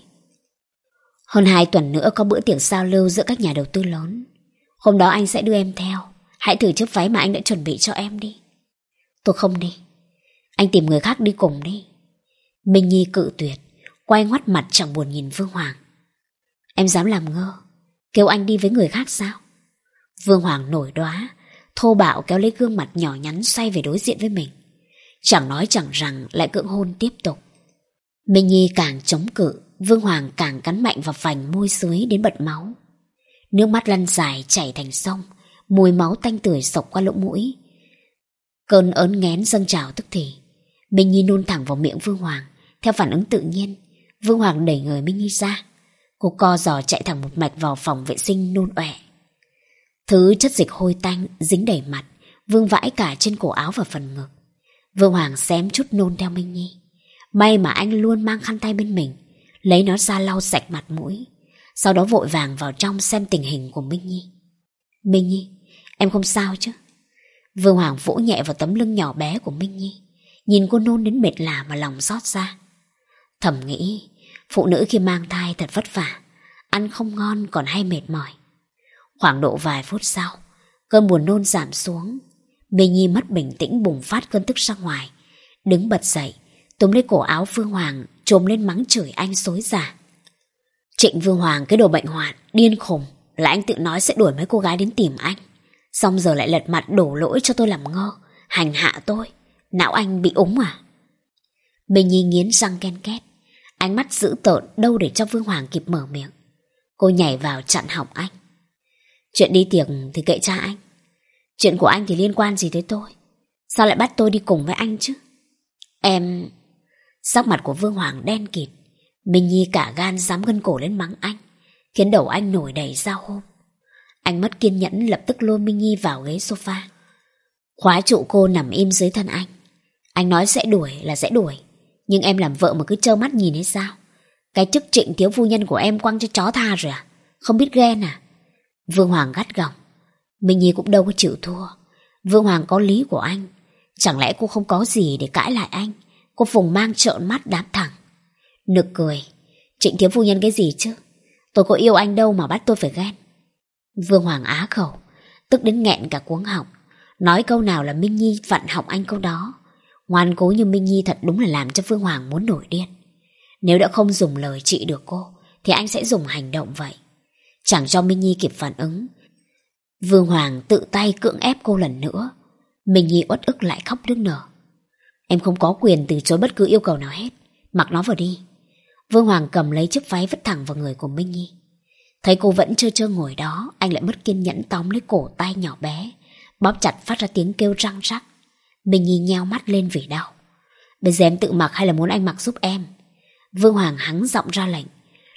Hơn hai tuần nữa có bữa tiệc giao lưu giữa các nhà đầu tư lớn. Hôm đó anh sẽ đưa em theo. Hãy thử chiếc váy mà anh đã chuẩn bị cho em đi. Tôi không đi. Anh tìm người khác đi cùng đi. Minh Nhi cự tuyệt, quay ngoắt mặt chẳng buồn nhìn Vương Hoàng. Em dám làm ngơ, kêu anh đi với người khác sao? Vương Hoàng nổi đoá, thô bạo kéo lấy gương mặt nhỏ nhắn xoay về đối diện với mình. Chẳng nói chẳng rằng lại cưỡng hôn tiếp tục. Minh Nhi càng chống cự, Vương Hoàng càng cắn mạnh vào vành môi dưới đến bật máu. Nước mắt lăn dài chảy thành sông, mùi máu tanh tưởi xộc qua lỗ mũi. Cơn ớn nghén dâng trào tức thì. Minh Nhi nôn thẳng vào miệng Vương Hoàng. Theo phản ứng tự nhiên, Vương Hoàng đẩy người Minh Nhi ra. Cô co giò chạy thẳng một mạch vào phòng vệ sinh nôn ọe. Thứ chất dịch hôi tanh dính đầy mặt, vương vãi cả trên cổ áo và phần ngực. Vương Hoàng xém chút nôn theo Minh Nhi. May mà anh luôn mang khăn tay bên mình, lấy nó ra lau sạch mặt mũi, sau đó vội vàng vào trong xem tình hình của Minh Nhi. Minh Nhi, em không sao chứ? Vương Hoàng vỗ nhẹ vào tấm lưng nhỏ bé của Minh Nhi, nhìn cô nôn đến mệt lả mà lòng xót ra. Thầm nghĩ, phụ nữ khi mang thai thật vất vả, ăn không ngon còn hay mệt mỏi. Khoảng độ vài phút sau, cơn buồn nôn giảm xuống. Minh Nhi mất bình tĩnh bùng phát cơn tức ra ngoài, đứng bật dậy, túm lấy cổ áo Vương Hoàng, trồm lên mắng chửi anh xối xả. Trịnh Vương Hoàng cái đồ bệnh hoạn, điên khùng, là anh tự nói sẽ đuổi mấy cô gái đến tìm anh, xong giờ lại lật mặt đổ lỗi cho tôi làm ngơ, hành hạ tôi. Não anh bị úng à? Minh Nhi nghiến răng ken két, ánh mắt dữ tợn đâu để cho Vương Hoàng kịp mở miệng. Cô nhảy vào chặn họng anh. Chuyện đi tiệc thì kệ cha anh, chuyện của anh thì liên quan gì tới tôi? Sao lại bắt tôi đi cùng với anh chứ? Em... Sắc mặt của Vương Hoàng đen kịt. Minh Nhi cả gan dám gân cổ lên mắng anh, khiến đầu anh nổi đầy dao hôm. Anh mất kiên nhẫn lập tức lôi Minh Nhi vào ghế sofa, khóa trụ cô nằm im dưới thân anh. Anh nói sẽ đuổi là sẽ đuổi, nhưng em làm vợ mà cứ trơ mắt nhìn hay sao? Cái chức Trịnh thiếu phu nhân của em quăng cho chó tha rồi à? Không biết ghen à? Vương Hoàng gắt gỏng. Minh Nhi cũng đâu có chịu thua. Vương Hoàng có lý của anh, chẳng lẽ cô không có gì để cãi lại anh? Cô vùng mang trợn mắt đáp thẳng. Nực cười. Trịnh thiếu phu nhân cái gì chứ? Tôi có yêu anh đâu mà bắt tôi phải ghen. Vương Hoàng á khẩu, tức đến nghẹn cả cuống họng. Nói câu nào là Minh Nhi vặn họng anh câu đó. Ngoan cố như Minh Nhi thật đúng là làm cho Vương Hoàng muốn nổi điên. Nếu đã không dùng lời trị được cô, thì anh sẽ dùng hành động vậy. Chẳng cho Minh Nhi kịp phản ứng, Vương Hoàng tự tay cưỡng ép cô lần nữa. Minh Nhi uất ức lại khóc nức nở. Em không có quyền từ chối bất cứ yêu cầu nào hết, mặc nó vào đi. Vương Hoàng cầm lấy chiếc váy vứt thẳng vào người của Minh Nhi. Thấy cô vẫn trơ trơ ngồi đó, anh lại mất kiên nhẫn tóm lấy cổ tay nhỏ bé, bóp chặt phát ra tiếng kêu răng rắc. Minh Nhi nheo mắt lên vì đau. Bây giờ em tự mặc hay là muốn anh mặc giúp em? Vương Hoàng hắng giọng ra lệnh.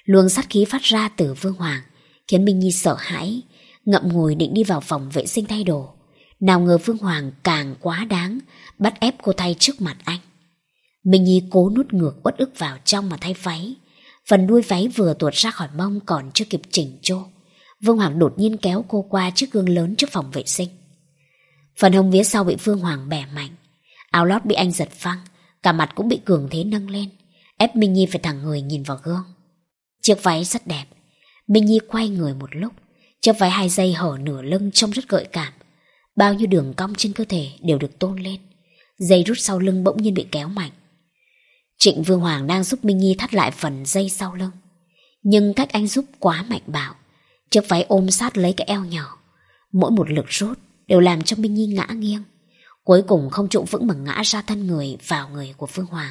Luồng sát khí phát ra từ Vương Hoàng khiến Minh Nhi sợ hãi, ngậm ngùi định đi vào phòng vệ sinh thay đồ. Nào ngờ Vương Hoàng càng quá đáng, bắt ép cô thay trước mặt anh. Minh Nhi cố nuốt ngược uất ức vào trong mà thay váy. Phần đuôi váy vừa tuột ra khỏi mông còn chưa kịp chỉnh chu, Vương Hoàng đột nhiên kéo cô qua chiếc gương lớn trước phòng vệ sinh. Phần hông phía sau bị Vương Hoàng bẻ mạnh, áo lót bị anh giật phăng, cả mặt cũng bị cường thế nâng lên, ép Minh Nhi phải thẳng người nhìn vào gương. Chiếc váy rất đẹp. Minh Nhi quay người một lúc, chiếc váy hai dây hở nửa lưng trông rất gợi cảm. Bao nhiêu đường cong trên cơ thể đều được tôn lên. Dây rút sau lưng bỗng nhiên bị kéo mạnh. Trịnh Vương Hoàng đang giúp Minh Nhi thắt lại phần dây sau lưng, nhưng cách anh giúp quá mạnh bạo. Chiếc váy ôm sát lấy cái eo nhỏ, mỗi một lực rút đều làm cho Minh Nhi ngã nghiêng, cuối cùng không trụ vững mà ngã ra thân người vào người của Vương Hoàng.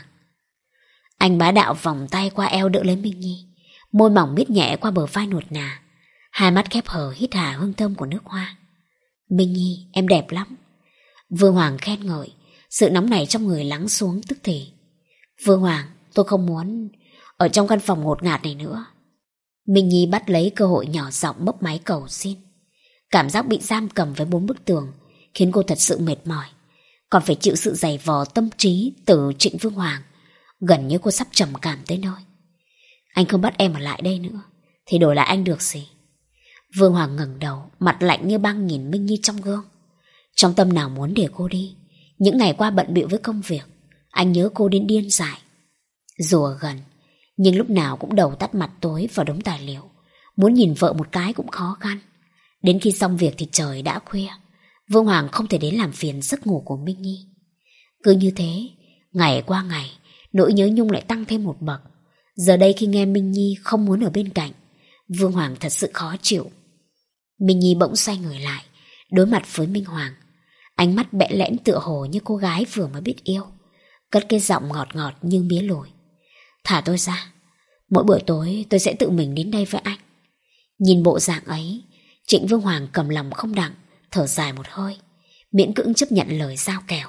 Anh bá đạo vòng tay qua eo đỡ lấy Minh Nhi, môi mỏng miết nhẹ qua bờ vai nuột nà, hai mắt khép hờ hít hà hương thơm của nước hoa. Minh Nhi, em đẹp lắm. Vương Hoàng khen ngợi, sự nóng nảy trong người lắng xuống tức thì. Vương Hoàng, tôi không muốn ở trong căn phòng ngột ngạt này nữa. Minh Nhi bắt lấy cơ hội nhỏ giọng bốc máy cầu xin. Cảm giác bị giam cầm với bốn bức tường khiến cô thật sự mệt mỏi, còn phải chịu sự giày vò tâm trí từ Trịnh Vương Hoàng. Gần như cô sắp trầm cảm tới nơi. Anh không bắt em ở lại đây nữa thì đổi lại anh được gì? Vương Hoàng ngẩng đầu, mặt lạnh như băng nhìn Minh Nhi trong gương. Trong tâm nào muốn để cô đi. Những ngày qua bận bịu với công việc, anh nhớ cô đến điên dại. Dù ở gần, nhưng lúc nào cũng đầu tắt mặt tối vào đống tài liệu. Muốn nhìn vợ một cái cũng khó khăn. Đến khi xong việc thì trời đã khuya. Vương Hoàng không thể đến làm phiền giấc ngủ của Minh Nhi. Cứ như thế, ngày qua ngày, nỗi nhớ nhung lại tăng thêm một bậc. Giờ đây khi nghe Minh Nhi không muốn ở bên cạnh, Vương Hoàng thật sự khó chịu. Minh Nhi bỗng xoay người lại, đối mặt với Minh Hoàng. Ánh mắt bẽ lẽn tựa hồ như cô gái vừa mới biết yêu, cất cái giọng ngọt ngọt như mía lùi. Thả tôi ra, mỗi buổi tối tôi sẽ tự mình đến đây với anh. Nhìn bộ dạng ấy, Trịnh Vương Hoàng cầm lòng không đặng, thở dài một hơi, miễn cưỡng chấp nhận lời giao kèo.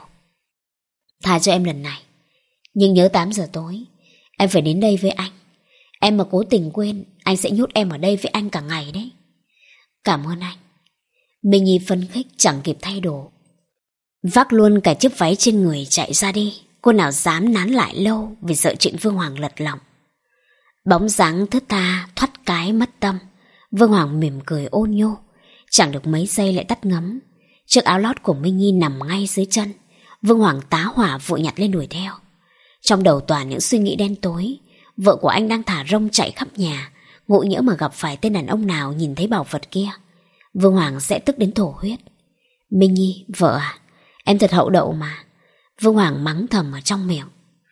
Tha cho em lần này, nhưng nhớ tám giờ tối em phải đến đây với anh. Em mà cố tình quên, anh sẽ nhốt em ở đây với anh cả ngày đấy. Cảm ơn anh. Minh Nhi phấn khích chẳng kịp thay đồ, vác luôn cả chiếc váy trên người chạy ra đi. Cô nào dám nán lại lâu vì sợ Trịnh Vương Hoàng lật lòng. Bóng dáng thướt tha thoát cái mất tâm. Vương Hoàng mỉm cười ôn nhô, chẳng được mấy giây lại tắt ngấm. Chiếc áo lót của Minh Nhi nằm ngay dưới chân. Vương Hoàng tá hỏa vội nhặt lên đuổi theo. Trong đầu toàn những suy nghĩ đen tối. Vợ của anh đang thả rông chạy khắp nhà, ngộ nhỡ mà gặp phải tên đàn ông nào nhìn thấy bảo vật kia, Vương Hoàng sẽ tức đến thổ huyết. Minh Nhi, vợ à, em thật hậu đậu mà. Vương Hoàng mắng thầm ở trong miệng.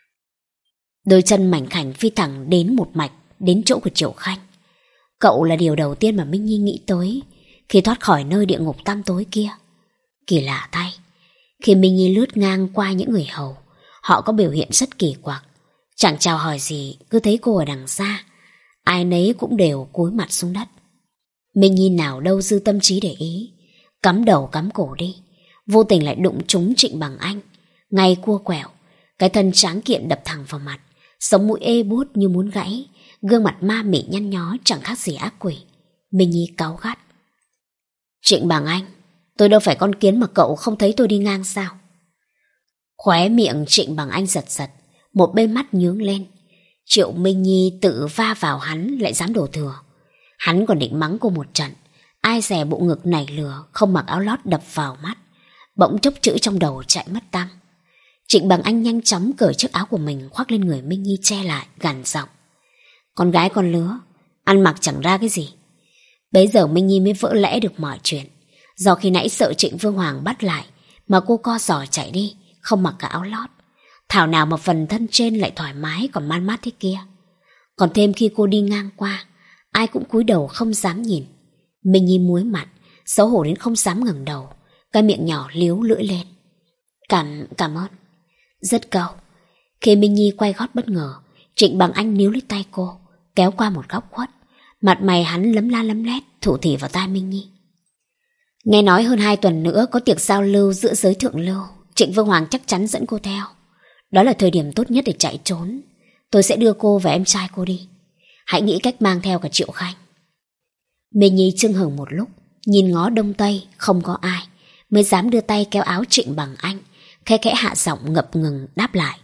Đôi chân mảnh khảnh phi thẳng đến một mạch đến chỗ của Triệu Khanh. Cậu là điều đầu tiên mà Minh Nhi nghĩ tới khi thoát khỏi nơi địa ngục tăm tối kia. Kỳ lạ thay, khi Minh Nhi lướt ngang qua những người hầu, họ có biểu hiện rất kỳ quặc. Chẳng chào hỏi gì, cứ thấy cô ở đằng xa, ai nấy cũng đều cúi mặt xuống đất. Minh Nhi nào đâu dư tâm trí để ý, cắm đầu cắm cổ đi, vô tình lại đụng trúng Trịnh Bằng Anh, ngay cua quẹo, cái thân tráng kiện đập thẳng vào mặt, sống mũi ê buốt như muốn gãy, gương mặt ma mị nhăn nhó chẳng khác gì ác quỷ. Minh Nhi cáu gắt. Trịnh Bằng Anh, tôi đâu phải con kiến mà cậu không thấy tôi đi ngang sao? Khóe miệng Trịnh Bằng Anh giật giật, một bên mắt nhướng lên. Triệu Minh Nhi tự va vào hắn lại dám đổ thừa. Hắn còn định mắng cô một trận, ai dè bộ ngực nảy lửa không mặc áo lót đập vào mắt. Bỗng chốc chữ trong đầu chạy mất tăm. Trịnh Bằng Anh nhanh chóng cởi chiếc áo của mình khoác lên người Minh Nhi che lại, gằn giọng. Con gái con lứa, ăn mặc chẳng ra cái gì. Bấy giờ Minh Nhi mới vỡ lẽ được mọi chuyện. Do khi nãy sợ Trịnh Vương Hoàng bắt lại mà cô co giò chạy đi, không mặc cả áo lót. Thảo nào mà phần thân trên lại thoải mái còn man mát thế kia. Còn thêm khi cô đi ngang qua, ai cũng cúi đầu không dám nhìn. Minh Nhi muối mặt, xấu hổ đến không dám ngẩng đầu, cái miệng nhỏ liếu lưỡi lên. Cảm, cảm ơn. Rất câu. Khi Minh Nhi quay gót bất ngờ, Trịnh Bằng Anh níu lấy tay cô, kéo qua một góc khuất. Mặt mày hắn lấm la lấm lét, thủ thỉ vào tai Minh Nhi. Nghe nói hơn hai tuần nữa có tiệc giao lưu giữa giới thượng lưu, Trịnh Vương Hoàng chắc chắn dẫn cô theo. Đó là thời điểm tốt nhất để chạy trốn. Tôi sẽ đưa cô và em trai cô đi. hãy nghĩ cách mang theo cả Triệu Khanh. Minh Nhi chưng hửng một lúc, nhìn ngó đông tây không có ai, mới dám đưa tay kéo áo Trịnh Bằng Anh, khẽ khẽ hạ giọng ngập ngừng đáp lại.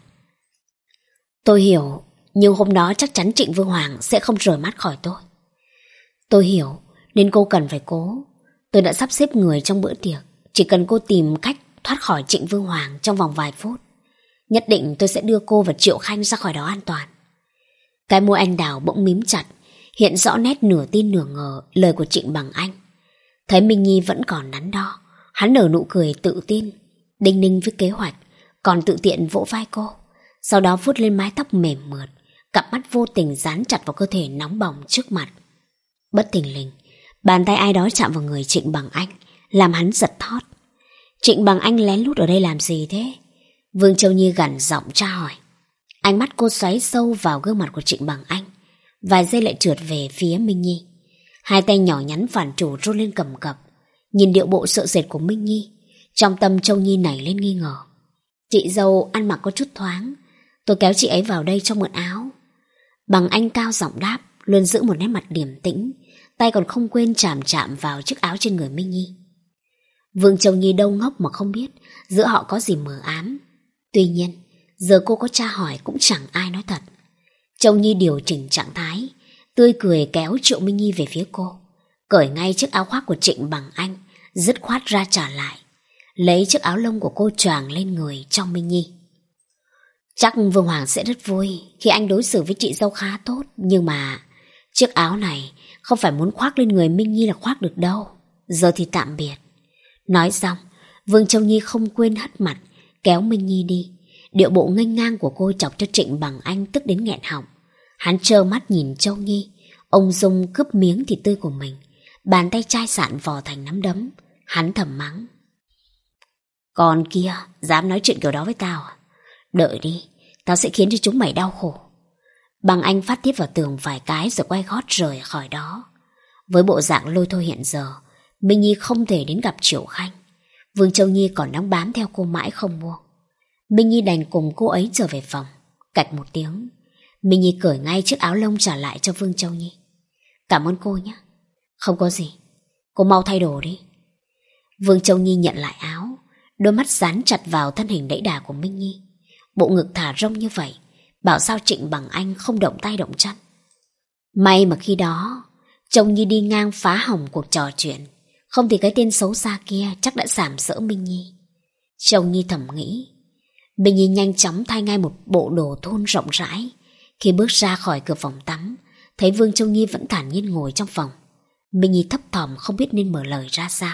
Tôi hiểu, nhưng hôm đó chắc chắn Trịnh Vương Hoàng sẽ không rời mắt khỏi tôi. Tôi hiểu, nên cô cần phải cố. Tôi đã sắp xếp người trong bữa tiệc, chỉ cần cô tìm cách thoát khỏi Trịnh Vương Hoàng trong vòng vài phút, nhất định tôi sẽ đưa cô và Triệu Khanh ra khỏi đó an toàn. Cái môi anh đào bỗng mím chặt, hiện rõ nét nửa tin nửa ngờ lời của Trịnh Bằng Anh. Thấy Minh Nhi vẫn còn đắn đo, hắn nở nụ cười tự tin, đinh ninh với kế hoạch, còn tự tiện vỗ vai cô. Sau đó vuốt lên mái tóc mềm mượt, cặp mắt vô tình dán chặt vào cơ thể nóng bỏng trước mặt. Bất thình lình, bàn tay ai đó chạm vào người Trịnh Bằng Anh, làm hắn giật thót. Trịnh Bằng Anh lén lút ở đây làm gì thế? Vương Châu Nhi gằn giọng tra hỏi. Ánh mắt cô xoáy sâu vào gương mặt của Trịnh Bằng Anh, vài giây lại trượt về phía Minh Nhi. Hai tay nhỏ nhắn phản chủ run lên cầm cập. Nhìn điệu bộ sợ sệt của Minh Nhi, trong tâm Châu Nhi nảy lên nghi ngờ. Chị dâu ăn mặc có chút thoáng, tôi kéo chị ấy vào đây cho mượn áo. Bằng Anh cao giọng đáp, luôn giữ một nét mặt điềm tĩnh, tay còn không quên chạm chạm vào chiếc áo trên người Minh Nhi. Vương Châu Nhi đâu ngốc mà không biết giữa họ có gì mờ ám. Tuy nhiên, giờ cô có tra hỏi cũng chẳng ai nói thật. Châu Nhi điều chỉnh trạng thái, tươi cười kéo Triệu Minh Nhi về phía cô, cởi ngay chiếc áo khoác của Trịnh Bằng Anh, dứt khoát ra trả lại, lấy chiếc áo lông của cô choàng lên người trong Minh Nhi. Chắc Vương Hoàng sẽ rất vui khi anh đối xử với chị dâu khá tốt, nhưng mà chiếc áo này không phải muốn khoác lên người Minh Nhi là khoác được đâu. Giờ thì tạm biệt. Nói xong, Vương Châu Nhi không quên hất mặt, kéo Minh Nhi đi. Điệu bộ nghênh ngang của cô chọc cho Trịnh Bằng Anh tức đến nghẹn họng. Hắn trơ mắt nhìn Châu Nhi, ông Dung cướp miếng thịt tươi của mình, bàn tay chai sạn vò thành nắm đấm. Hắn thầm mắng. Con kia, dám nói chuyện kiểu đó với tao à? Đợi đi, tao sẽ khiến cho chúng mày đau khổ. Bằng Anh phát tiếp vào tường vài cái rồi quay gót rời khỏi đó. Với bộ dạng lôi thôi hiện giờ, Minh Nhi không thể đến gặp Triệu Khanh. Vương Châu Nhi còn đang bám theo cô mãi không buông. Minh Nhi đành cùng cô ấy trở về phòng. Cạch một tiếng, Minh Nhi cởi ngay chiếc áo lông trả lại cho Vương Châu Nhi. Cảm ơn cô nhé. Không có gì, cô mau thay đồ đi. Vương Châu Nhi nhận lại áo, đôi mắt dán chặt vào thân hình đẫy đà của Minh Nhi. Bộ ngực thả rông như vậy, bảo sao Trịnh Bằng Anh không động tay động chân. May mà khi đó Châu Nhi đi ngang phá hỏng cuộc trò chuyện, không thì cái tên xấu xa kia chắc đã sàm sỡ Minh Nhi. Châu Nhi thầm nghĩ. Minh Nhi nhanh chóng thay ngay một bộ đồ thun rộng rãi. Khi bước ra khỏi cửa phòng tắm, thấy Vương Châu Nhi vẫn thản nhiên ngồi trong phòng. Minh Nhi thấp thỏm không biết nên mở lời ra sao.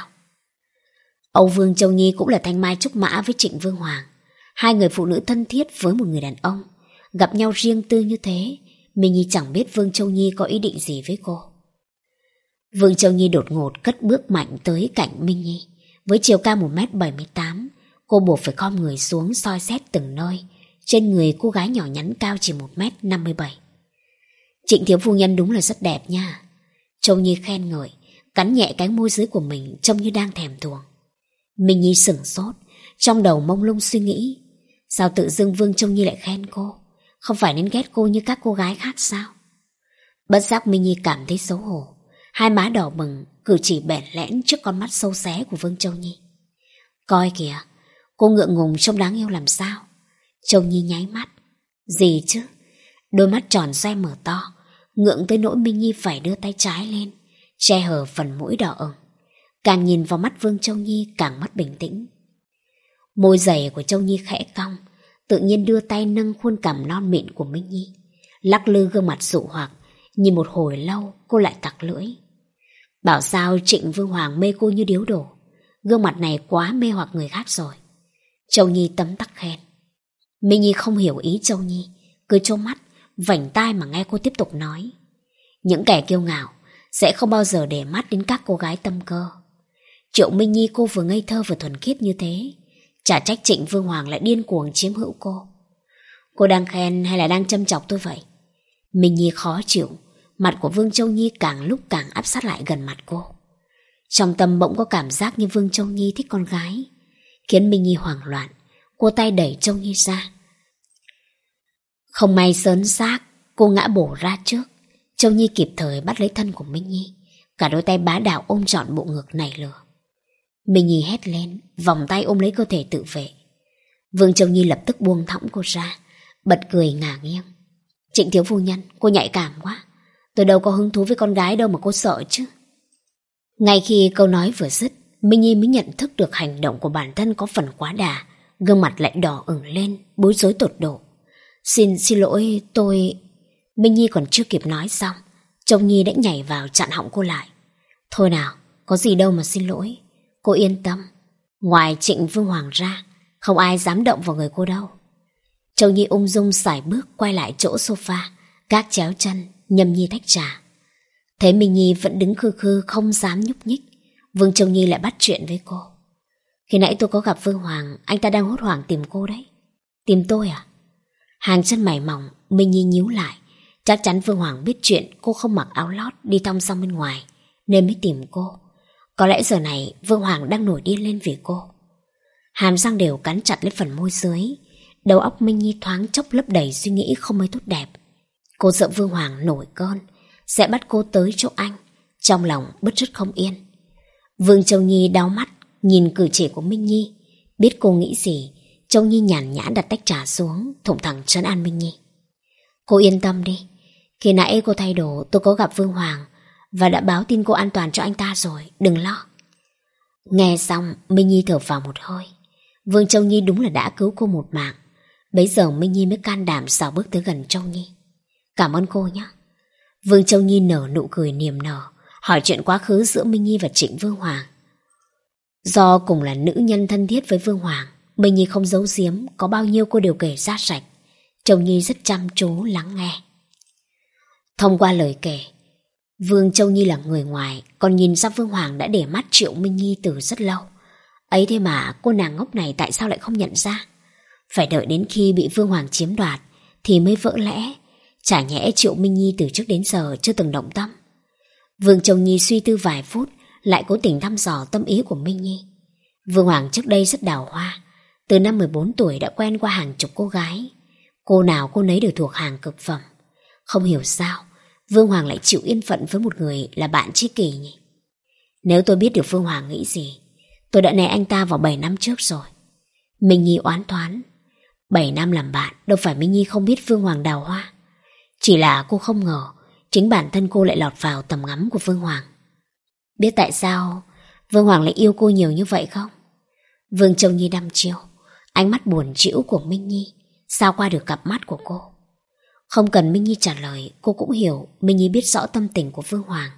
Âu Vương Châu Nhi cũng là thanh mai trúc mã với Trịnh Vương Hoàng, hai người phụ nữ thân thiết với một người đàn ông. Gặp nhau riêng tư như thế, Minh Nhi chẳng biết Vương Châu Nhi có ý định gì với cô. Vương Châu Nhi đột ngột cất bước mạnh tới cạnh Minh Nhi. Với chiều cao một mét bảy mươi tám, cô buộc phải khom người xuống soi xét từng nơi. Trên người cô gái nhỏ nhắn cao chỉ một mét năm mươi bảy. Trịnh thiếu phu nhân đúng là rất đẹp nha. Châu Nhi khen ngợi, cắn nhẹ cánh môi dưới của mình trông như đang thèm thuồng. Minh Nhi sửng sốt, trong đầu mông lung suy nghĩ. Sao tự dưng Vương Châu Nhi lại khen cô? Không phải nên ghét cô như các cô gái khác sao? Bất giác Minh Nhi cảm thấy xấu hổ, hai má đỏ bừng, cử chỉ bẽn lẽn trước con mắt sâu xé của Vương Châu Nhi. Coi kìa, cô ngượng ngùng trông đáng yêu làm sao? Châu Nhi nháy mắt. Gì chứ? Đôi mắt tròn xoe mở to, ngượng tới nỗi Minh Nhi phải đưa tay trái lên, che hở phần mũi đỏ ửng. Càng nhìn vào mắt Vương Châu Nhi càng mất bình tĩnh. Môi dày của Châu Nhi khẽ cong, tự nhiên đưa tay nâng khuôn cằm non mịn của Minh Nhi, lắc lư gương mặt dụ hoặc. Nhìn một hồi lâu cô lại tặc lưỡi. Bảo sao Trịnh Vương Hoàng mê cô như điếu đổ, gương mặt này quá mê hoặc người khác rồi. Châu Nhi tấm tắc khen. Minh Nhi không hiểu ý Châu Nhi, cứ trố mắt vảnh tai mà nghe cô tiếp tục nói. Những kẻ kiêu ngạo sẽ không bao giờ để mắt đến các cô gái tâm cơ. Triệu Minh Nhi cô vừa ngây thơ vừa thuần khiết như thế, chả trách Trịnh Vương Hoàng lại điên cuồng chiếm hữu cô. Cô đang khen hay là đang châm chọc tôi vậy? Minh Nhi khó chịu, mặt của Vương Châu Nhi càng lúc càng áp sát lại gần mặt cô. Trong tâm bỗng có cảm giác như Vương Châu Nhi thích con gái, khiến Minh Nhi hoảng loạn. Cô tay đẩy Châu Nhi ra. Không may sớn xác, cô ngã bổ ra trước, Châu Nhi kịp thời bắt lấy thân của Minh Nhi, cả đôi tay bá đạo ôm trọn bộ ngực nảy lửa. Minh Nhi hét lên, vòng tay ôm lấy cơ thể tự vệ. Vương Châu Nhi lập tức buông thõng cô ra, bật cười ngả nghiêng. Trịnh thiếu phu nhân, cô nhạy cảm quá. Tôi đâu có hứng thú với con gái đâu mà cô sợ chứ. Ngay khi câu nói vừa dứt, Minh Nhi mới nhận thức được hành động của bản thân có phần quá đà, gương mặt lại đỏ ửng lên, bối rối tột độ. Xin, xin lỗi, tôi... Minh Nhi còn chưa kịp nói xong, Châu Nhi đã nhảy vào chặn họng cô lại. Thôi nào, có gì đâu mà xin lỗi. Cô yên tâm, ngoài Trịnh Vương Hoàng ra, không ai dám động vào người cô đâu. Châu Nhi ung dung sải bước quay lại chỗ sofa, gác chéo chân, nhâm nhi tách trà. Thấy Minh Nhi vẫn đứng khư khư không dám nhúc nhích, Vương Châu Nhi lại bắt chuyện với cô. Khi nãy tôi có gặp Vương Hoàng, anh ta đang hốt hoảng tìm cô đấy. Tìm tôi à? Hàng chân mày mỏng, Minh Nhi nhíu lại. Chắc chắn Vương Hoàng biết chuyện cô không mặc áo lót đi thong dong bên ngoài, nên mới tìm cô. Có lẽ giờ này Vương Hoàng đang nổi điên lên vì cô. Hàm răng đều cắn chặt lấy phần môi dưới. Đầu óc Minh Nhi thoáng chốc lấp đầy suy nghĩ không mấy tốt đẹp. Cô sợ Vương Hoàng nổi cơn, sẽ bắt cô tới chỗ anh. Trong lòng bứt rứt không yên. Vương Châu Nhi đau mắt nhìn cử chỉ của Minh Nhi. Biết cô nghĩ gì, Châu Nhi nhàn nhã đặt tách trà xuống, thủng thẳng trấn an Minh Nhi. Cô yên tâm đi, khi nãy cô thay đồ tôi có gặp Vương Hoàng và đã báo tin cô an toàn cho anh ta rồi, đừng lo. Nghe xong Minh Nhi thở vào một hơi. Vương Châu Nhi đúng là đã cứu cô một mạng. Bấy giờ Minh Nhi mới can đảm xào bước tới gần Châu Nhi. Cảm ơn cô nhé. Vương Châu Nhi nở nụ cười niềm nở, hỏi chuyện quá khứ giữa Minh Nhi và Trịnh Vương Hoàng. Do cùng là nữ nhân thân thiết với Vương Hoàng, Minh Nhi không giấu giếm, có bao nhiêu cô đều kể ra sạch. Châu Nhi rất chăm chú lắng nghe. Thông qua lời kể, Vương Châu Nhi là người ngoài, còn nhìn ra Vương Hoàng đã để mắt Triệu Minh Nhi từ rất lâu. Ấy thế mà cô nàng ngốc này tại sao lại không nhận ra? Phải đợi đến khi bị Vương Hoàng chiếm đoạt thì mới vỡ lẽ. Chả nhẽ Triệu Minh Nhi từ trước đến giờ chưa từng động tâm. Vương Châu Nhi suy tư vài phút, lại cố tình thăm dò tâm ý của Minh Nhi. Vương Hoàng trước đây rất đào hoa, từ năm mười bốn tuổi đã quen qua hàng chục cô gái. Cô nào cô nấy đều thuộc hàng cực phẩm. Không hiểu sao Vương Hoàng lại chịu yên phận với một người là bạn tri kỷ nhỉ? Nếu tôi biết được Vương Hoàng nghĩ gì, tôi đã né anh ta vào bảy năm trước rồi. Minh Nhi oán toán. Bảy năm làm bạn, đâu phải Minh Nhi không biết Vương Hoàng đào hoa. Chỉ là cô không ngờ chính bản thân cô lại lọt vào tầm ngắm của Vương Hoàng. Biết tại sao Vương Hoàng lại yêu cô nhiều như vậy không? Vương Châu Nhi đăm chiêu, ánh mắt buồn trĩu của Minh Nhi sao qua được cặp mắt của cô. Không cần Minh Nhi trả lời, cô cũng hiểu Minh Nhi biết rõ tâm tình của Vương Hoàng.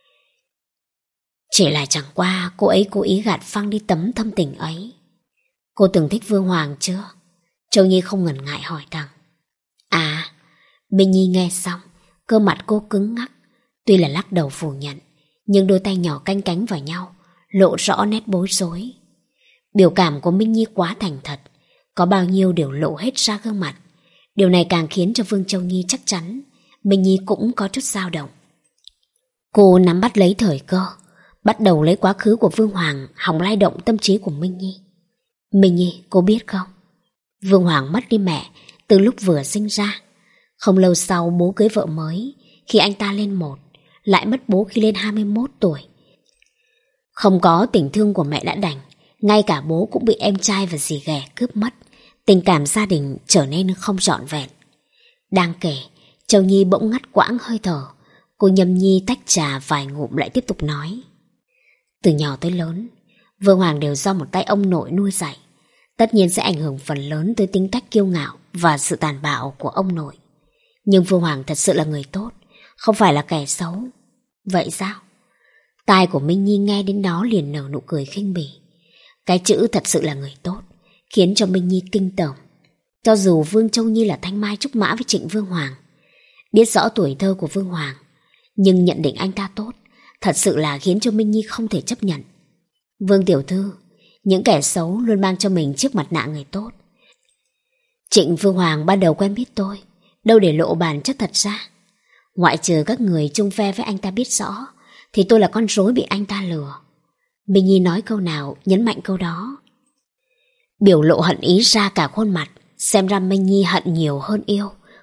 Chỉ là chẳng qua cô ấy cố ý gạt phăng đi tấm thâm tình ấy. Cô từng thích Vương Hoàng chưa? Châu Nhi không ngần ngại hỏi thẳng. À, Minh Nhi nghe xong, cơ mặt cô cứng ngắc. Tuy là lắc đầu phủ nhận, nhưng đôi tay nhỏ canh cánh vào nhau, lộ rõ nét bối rối. Biểu cảm của Minh Nhi quá thành thật, có bao nhiêu đều lộ hết ra gương mặt. Điều này càng khiến cho Vương Châu Nhi chắc chắn Minh Nhi cũng có chút dao động. Cô nắm bắt lấy thời cơ, bắt đầu lấy quá khứ của Vương Hoàng hòng lay động tâm trí của Minh Nhi. Minh Nhi, cô biết không? Vương Hoàng mất đi mẹ từ lúc vừa sinh ra. Không lâu sau bố cưới vợ mới khi anh ta lên một, lại mất bố khi lên hai mươi mốt tuổi. Không có tình thương của mẹ đã đành, ngay cả bố cũng bị em trai và dì ghẻ cướp mất. Tình cảm gia đình trở nên không trọn vẹn. Đang kể, Châu Nhi bỗng ngắt quãng hơi thở. Cô nhâm nhi tách trà vài ngụm lại tiếp tục nói. Từ nhỏ tới lớn, Vương Hoàng đều do một tay ông nội nuôi dạy. Tất nhiên sẽ ảnh hưởng phần lớn tới tính cách kiêu ngạo và sự tàn bạo của ông nội. Nhưng Vương Hoàng thật sự là người tốt, không phải là kẻ xấu. Vậy sao? Tai của Minh Nhi nghe đến đó liền nở nụ cười khinh bỉ. Cái chữ thật sự là người tốt khiến cho Minh Nhi kinh tởm. Cho dù Vương Châu Nhi là thanh mai trúc mã với Trịnh Vương Hoàng, biết rõ tuổi thơ của Vương Hoàng, nhưng nhận định anh ta tốt thật sự là khiến cho Minh Nhi không thể chấp nhận. Vương tiểu thư, những kẻ xấu luôn mang cho mình chiếc mặt nạ người tốt. Trịnh Vương Hoàng ban đầu quen biết tôi, đâu để lộ bản chất thật ra. Ngoại trừ các người chung phe với anh ta biết rõ, thì tôi là con rối bị anh ta lừa. Minh Nhi nói câu nào nhấn mạnh câu đó. Biểu lộ hận ý ra cả khuôn mặt, xem ra Minh Nhi hận nhiều hơn yêu,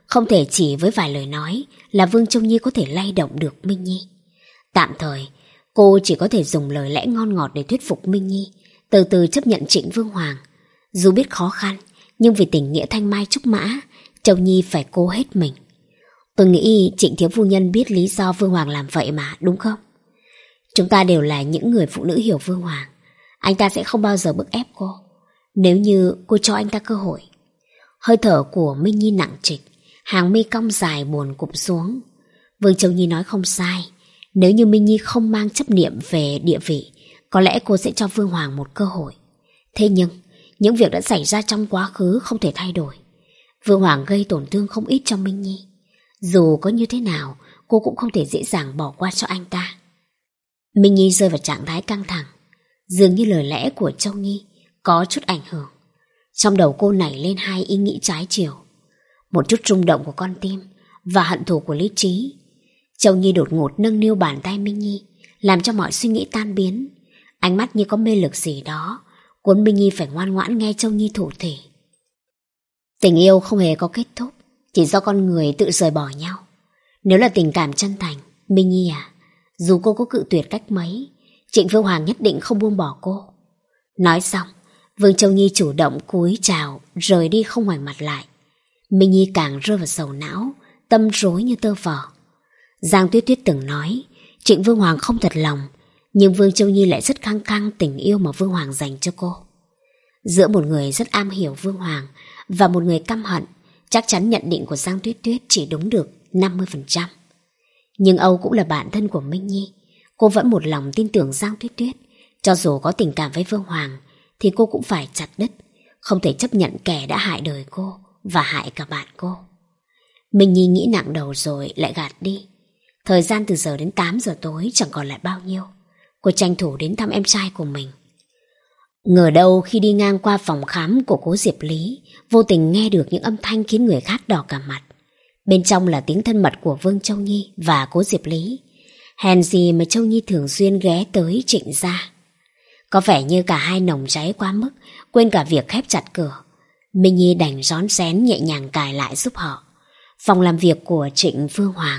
Không thể chỉ với vài lời nói là Vương Châu Nhi có thể lay động được Minh Nhi. Tạm thời, cô chỉ có thể dùng lời lẽ ngon ngọt để thuyết phục Minh Nhi từ từ chấp nhận Trịnh Vương Hoàng. Dù biết khó khăn, nhưng vì tình nghĩa thanh mai trúc mã, Châu Nhi phải cố hết mình. Tôi nghĩ Trịnh thiếu phu nhân biết lý do Vương Hoàng làm vậy mà, đúng không? Chúng ta đều là những người phụ nữ hiểu Vương Hoàng. Anh ta sẽ không bao giờ bức ép cô, nếu như cô cho anh ta cơ hội. Hơi thở của Minh Nhi nặng trịch, hàng mi cong dài buồn cụp xuống. Vương Châu Nhi nói không sai. Nếu như Minh Nhi không mang chấp niệm về địa vị, có lẽ cô sẽ cho Vương Hoàng một cơ hội. Thế nhưng, những việc đã xảy ra trong quá khứ không thể thay đổi. Vương Hoàng gây tổn thương không ít cho Minh Nhi. Dù có như thế nào, cô cũng không thể dễ dàng bỏ qua cho anh ta. Minh Nhi rơi vào trạng thái căng thẳng. Dường như lời lẽ của Châu Nhi có chút ảnh hưởng. Trong đầu cô nảy lên hai ý nghĩ trái chiều. Một chút rung động của con tim và hận thù của lý trí. Châu Nhi đột ngột nâng niu bàn tay Minh Nhi, làm cho mọi suy nghĩ tan biến. Ánh mắt như có mê lực gì đó cuốn Minh Nhi phải ngoan ngoãn nghe Châu Nhi thủ thỉ. Tình yêu không hề có kết thúc, chỉ do con người tự rời bỏ nhau. Nếu là tình cảm chân thành, Minh Nhi à, dù cô có cự tuyệt cách mấy, Trịnh Vương Hoàng nhất định không buông bỏ cô. Nói xong, Vương Châu Nhi chủ động cúi chào, rời đi không ngoảnh mặt lại. Minh Nhi càng rơi vào sầu não, tâm rối như tơ vò. Giang Tuyết Tuyết từng nói Trịnh Vương Hoàng không thật lòng, nhưng Vương Châu Nhi lại rất khăng khăng tình yêu mà Vương Hoàng dành cho cô. Giữa một người rất am hiểu Vương Hoàng và một người căm hận, chắc chắn nhận định của Giang Tuyết Tuyết chỉ đúng được năm mươi phần trăm. Nhưng Âu cũng là bạn thân của Minh Nhi. Cô vẫn một lòng tin tưởng Giang Tuyết Tuyết. Cho dù có tình cảm với Vương Hoàng thì cô cũng phải chặt đứt, không thể chấp nhận kẻ đã hại đời cô và hại cả bạn cô. Minh Nhi nghĩ nặng đầu rồi lại gạt đi. Thời gian từ giờ đến tám giờ tối chẳng còn lại bao nhiêu. Cô tranh thủ đến thăm em trai của mình. Ngờ đâu khi đi ngang qua phòng khám của cố Diệp Lý, vô tình nghe được những âm thanh khiến người khác đỏ cả mặt. Bên trong là tiếng thân mật của Vương Châu Nhi và cố Diệp Lý. Hèn gì mà Châu Nhi thường xuyên ghé tới Trịnh gia. Có vẻ như cả hai nồng cháy quá mức, quên cả việc khép chặt cửa. Minh Nhi đành rón rén nhẹ nhàng cài lại giúp họ. Phòng làm việc của Trịnh Vương Hoàng.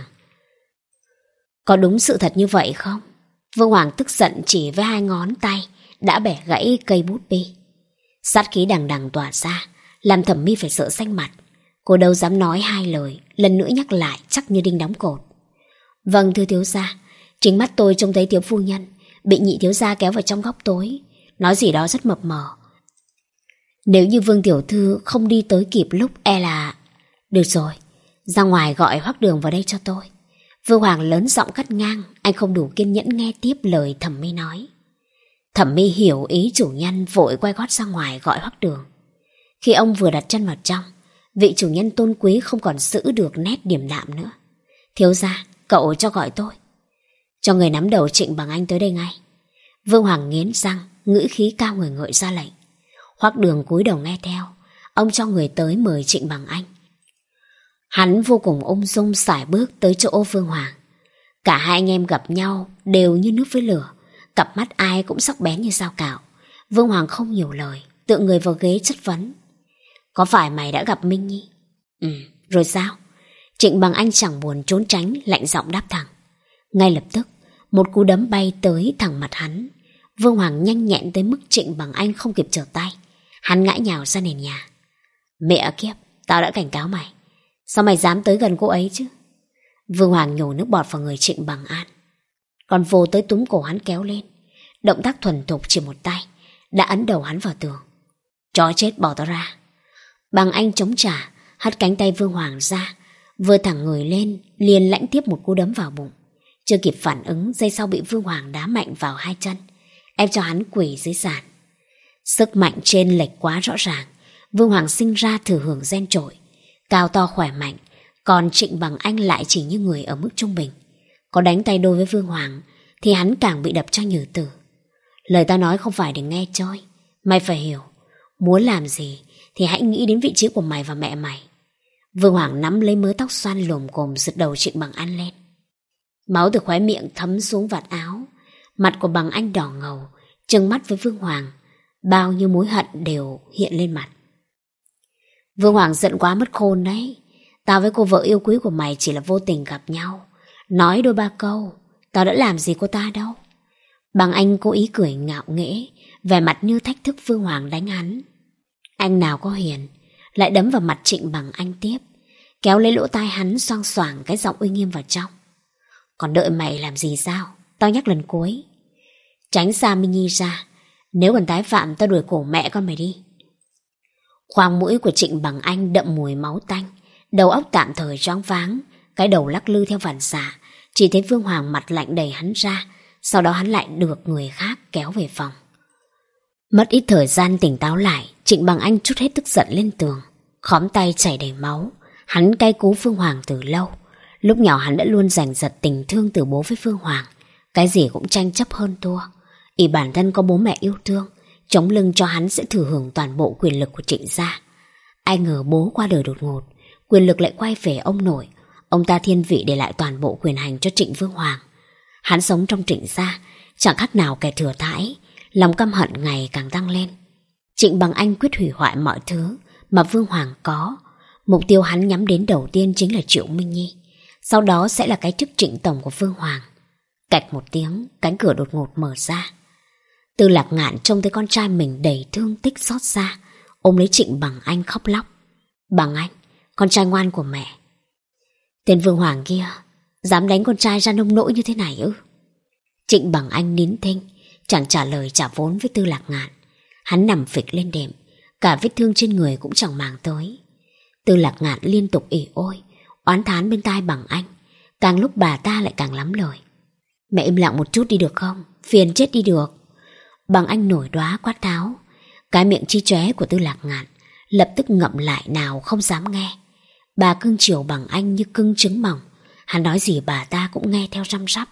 Có đúng sự thật như vậy không? Vương Hoàng tức giận chỉ với hai ngón tay đã bẻ gãy cây bút bi. Sát khí đằng đằng tỏa ra, làm Thẩm Mi phải sợ xanh mặt. Cô đâu dám nói hai lời, lần nữa nhắc lại chắc như đinh đóng cột. Vâng thưa thiếu gia, chính mắt tôi trông thấy thiếu phu nhân bị nhị thiếu gia kéo vào trong góc tối, nói gì đó rất mập mờ. Nếu như Vương tiểu thư không đi tới kịp lúc e là... Được rồi, ra ngoài gọi Hoắc Đường vào đây cho tôi. Vương Hoàng lớn giọng cắt ngang, anh không đủ kiên nhẫn nghe tiếp lời Thẩm Mi nói. Thẩm Mi hiểu ý chủ nhân, vội quay gót ra ngoài gọi Hoắc Đường. Khi ông vừa đặt chân vào trong, vị chủ nhân tôn quý không còn giữ được nét điềm đạm nữa. Thiếu gia, cậu cho gọi tôi. Cho người nắm đầu Trịnh Bằng Anh tới đây ngay. Vương Hoàng nghiến răng, ngữ khí cao người ngợi ra lệnh. Hoắc Đường cúi đầu nghe theo. Ông cho người tới mời Trịnh Bằng Anh. Hắn vô cùng ung dung sải bước tới chỗ Vương Hoàng. Cả hai anh em gặp nhau đều như nước với lửa, cặp mắt ai cũng sắc bén như dao cạo. Vương Hoàng không nhiều lời, tựa người vào ghế chất vấn. Có phải mày đã gặp Minh Nhi? Ừ, rồi sao? Trịnh Bằng Anh chẳng buồn trốn tránh, lạnh giọng đáp thẳng. Ngay lập tức, một cú đấm bay tới thẳng mặt hắn. Vương Hoàng nhanh nhẹn tới mức Trịnh Bằng Anh không kịp trở tay. Hắn ngã nhào ra nền nhà. Mẹ kiếp, tao đã cảnh cáo mày. Sao mày dám tới gần cô ấy chứ? Vương Hoàng nhổ nước bọt vào người Trịnh Bằng An. Còn vô tới túm cổ hắn kéo lên. Động tác thuần thục chỉ một tay đã ấn đầu hắn vào tường. Chó chết, bỏ tao ra. Bằng Anh chống trả, hất cánh tay Vương Hoàng ra, vừa thẳng người lên liền lãnh tiếp một cú đấm vào bụng. Chưa kịp phản ứng, giây sau bị Vương Hoàng đá mạnh vào hai chân, ép cho hắn quỳ dưới sàn. Sức mạnh trên lệch quá rõ ràng. Vương Hoàng sinh ra thừa hưởng gen trội, cao to khỏe mạnh, còn Trịnh Bằng Anh lại chỉ như người ở mức trung bình. Có đánh tay đôi với Vương Hoàng thì hắn càng bị đập cho nhừ tử. Lời tao nói không phải để nghe trôi, mày phải hiểu. Muốn làm gì thì hãy nghĩ đến vị trí của mày và mẹ mày. Vương Hoàng nắm lấy mớ tóc xoăn lồm cồm giật đầu Trịnh Bằng Anh lên. Máu từ khóe miệng thấm xuống vạt áo. Mặt của Bằng Anh đỏ ngầu, trừng mắt với Vương Hoàng. Bao nhiêu mối hận đều hiện lên mặt. Vương Hoàng giận quá mất khôn đấy. Tao với cô vợ yêu quý của mày chỉ là vô tình gặp nhau, nói đôi ba câu. Tao đã làm gì cô ta đâu. Bằng Anh cố ý cười ngạo nghễ, vẻ mặt như thách thức Vương Hoàng đánh hắn. Anh nào có hiền, lại đấm vào mặt Trịnh Bằng Anh tiếp, kéo lấy lỗ tai hắn xoang xoảng cái giọng uy nghiêm vào trong. Còn đợi mày làm gì sao? Tao nhắc lần cuối. Tránh xa Minh Nhi ra, nếu còn tái phạm tao đuổi cổ mẹ con mày đi. Khoang mũi của Trịnh Bằng Anh đậm mùi máu tanh, đầu óc tạm thời choáng váng, cái đầu lắc lư theo phản xạ. Chỉ thấy Vương Hoàng mặt lạnh đẩy hắn ra, sau đó hắn lại được người khác kéo về phòng. Mất ít thời gian tỉnh táo lại, Trịnh Bằng Anh trút hết tức giận lên tường, khóm tay chảy đầy máu. Hắn cay cú Vương Hoàng từ lâu. Lúc nhỏ hắn đã luôn giành giật tình thương từ bố với Vương Hoàng, cái gì cũng tranh chấp hơn thua. Ỷ bản thân có bố mẹ yêu thương, chống lưng cho hắn sẽ thừa hưởng toàn bộ quyền lực của Trịnh gia. Ai ngờ bố qua đời đột ngột, quyền lực lại quay về ông nội. Ông ta thiên vị để lại toàn bộ quyền hành cho Trịnh Vương Hoàng. Hắn sống trong Trịnh gia chẳng khác nào kẻ thừa thãi, lòng căm hận ngày càng tăng lên. Trịnh Bằng Anh quyết hủy hoại mọi thứ mà Vương Hoàng có. Mục tiêu hắn nhắm đến đầu tiên chính là Triệu Minh Nhi, sau đó sẽ là cái chức Trịnh tổng của Vương Hoàng. Cạch một tiếng, cánh cửa đột ngột mở ra. Tư Lạc Ngạn trông thấy con trai mình đầy thương tích xót xa, ôm lấy Trịnh Bằng Anh khóc lóc. Bằng Anh, con trai ngoan của mẹ. Tên Vương Hoàng kia dám đánh con trai ra nông nỗi như thế này ư? Trịnh Bằng Anh nín thinh, chẳng trả lời trả vốn với Tư Lạc Ngạn. Hắn nằm phịch lên đệm, cả vết thương trên người cũng chẳng màng tới. Tư Lạc Ngạn liên tục ỉ ôi, oán thán bên tai Bằng Anh. Càng lúc bà ta lại càng lắm lời. Mẹ im lặng một chút đi được không? Phiền chết đi được. Bằng Anh nổi đoá quát tháo. Cái miệng chi chóe của Tư Lạc Ngạn lập tức ngậm lại, nào không dám nghe. Bà cưng chiều Bằng Anh như cưng trứng mỏng. Hắn nói gì bà ta cũng nghe theo răm rắp.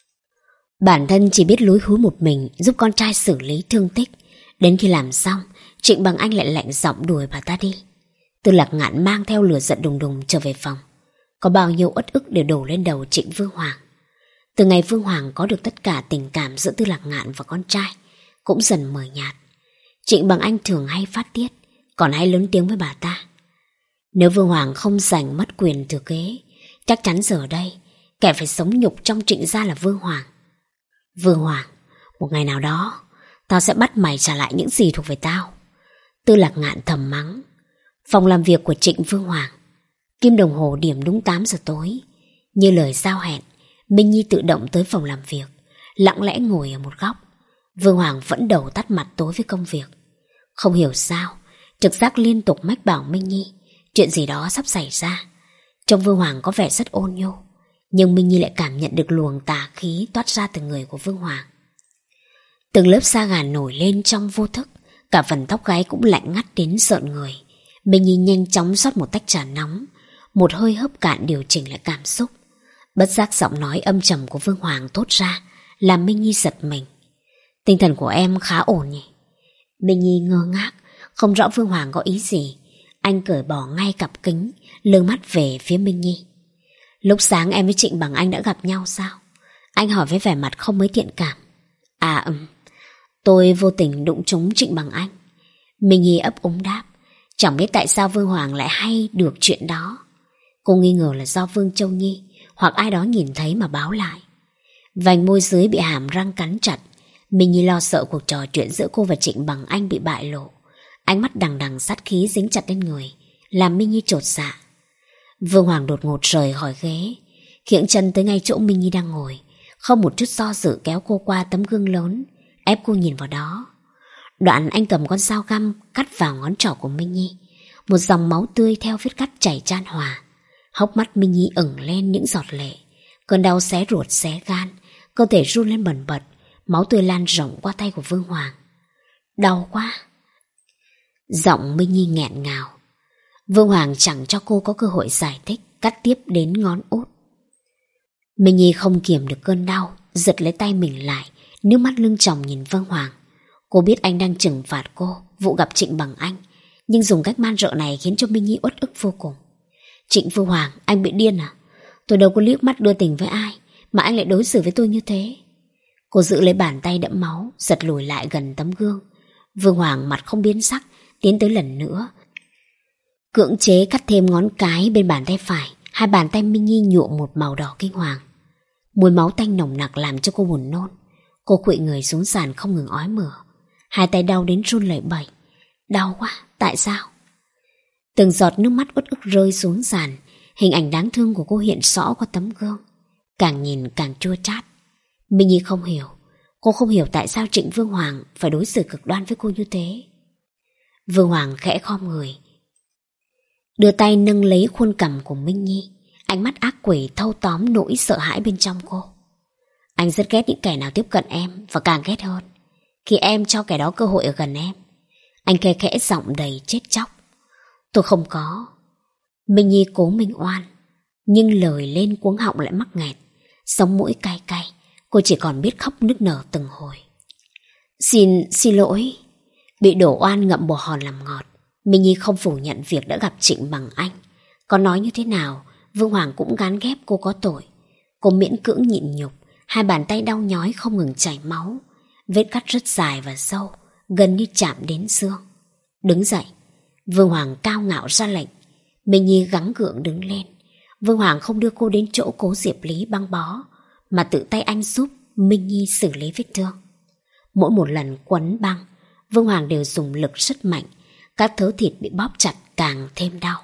Bản thân chỉ biết lúi húi một mình giúp con trai xử lý thương tích. Đến khi làm xong, Trịnh Bằng Anh lại lạnh giọng đuổi bà ta đi. Tư Lạc Ngạn mang theo lửa giận đùng đùng trở về phòng. Có bao nhiêu uất ức đều đổ lên đầu Trịnh Vương Hoàng. Từ ngày Vương Hoàng có được tất cả tình cảm giữa Tư Lạc Ngạn và con trai cũng dần mờ nhạt. Trịnh Bằng Anh thường hay phát tiết, còn hay lớn tiếng với bà ta. Nếu Vương Hoàng không giành mất quyền thừa kế, chắc chắn giờ đây kẻ phải sống nhục trong Trịnh gia là Vương Hoàng. Vương Hoàng, một ngày nào đó tao sẽ bắt mày trả lại những gì thuộc về tao. Tư Lạc Ngạn thầm mắng. Phòng làm việc của Trịnh Vương Hoàng. Kim đồng hồ điểm đúng tám giờ tối. Như lời giao hẹn, Minh Nhi tự động tới phòng làm việc, lặng lẽ ngồi ở một góc. Vương Hoàng vẫn đầu tắt mặt tối với công việc. Không hiểu sao, trực giác liên tục mách bảo Minh Nhi chuyện gì đó sắp xảy ra. Trông Vương Hoàng có vẻ rất ôn nhô, nhưng Minh Nhi lại cảm nhận được luồng tà khí toát ra từ người của Vương Hoàng. Từng lớp da gà nổi lên trong vô thức, cả phần tóc gáy cũng lạnh ngắt đến rợn người. Minh Nhi nhanh chóng rót một tách trà nóng, một hơi hớp cạn điều chỉnh lại cảm xúc. Bất giác giọng nói âm trầm của Vương Hoàng thốt ra, làm Minh Nhi giật mình. Tinh thần của em khá ổn nhỉ? Minh Nhi ngơ ngác, không rõ Vương Hoàng có ý gì. Anh cởi bỏ ngay cặp kính, lơ mắt về phía Minh Nhi. Lúc sáng em với Trịnh Bằng Anh đã gặp nhau sao? Anh hỏi với vẻ mặt không mấy thiện cảm. À ừm, tôi vô tình đụng trúng Trịnh Bằng Anh. Minh Nhi ấp úng đáp. Chẳng biết tại sao Vương Hoàng lại hay được chuyện đó. Cô nghi ngờ là do Vương Châu Nhi hoặc ai đó nhìn thấy mà báo lại. Vành môi dưới bị hàm răng cắn chặt. Minh Nhi lo sợ cuộc trò chuyện giữa cô và Trịnh Bằng Anh bị bại lộ. Ánh mắt đằng đằng sát khí dính chặt lên người, làm Minh Nhi chột dạ. Vương Hoàng đột ngột rời khỏi ghế, khiễng chân tới ngay chỗ Minh Nhi đang ngồi, không một chút do dự kéo cô qua tấm gương lớn, ép cô nhìn vào đó. Đoạn anh cầm con dao găm cắt vào ngón trỏ của Minh Nhi. Một dòng máu tươi theo vết cắt chảy chan hòa. Hốc mắt Minh Nhi ửng lên những giọt lệ. Cơn đau xé ruột xé gan, cơ thể run lên bần bật. Máu tươi lan rộng qua tay của Vương Hoàng. Đau quá. Giọng Minh Nhi nghẹn ngào. Vương Hoàng chẳng cho cô có cơ hội giải thích, cắt tiếp đến ngón út. Minh Nhi không kiềm được cơn đau, giật lấy tay mình lại, nước mắt lưng tròng nhìn Vương Hoàng. Cô biết anh đang trừng phạt cô vụ gặp Trịnh Bằng Anh, nhưng dùng cách man rợ này khiến cho Minh Nhi uất ức vô cùng. Trịnh Vương Hoàng, anh bị điên à? Tôi đâu có liếc mắt đưa tình với ai mà anh lại đối xử với tôi như thế. Cô giữ lấy bàn tay đẫm máu, giật lùi lại gần tấm gương. Vương Hoàng mặt không biến sắc, tiến tới lần nữa, Cưỡng chế cắt thêm ngón cái bên bàn tay phải. Hai bàn tay Minh Nhi nhuộm một màu đỏ kinh hoàng. Mùi máu tanh nồng nặc làm cho cô buồn nôn. Cô khuỵu người xuống sàn không ngừng ói mửa. Hai tay đau đến run lẩy bẩy. Đau quá, tại sao? Từng giọt nước mắt uất ức rơi xuống sàn. Hình ảnh đáng thương của cô hiện rõ qua tấm gương. Càng nhìn càng chua chát. Minh Nhi không hiểu. Cô không hiểu tại sao Trịnh Vương Hoàng phải đối xử cực đoan với cô như thế. Vương Hoàng khẽ khom người, đưa tay nâng lấy khuôn cằm của Minh Nhi. Ánh mắt ác quỷ thâu tóm nỗi sợ hãi bên trong cô. Anh rất ghét những kẻ nào tiếp cận em, và càng ghét hơn khi em cho kẻ đó cơ hội ở gần em. Anh khe khẽ giọng đầy chết chóc. Tôi không có. Minh Nhi cố minh oan, nhưng lời lên cuống họng lại mắc nghẹt. Sống mũi cay cay. Cô chỉ còn biết khóc nức nở từng hồi. Xin, xin lỗi. Bị đổ oan ngậm bồ hòn làm ngọt, Minh Nhi không phủ nhận việc đã gặp Trịnh bằng anh. Có nói như thế nào, Vương Hoàng cũng gán ghép cô có tội. Cô miễn cưỡng nhịn nhục. Hai bàn tay đau nhói không ngừng chảy máu. Vết cắt rất dài và sâu, gần như chạm đến xương. Đứng dậy, Vương Hoàng cao ngạo ra lệnh. Minh Nhi gắng gượng đứng lên. Vương Hoàng không đưa cô đến chỗ Cố Diệp Lý băng bó, mà tự tay anh giúp Minh Nhi xử lý vết thương. Mỗi một lần quấn băng, Vương Hoàng đều dùng lực rất mạnh. Các thớ thịt bị bóp chặt càng thêm đau.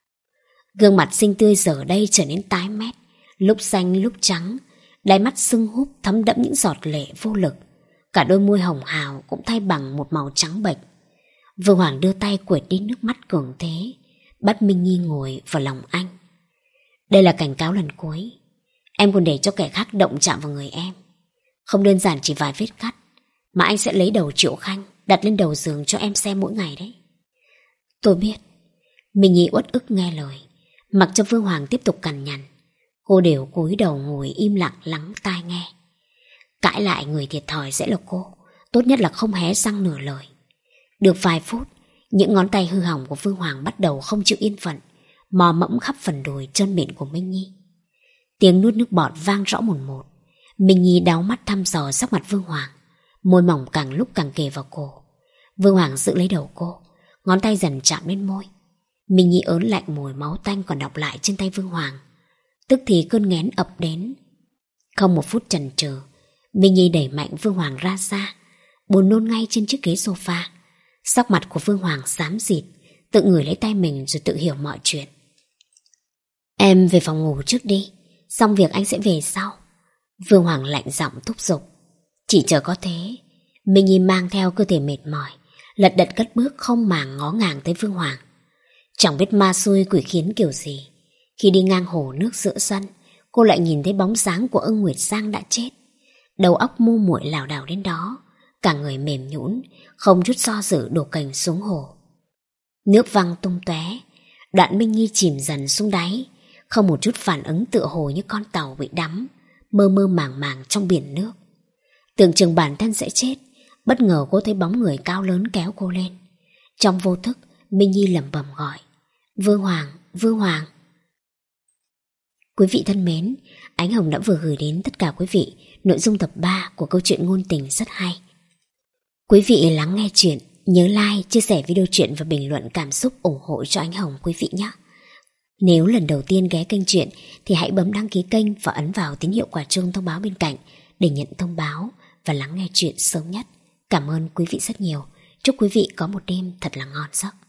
Gương mặt xinh tươi giờ đây trở nên tái mét, lúc xanh lúc trắng. Đáy mắt sưng húp thấm đẫm những giọt lệ vô lực. Cả đôi môi hồng hào cũng thay bằng một màu trắng bệch. Vương Hoàng đưa tay quệt đi nước mắt cường thế, bắt Minh Nhi ngồi vào lòng anh. Đây là cảnh cáo lần cuối. Em còn để cho kẻ khác động chạm vào người em. Không đơn giản chỉ vài vết cắt, mà anh sẽ lấy đầu Triệu Khanh đặt lên đầu giường cho em xem mỗi ngày đấy. Tôi biết. Minh Nhi uất ức nghe lời, mặc cho Vương Hoàng tiếp tục cằn nhằn. Cô đều cúi đầu ngồi im lặng lắng tai nghe. Cãi lại người thiệt thòi sẽ là cô. Tốt nhất là không hé răng nửa lời. Được vài phút, những ngón tay hư hỏng của Vương Hoàng bắt đầu không chịu yên phận, mò mẫm khắp phần đùi trơn mịn của Minh Nhi. Tiếng nuốt nước bọt vang rõ mồn một. Minh Nhi đáu mắt thăm dò sắc mặt Vương Hoàng. Môi mỏng càng lúc càng kề vào cổ. Vương Hoàng giữ lấy đầu cô, ngón tay dần chạm lên môi. Minh Nhi ớn lạnh mùi máu tanh còn đọng lại trên tay Vương Hoàng. Tức thì cơn nghén ập đến. Không một phút chần chừ, Minh Nhi đẩy mạnh Vương Hoàng ra xa, buồn nôn ngay trên chiếc ghế sofa. Sắc mặt của Vương Hoàng xám xịt, tự ngửi lấy tay mình rồi tự hiểu mọi chuyện. Em về phòng ngủ trước đi, xong việc anh sẽ về sau. Vương Hoàng lạnh giọng thúc giục. Chỉ chờ có thế, Minh Nhi mang theo cơ thể mệt mỏi, lật đật cất bước không màng ngó ngàng tới Vương Hoàng. Chẳng biết ma xui quỷ khiến kiểu gì, khi đi ngang hồ nước giữa sân, cô lại nhìn thấy bóng dáng của Ưng Nguyệt Giang đã chết. Đầu óc mù muội lảo đảo đến đó, cả người mềm nhũn, không chút do dự đổ cành xuống hồ. Nước văng tung tóe, đoạn Minh Nhi chìm dần xuống đáy, không một chút phản ứng, tựa hồ như con tàu bị đắm, mơ mơ màng màng trong biển nước. Tưởng chừng bản thân sẽ chết, bất ngờ cô thấy bóng người cao lớn kéo cô lên. Trong vô thức, Minh Nhi lẩm bẩm gọi: Vương Hoàng, Vương Hoàng. Quý vị thân mến, Ánh Hồng đã vừa gửi đến tất cả quý vị nội dung tập ba của câu chuyện ngôn tình rất hay. Quý vị lắng nghe chuyện, nhớ like, chia sẻ video truyện và bình luận cảm xúc ủng hộ cho Ánh Hồng quý vị nhé. Nếu lần đầu tiên ghé kênh truyện thì hãy bấm đăng ký kênh và ấn vào tín hiệu quả chuông thông báo bên cạnh để nhận thông báo và lắng nghe chuyện sớm nhất. Cảm ơn quý vị rất nhiều. Chúc quý vị có một đêm thật là ngon giấc.